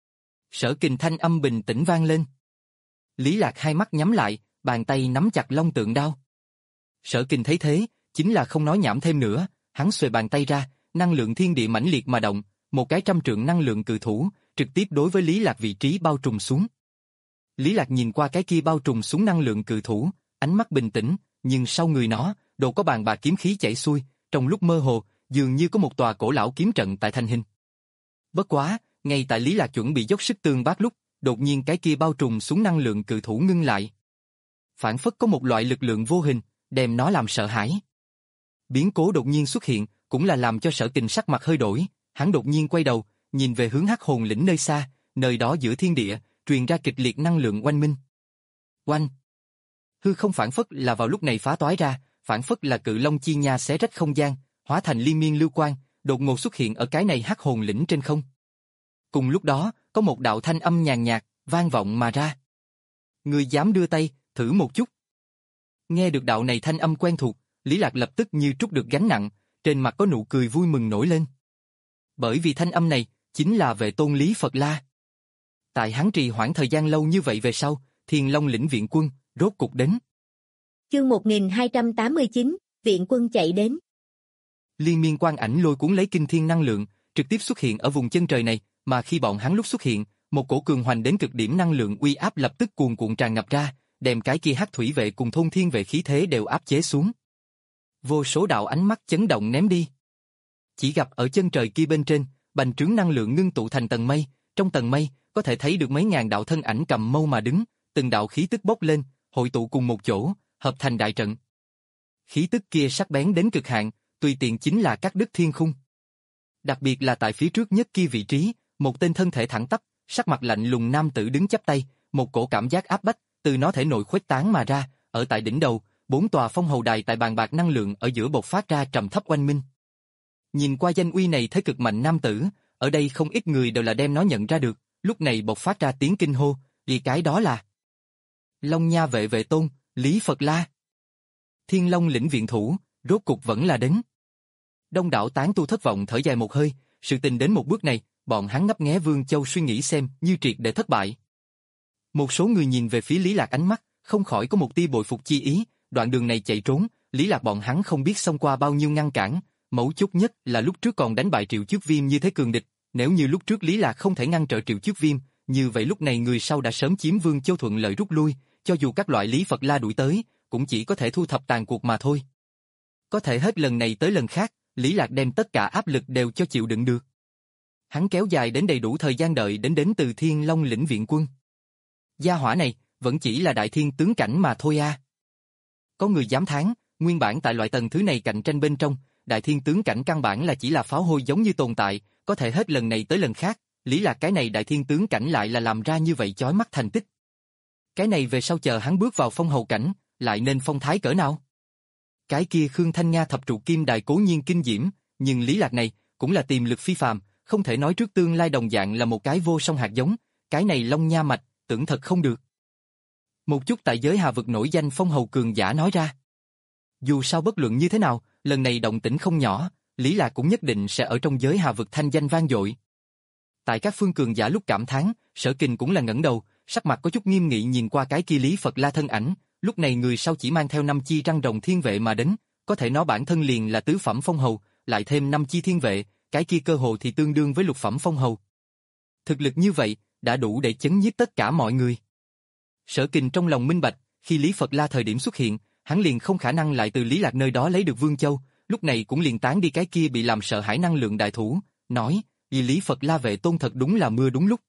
Sở Kình thanh âm bình tĩnh vang lên. Lý Lạc hai mắt nhắm lại, bàn tay nắm chặt long tượng đao. Sở Kình thấy thế, chính là không nói nhảm thêm nữa, hắn xuề bàn tay ra, năng lượng thiên địa mãnh liệt mà động, một cái trăm trượng năng lượng cự thủ, trực tiếp đối với Lý Lạc vị trí bao trùm xuống. Lý Lạc nhìn qua cái kia bao trùm xuống năng lượng cự thủ, ánh mắt bình tĩnh, nhưng sau người nó, đồ có bàn bạc kiếm khí chảy xuôi, trong lúc mơ hồ, dường như có một tòa cổ lão kiếm trận tại thành hình. Bất quá, ngay tại Lý Lạc chuẩn bị dốc sức tương bác lúc, đột nhiên cái kia bao trùm xuống năng lượng cự thủ ngưng lại. Phản phất có một loại lực lượng vô hình, đem nó làm sợ hãi. Biến cố đột nhiên xuất hiện, cũng là làm cho Sở Kình sắc mặt hơi đổi, hắn đột nhiên quay đầu, nhìn về hướng Hắc Hồn lĩnh nơi xa, nơi đó giữa thiên địa, truyền ra kịch liệt năng lượng oanh minh. Oanh! Hư không phản phất là vào lúc này phá toái ra, phản phất là cự long chi nha xé rách không gian, hóa thành liên miên lưu quang, đột ngột xuất hiện ở cái này Hắc Hồn lĩnh trên không. Cùng lúc đó, có một đạo thanh âm nhàn nhạt, vang vọng mà ra. Ngươi dám đưa tay, thử một chút. Nghe được đạo này thanh âm quen thuộc, Lý Lạc lập tức như trút được gánh nặng, trên mặt có nụ cười vui mừng nổi lên. Bởi vì thanh âm này, chính là Vệ Tôn Lý Phật La. Tại hắn trì hoãn thời gian lâu như vậy về sau, Thiên Long lĩnh viện quân, rốt cục đến. Chương một nghìn hai trăm tám mươi chín, viện quân chạy đến. Liên miên quang ảnh lôi cuốn lấy kinh thiên năng lượng, trực tiếp xuất hiện ở vùng chân trời này, mà khi bọn hắn lúc xuất hiện, một cổ cường hoành đến cực điểm năng lượng uy áp lập tức cuồn cuộn tràn ngập ra, đem cái kia hắc thủy vệ cùng thôn thiên vệ khí thế đều áp chế xuống. Vô số đạo ánh mắt chấn động ném đi. Chỉ gặp ở chân trời kia bên trên, bành trướng năng lượng ngưng tụ thành tầng mây, trong tầng mây có thể thấy được mấy ngàn đạo thân ảnh cầm mâu mà đứng, từng đạo khí tức bốc lên, hội tụ cùng một chỗ, hợp thành đại trận. Khí tức kia sắc bén đến cực hạn, tùy tiện chính là cắt đứt thiên khung. Đặc biệt là tại phía trước nhất kia vị trí, một tên thân thể thẳng tắp, sắc mặt lạnh lùng nam tử đứng chắp tay, một cổ cảm giác áp bách từ nó thể nội khuếch tán mà ra, ở tại đỉnh đầu, bốn tòa phong hầu đài tại bàn bạc năng lượng ở giữa bộc phát ra trầm thấp oanh minh. Nhìn qua danh uy này thế cực mạnh nam tử, ở đây không ít người đều là đem nó nhận ra được, lúc này bộc phát ra tiếng kinh hô, vì cái đó là Long Nha vệ Vệ Tôn, Lý Phật La. Thiên Long lĩnh viện thủ, rốt cục vẫn là đến. Đông đảo tán tu thất vọng thở dài một hơi, sự tình đến một bước này, bọn hắn ngấp nghé Vương Châu suy nghĩ xem như triệt để thất bại. Một số người nhìn về phía Lý Lạc ánh mắt, không khỏi có một tia bội phục chi ý, đoạn đường này chạy trốn, Lý Lạc bọn hắn không biết xông qua bao nhiêu ngăn cản, mấu chốt nhất là lúc trước còn đánh bại Triệu Chước Viêm như thế cường địch, nếu như lúc trước Lý Lạc không thể ngăn trở Triệu Chước Viêm, như vậy lúc này người sau đã sớm chiếm Vương Châu thuận lợi rút lui, cho dù các loại Lý Phật La đuổi tới, cũng chỉ có thể thu thập tàn cuộc mà thôi. Có thể hết lần này tới lần khác, Lý Lạc đem tất cả áp lực đều cho chịu đựng được. Hắn kéo dài đến đầy đủ thời gian đợi đến đến từ Thiên Long lĩnh viện quân. Gia hỏa này, vẫn chỉ là đại thiên tướng cảnh mà thôi a. À. Có người dám thán, nguyên bản tại loại tầng thứ này cạnh tranh bên trong, đại thiên tướng cảnh căn bản là chỉ là pháo hôi giống như tồn tại, có thể hết lần này tới lần khác, Lý Lạc cái này đại thiên tướng cảnh lại là làm ra như vậy chói mắt thành tích. Cái này về sau chờ hắn bước vào phong hầu cảnh, lại nên phong thái cỡ nào? Cái kia Khương Thanh Nga thập trụ kim đài cố nhiên kinh diễm, nhưng Lý Lạc này cũng là tiềm lực phi phàm, không thể nói trước tương lai đồng dạng là một cái vô song hạt giống, cái này Long Nha mạch, tưởng thật không được. Một chút tại giới hà vực nổi danh phong hầu cường giả nói ra. Dù sao bất luận như thế nào, lần này động tĩnh không nhỏ, Lý Lạc cũng nhất định sẽ ở trong giới hà vực thanh danh vang dội. Tại các phương cường giả lúc cảm thán, Sở Kình cũng là ngẩng đầu, sắc mặt có chút nghiêm nghị nhìn qua cái kia Lý Phật La thân ảnh, lúc này người sau chỉ mang theo năm chi răng rồng thiên vệ mà đến, có thể nó bản thân liền là tứ phẩm phong hầu, lại thêm năm chi thiên vệ, cái kia cơ hồ thì tương đương với lục phẩm phong hầu. Thực lực như vậy, đã đủ để chấn nhiếp tất cả mọi người. Sở Kình trong lòng minh bạch, khi Lý Phật La thời điểm xuất hiện, hắn liền không khả năng lại từ Lý Lạc nơi đó lấy được Vương Châu, lúc này cũng liền tán đi cái kia bị làm sợ hãi năng lượng đại thủ, nói, vì Lý Phật La vệ tôn thật đúng là mưa đúng lúc.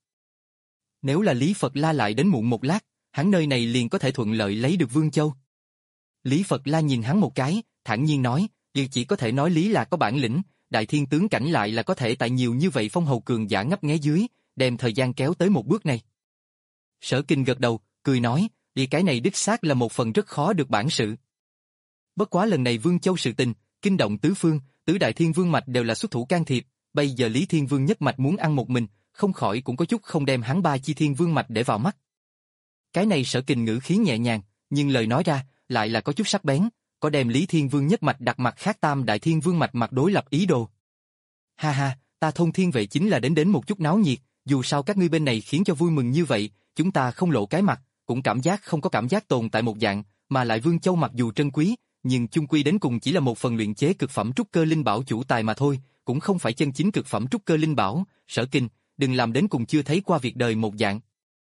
Nếu là Lý Phật La lại đến muộn một lát, hắn nơi này liền có thể thuận lợi lấy được Vương Châu. Lý Phật La nhìn hắn một cái, thản nhiên nói, vì chỉ có thể nói Lý Lạc có bản lĩnh, đại thiên tướng cảnh lại là có thể tại nhiều như vậy phong hầu cường giả ngấp nghé dưới, đem thời gian kéo tới một bước này. Sở Kình gật đầu, cười nói, vì cái này đích xác là một phần rất khó được bản sự. Bất quá lần này Vương Châu sự tình, kinh động tứ phương, tứ đại thiên vương mạch đều là xuất thủ can thiệp, bây giờ Lý Thiên Vương nhất mạch muốn ăn một mình, không khỏi cũng có chút không đem hắn ba chi thiên vương mạch để vào mắt. Cái này Sở Kình ngữ khí nhẹ nhàng, nhưng lời nói ra, lại là có chút sắc bén, có đem Lý Thiên Vương nhất mạch đặt mặt khác tam đại thiên vương mạch mặt đối lập ý đồ. Ha ha, ta thôn thiên vệ chính là đến đến một chút náo nhiệt, dù sao các ngươi bên này khiến cho vui mừng như vậy, chúng ta không lộ cái mặt, cũng cảm giác không có cảm giác tồn tại một dạng, mà lại Vương Châu mặc dù trân quý, nhưng chung quy đến cùng chỉ là một phần luyện chế cực phẩm trúc cơ linh bảo chủ tài mà thôi, cũng không phải chân chính cực phẩm trúc cơ linh bảo, Sở Kình, đừng làm đến cùng chưa thấy qua việc đời một dạng.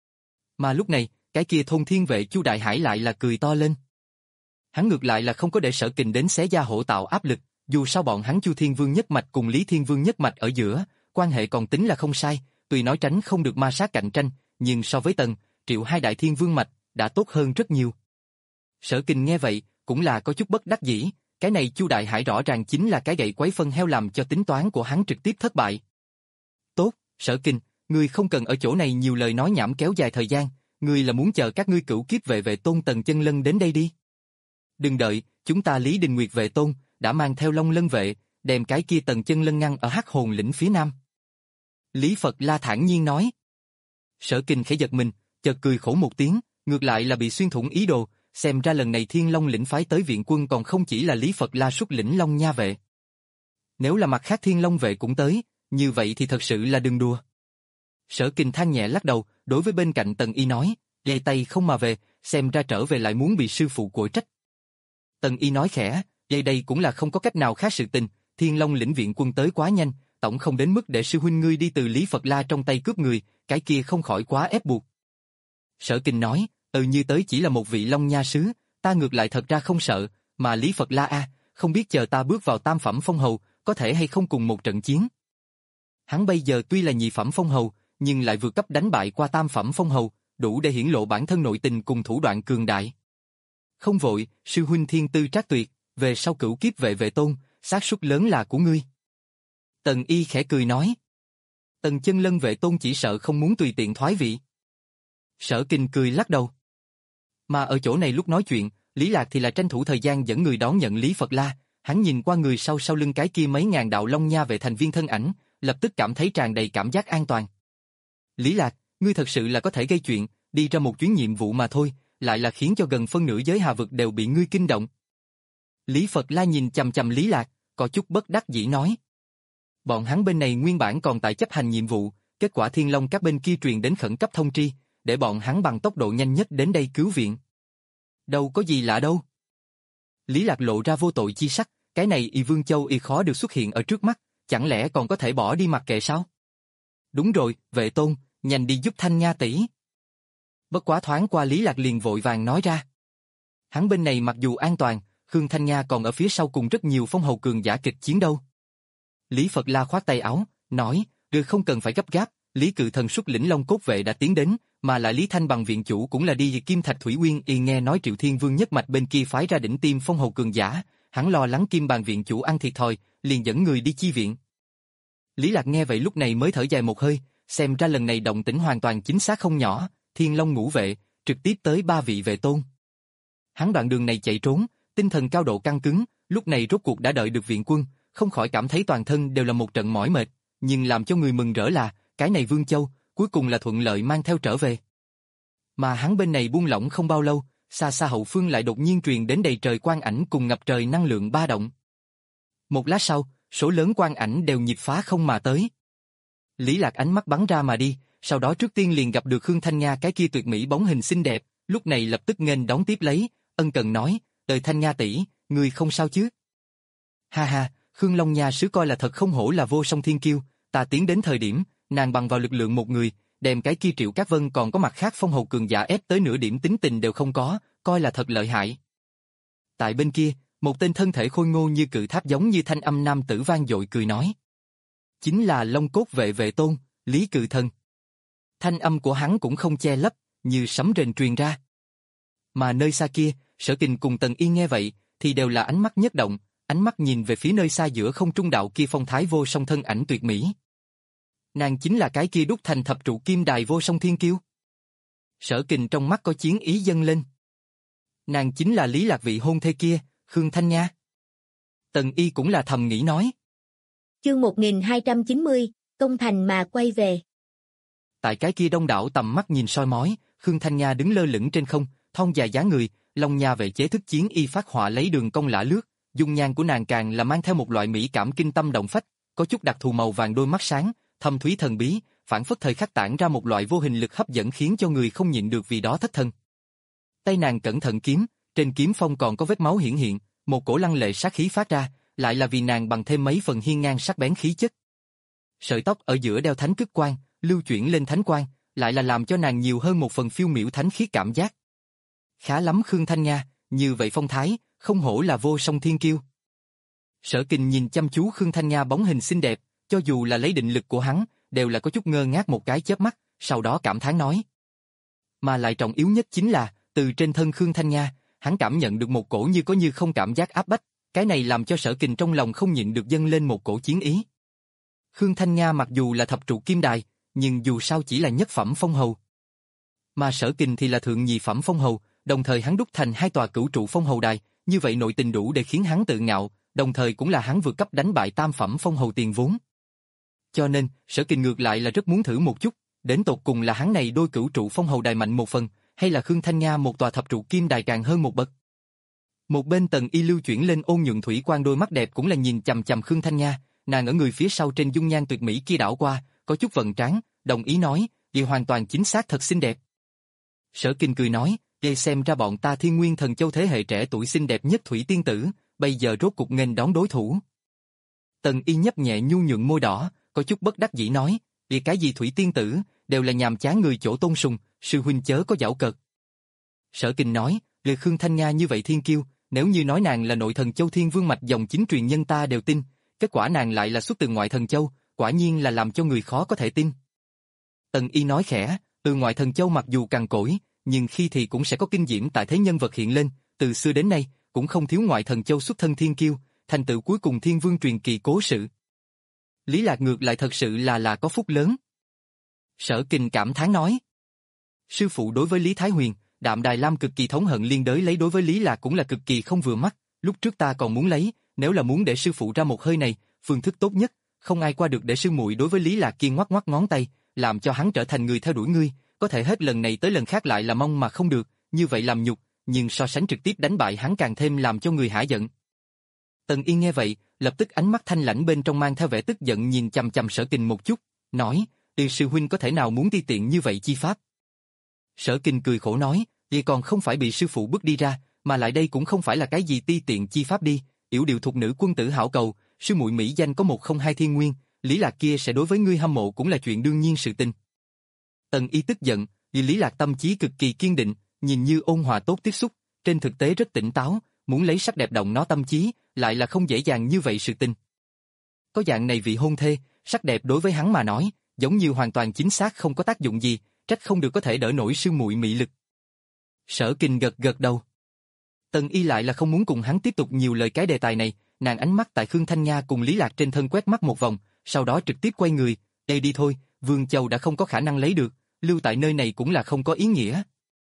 Mà lúc này, cái kia thôn thiên vệ Chu Đại Hải lại là cười to lên. Hắn ngược lại là không có để Sở Kình đến xé da hổ tạo áp lực, dù sao bọn hắn Chu Thiên Vương nhất mạch cùng Lý Thiên Vương nhất mạch ở giữa, quan hệ còn tính là không sai, tuy nói tránh không được ma sát cạnh tranh, nhưng so với Tần, Triệu hai đại thiên vương mạch, đã tốt hơn rất nhiều. Sở Kình nghe vậy, cũng là có chút bất đắc dĩ, cái này Chu Đại Hải rõ ràng chính là cái gậy quấy phân heo làm cho tính toán của hắn trực tiếp thất bại. Tốt, Sở Kình, ngươi không cần ở chỗ này nhiều lời nói nhảm kéo dài thời gian, ngươi là muốn chờ các ngươi cửu kiếp vệ vệ tôn Tần Chân Lân đến đây đi. Đừng đợi, chúng ta Lý Đình Nguyệt vệ tôn, đã mang theo Long Lân vệ, đem cái kia Tần Chân Lân ngăn ở Hắc Hồn lĩnh phía nam. Lý Phật La thản nhiên nói. Sở Kình khẽ giật mình, chợt cười khổ một tiếng, ngược lại là bị xuyên thủng ý đồ, xem ra lần này Thiên Long lĩnh phái tới viện quân còn không chỉ là Lý Phật La xuất lĩnh Long Nha vệ. Nếu là mặt khác Thiên Long vệ cũng tới, như vậy thì thật sự là đừng đùa. Sở Kình than nhẹ lắc đầu, đối với bên cạnh Tần Y nói, dây tay không mà về, xem ra trở về lại muốn bị sư phụ quở trách. Tần Y nói khẽ, dây đây cũng là không có cách nào khác sự tình, Thiên Long lĩnh viện quân tới quá nhanh, tổng không đến mức để sư huynh ngươi đi từ Lý Phật La trong tay cướp người, cái kia không khỏi quá ép buộc. Sở Kình nói, ừ như tới chỉ là một vị Long Nha sứ, ta ngược lại thật ra không sợ, mà Lý Phật La a, không biết chờ ta bước vào tam phẩm phong hầu, có thể hay không cùng một trận chiến. Hắn bây giờ tuy là nhị phẩm phong hầu, nhưng lại vượt cấp đánh bại qua tam phẩm phong hầu, đủ để hiển lộ bản thân nội tình cùng thủ đoạn cường đại. Không vội, sư huynh thiên tư trác tuyệt, về sau cửu kiếp vệ vệ tôn, xác suất lớn là của ngươi. Tần Y khẽ cười nói. Tần Chân Lân vệ tôn chỉ sợ không muốn tùy tiện thoái vị. Sở Kình cười lắc đầu. Mà ở chỗ này lúc nói chuyện, Lý Lạc thì là tranh thủ thời gian dẫn người đón nhận Lý Phật La, hắn nhìn qua người sau sau lưng cái kia mấy ngàn đạo Long Nha vệ thành viên thân ảnh, lập tức cảm thấy tràn đầy cảm giác an toàn. Lý Lạc, ngươi thật sự là có thể gây chuyện, đi ra một chuyến nhiệm vụ mà thôi, lại là khiến cho gần phân nửa giới Hà vực đều bị ngươi kinh động. Lý Phật La nhìn chằm chằm Lý Lạc, có chút bất đắc dĩ nói. Bọn hắn bên này nguyên bản còn tại chấp hành nhiệm vụ, kết quả Thiên Long các bên kia truyền đến khẩn cấp thông tri, để bọn hắn bằng tốc độ nhanh nhất đến đây cứu viện. Đâu có gì lạ đâu. Lý Lạc lộ ra vô tội chi sắc, cái này y Vương Châu y khó được xuất hiện ở trước mắt, chẳng lẽ còn có thể bỏ đi mặc kệ sao? Đúng rồi, vệ tôn, nhanh đi giúp Thanh Nha tỷ. Bất quá thoáng qua Lý Lạc liền vội vàng nói ra. Hắn bên này mặc dù an toàn, Khương Thanh Nha còn ở phía sau cùng rất nhiều phong hầu cường giả kịch chiến đâu. Lý Phật La khoát tay áo, nói, được không cần phải gấp gáp, Lý Cự Thần xuất lĩnh Long Cốt vệ đã tiến đến, mà lại Lý Thanh bằng viện chủ cũng là đi Kim Thạch Thủy Uyên y nghe nói Triệu Thiên Vương nhất mạch bên kia phái ra đỉnh tiêm phong hầu cường giả, hắn lo lắng Kim Bàn viện chủ ăn thiệt thòi, liền dẫn người đi chi viện. Lý Lạc nghe vậy lúc này mới thở dài một hơi, xem ra lần này động tĩnh hoàn toàn chính xác không nhỏ, Thiên Long ngũ vệ, trực tiếp tới ba vị vệ tôn. Hắn đoạn đường này chạy trốn, tinh thần cao độ căng cứng, lúc này rốt cuộc đã đợi được viện quân, không khỏi cảm thấy toàn thân đều là một trận mỏi mệt, nhưng làm cho người mừng rỡ là, cái này Vương Châu, cuối cùng là thuận lợi mang theo trở về. Mà hắn bên này buông lỏng không bao lâu, xa xa hậu phương lại đột nhiên truyền đến đầy trời quang ảnh cùng ngập trời năng lượng ba động. Một lát sau, số lớn quang ảnh đều nhịp phá không mà tới. Lý Lạc ánh mắt bắn ra mà đi, sau đó trước tiên liền gặp được Khương Thanh Nga cái kia tuyệt mỹ bóng hình xinh đẹp, lúc này lập tức nghênh đón tiếp lấy, ân cần nói, "Đời Thanh Nga tỷ, người không sao chứ?" Ha ha, Khương Long Nha sứ coi là thật không hổ là vô song thiên kiêu, ta tiến đến thời điểm, nàng bằng vào lực lượng một người, đem cái kia Triệu Cát Vân còn có mặt khác phong hầu cường giả ép tới nửa điểm tính tình đều không có, coi là thật lợi hại. Tại bên kia, một tên thân thể khôi ngô như cự tháp giống như thanh âm nam tử vang dội cười nói. Chính là Long Cốt vệ vệ tôn, Lý Cự Thần. Thanh âm của hắn cũng không che lấp, như sấm rền truyền ra. Mà nơi xa kia, Sở Kình cùng Tần Y nghe vậy, thì đều là ánh mắt nhất động, ánh mắt nhìn về phía nơi xa giữa không trung đạo kia phong thái vô song thân ảnh tuyệt mỹ. Nàng chính là cái kia đúc thành thập trụ kim đài vô song thiên kiêu. Sở Kình trong mắt có chiến ý dâng lên. Nàng chính là Lý Lạc vị hôn thê kia, Khương Thanh Nga. Tần Y cũng là thầm nghĩ nói. Chương một nghìn hai trăm chín mươi, công thành mà quay về. Tại cái kia đông đảo tầm mắt nhìn soi mói, Khương Thanh Nga đứng lơ lửng trên không, thon dài dáng người, long nha vệ chế thức chiến y phát họa lấy đường cong lả lướt, dung nhan của nàng càng là mang theo một loại mỹ cảm kinh tâm động phách, có chút đặc thù màu vàng đôi mắt sáng, thâm thúy thần bí, phản phất thời khắc tản ra một loại vô hình lực hấp dẫn khiến cho người không nhịn được vì đó thất thần. Tay nàng cẩn thận kiếm, trên kiếm phong còn có vết máu hiển hiện, một cổ lăng lệ sát khí phát ra, lại là vì nàng bằng thêm mấy phần hiên ngang sắc bén khí chất. Sợi tóc ở giữa đeo thánh cực quang, lưu chuyển lên thánh quang, lại là làm cho nàng nhiều hơn một phần phiêu miểu thánh khí cảm giác. Khá lắm Khương Thanh Nga, như vậy phong thái, không hổ là vô song thiên kiêu. Sở Kình nhìn chăm chú Khương Thanh Nga bóng hình xinh đẹp, cho dù là lấy định lực của hắn, đều là có chút ngơ ngác một cái chớp mắt, sau đó cảm thán nói. Mà lại trọng yếu nhất chính là, từ trên thân Khương Thanh Nga, hắn cảm nhận được một cổ như có như không cảm giác áp bách, cái này làm cho Sở Kình trong lòng không nhịn được dâng lên một cổ chiến ý. Khương Thanh Nga mặc dù là thập trụ kim đài, nhưng dù sao chỉ là nhất phẩm phong hầu. Mà Sở Kình thì là thượng nhị phẩm phong hầu, đồng thời hắn đúc thành hai tòa cửu trụ phong hầu đài, như vậy nội tình đủ để khiến hắn tự ngạo, đồng thời cũng là hắn vượt cấp đánh bại tam phẩm phong hầu tiền vốn. Cho nên, Sở Kình ngược lại là rất muốn thử một chút, đến tột cùng là hắn này đôi cửu trụ phong hầu đài mạnh một phần, hay là Khương Thanh Nga một tòa thập trụ kim đài càng hơn một bậc. Một bên Tần Y lưu chuyển lên ôn nhuận thủy quan đôi mắt đẹp cũng là nhìn chằm chằm Khương Thanh Nga, nàng ở người phía sau trên dung nhan tuyệt mỹ kia đảo qua, có chút vầng trán, đồng ý nói, "Vậy hoàn toàn chính xác thật xinh đẹp." Sở Kình cười nói, "Vậy xem ra bọn ta Thiên Nguyên Thần Châu thế hệ trẻ tuổi xinh đẹp nhất thủy tiên tử, bây giờ rốt cục nghênh đón đối thủ." Tần Y nhấp nhẹ nhu nhượng môi đỏ, có chút bất đắc dĩ nói, "Vì cái gì thủy tiên tử, đều là nhàm chán người chỗ tôn sùng, sư huynh chớ có giảo cợt." Sở Kình nói, "Lời Khương Thanh Nga như vậy thiên kiêu, nếu như nói nàng là nội thần châu thiên vương mạch dòng chính truyền nhân ta đều tin, kết quả nàng lại là xuất từ ngoại thần châu, quả nhiên là làm cho người khó có thể tin." Tần Y nói khẽ, "Từ ngoại thần châu mặc dù cằn cỗi, nhưng khi thì cũng sẽ có kinh diễm tại thế nhân vật hiện lên, từ xưa đến nay, cũng không thiếu ngoại thần châu xuất thân thiên kiêu, thành tựu cuối cùng thiên vương truyền kỳ cố sự. Lý Lạc ngược lại thật sự là là có phúc lớn." Sở Kình cảm thán nói. Sư phụ đối với Lý Thái Huyền, Đạm Đài Lam cực kỳ thống hận liên đới lấy đối với Lý Lạc cũng là cực kỳ không vừa mắt, lúc trước ta còn muốn lấy, nếu là muốn để sư phụ ra một hơi này, phương thức tốt nhất, không ai qua được để sư muội đối với Lý Lạc kia ngoắc ngoắc ngón tay, làm cho hắn trở thành người theo đuổi ngươi, có thể hết lần này tới lần khác lại là mong mà không được, như vậy làm nhục, nhưng so sánh trực tiếp đánh bại hắn càng thêm làm cho người hả giận. Tần Yên nghe vậy, lập tức ánh mắt thanh lãnh bên trong mang theo vẻ tức giận nhìn chằm chằm Sở Kình một chút, nói, "Từ sư huynh có thể nào muốn ti tiện như vậy chi pháp?" Sở Kình cười khổ nói, "Vậy còn không phải bị sư phụ bước đi ra, mà lại đây cũng không phải là cái gì ti tiện chi pháp đi, yểu điệu thuộc nữ quân tử hảo cầu, sư muội mỹ danh có một không hai thiên nguyên, Lý Lạc kia sẽ đối với ngươi hâm mộ cũng là chuyện đương nhiên sự tình." Tần Y tức giận, vì Lý Lạc tâm trí cực kỳ kiên định, nhìn như ôn hòa tốt tiếp xúc, trên thực tế rất tỉnh táo, muốn lấy sắc đẹp động nó tâm trí, lại là không dễ dàng như vậy sự tình. Có dạng này vị hôn thê, sắc đẹp đối với hắn mà nói, giống như hoàn toàn chính xác không có tác dụng gì, trách không được có thể đỡ nổi sư muội mị lực. Sở Kình gật gật đầu. Tần Y lại là không muốn cùng hắn tiếp tục nhiều lời cái đề tài này, nàng ánh mắt tại Khương Thanh Nga cùng Lý Lạc trên thân quét mắt một vòng, sau đó trực tiếp quay người, "Đây đi thôi, Vương Châu đã không có khả năng lấy được, lưu tại nơi này cũng là không có ý nghĩa."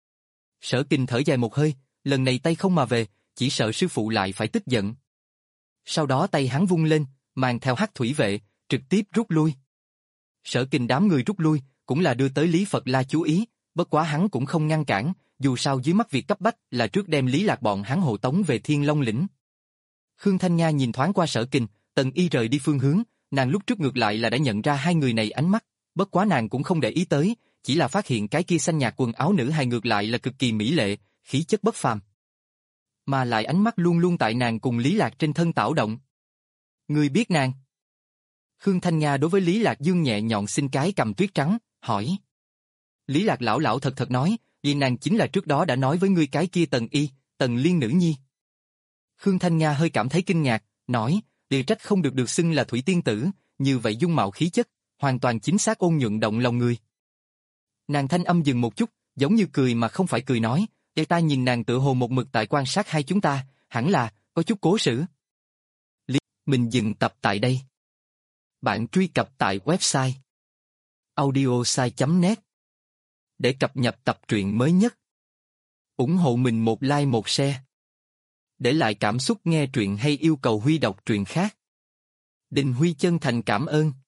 Sở Kình thở dài một hơi, lần này tay không mà về, chỉ sợ sư phụ lại phải tức giận. Sau đó tay hắn vung lên, mang theo hắc thủy vệ, trực tiếp rút lui. Sở Kình đám người rút lui, cũng là đưa tới Lý Phật La chú ý, bất quá hắn cũng không ngăn cản, dù sao dưới mắt việc cấp bách là trước đem Lý Lạc bọn hắn hộ tống về Thiên Long lĩnh. Khương Thanh Nga nhìn thoáng qua Sở Kình, Tần Y rời đi phương hướng, nàng lúc trước ngược lại là đã nhận ra hai người này ánh mắt, bất quá nàng cũng không để ý tới, chỉ là phát hiện cái kia xanh nhạt quần áo nữ hài ngược lại là cực kỳ mỹ lệ, khí chất bất phàm. Mà lại ánh mắt luôn luôn tại nàng cùng Lý Lạc trên thân tảo động. Ngươi biết nàng? Khương Thanh Nga đối với Lý Lạc Dương nhẹ nhọn xin cái cầm tuyết trắng, hỏi. Lý Lạc lão lão thật thật nói, vì nàng chính là trước đó đã nói với ngươi cái kia Tần Y, Tần Liên nữ nhi. Khương Thanh Nga hơi cảm thấy kinh ngạc, nói, địa trách không được được xưng là thủy tiên tử, như vậy dung mạo khí chất, hoàn toàn chính xác ôn nhuận động lòng người. Nàng thanh âm dừng một chút, giống như cười mà không phải cười nói, để ta nhìn nàng tựa hồ một mực tại quan sát hai chúng ta, hẳn là, có chút cố sự. Lý, mình dừng tập tại đây. Bạn truy cập tại website audiosai chấm net để cập nhật tập truyện mới nhất. Ủng hộ mình một like một share. Để lại cảm xúc nghe truyện hay yêu cầu Huy đọc truyện khác. Đình Huy chân thành cảm ơn.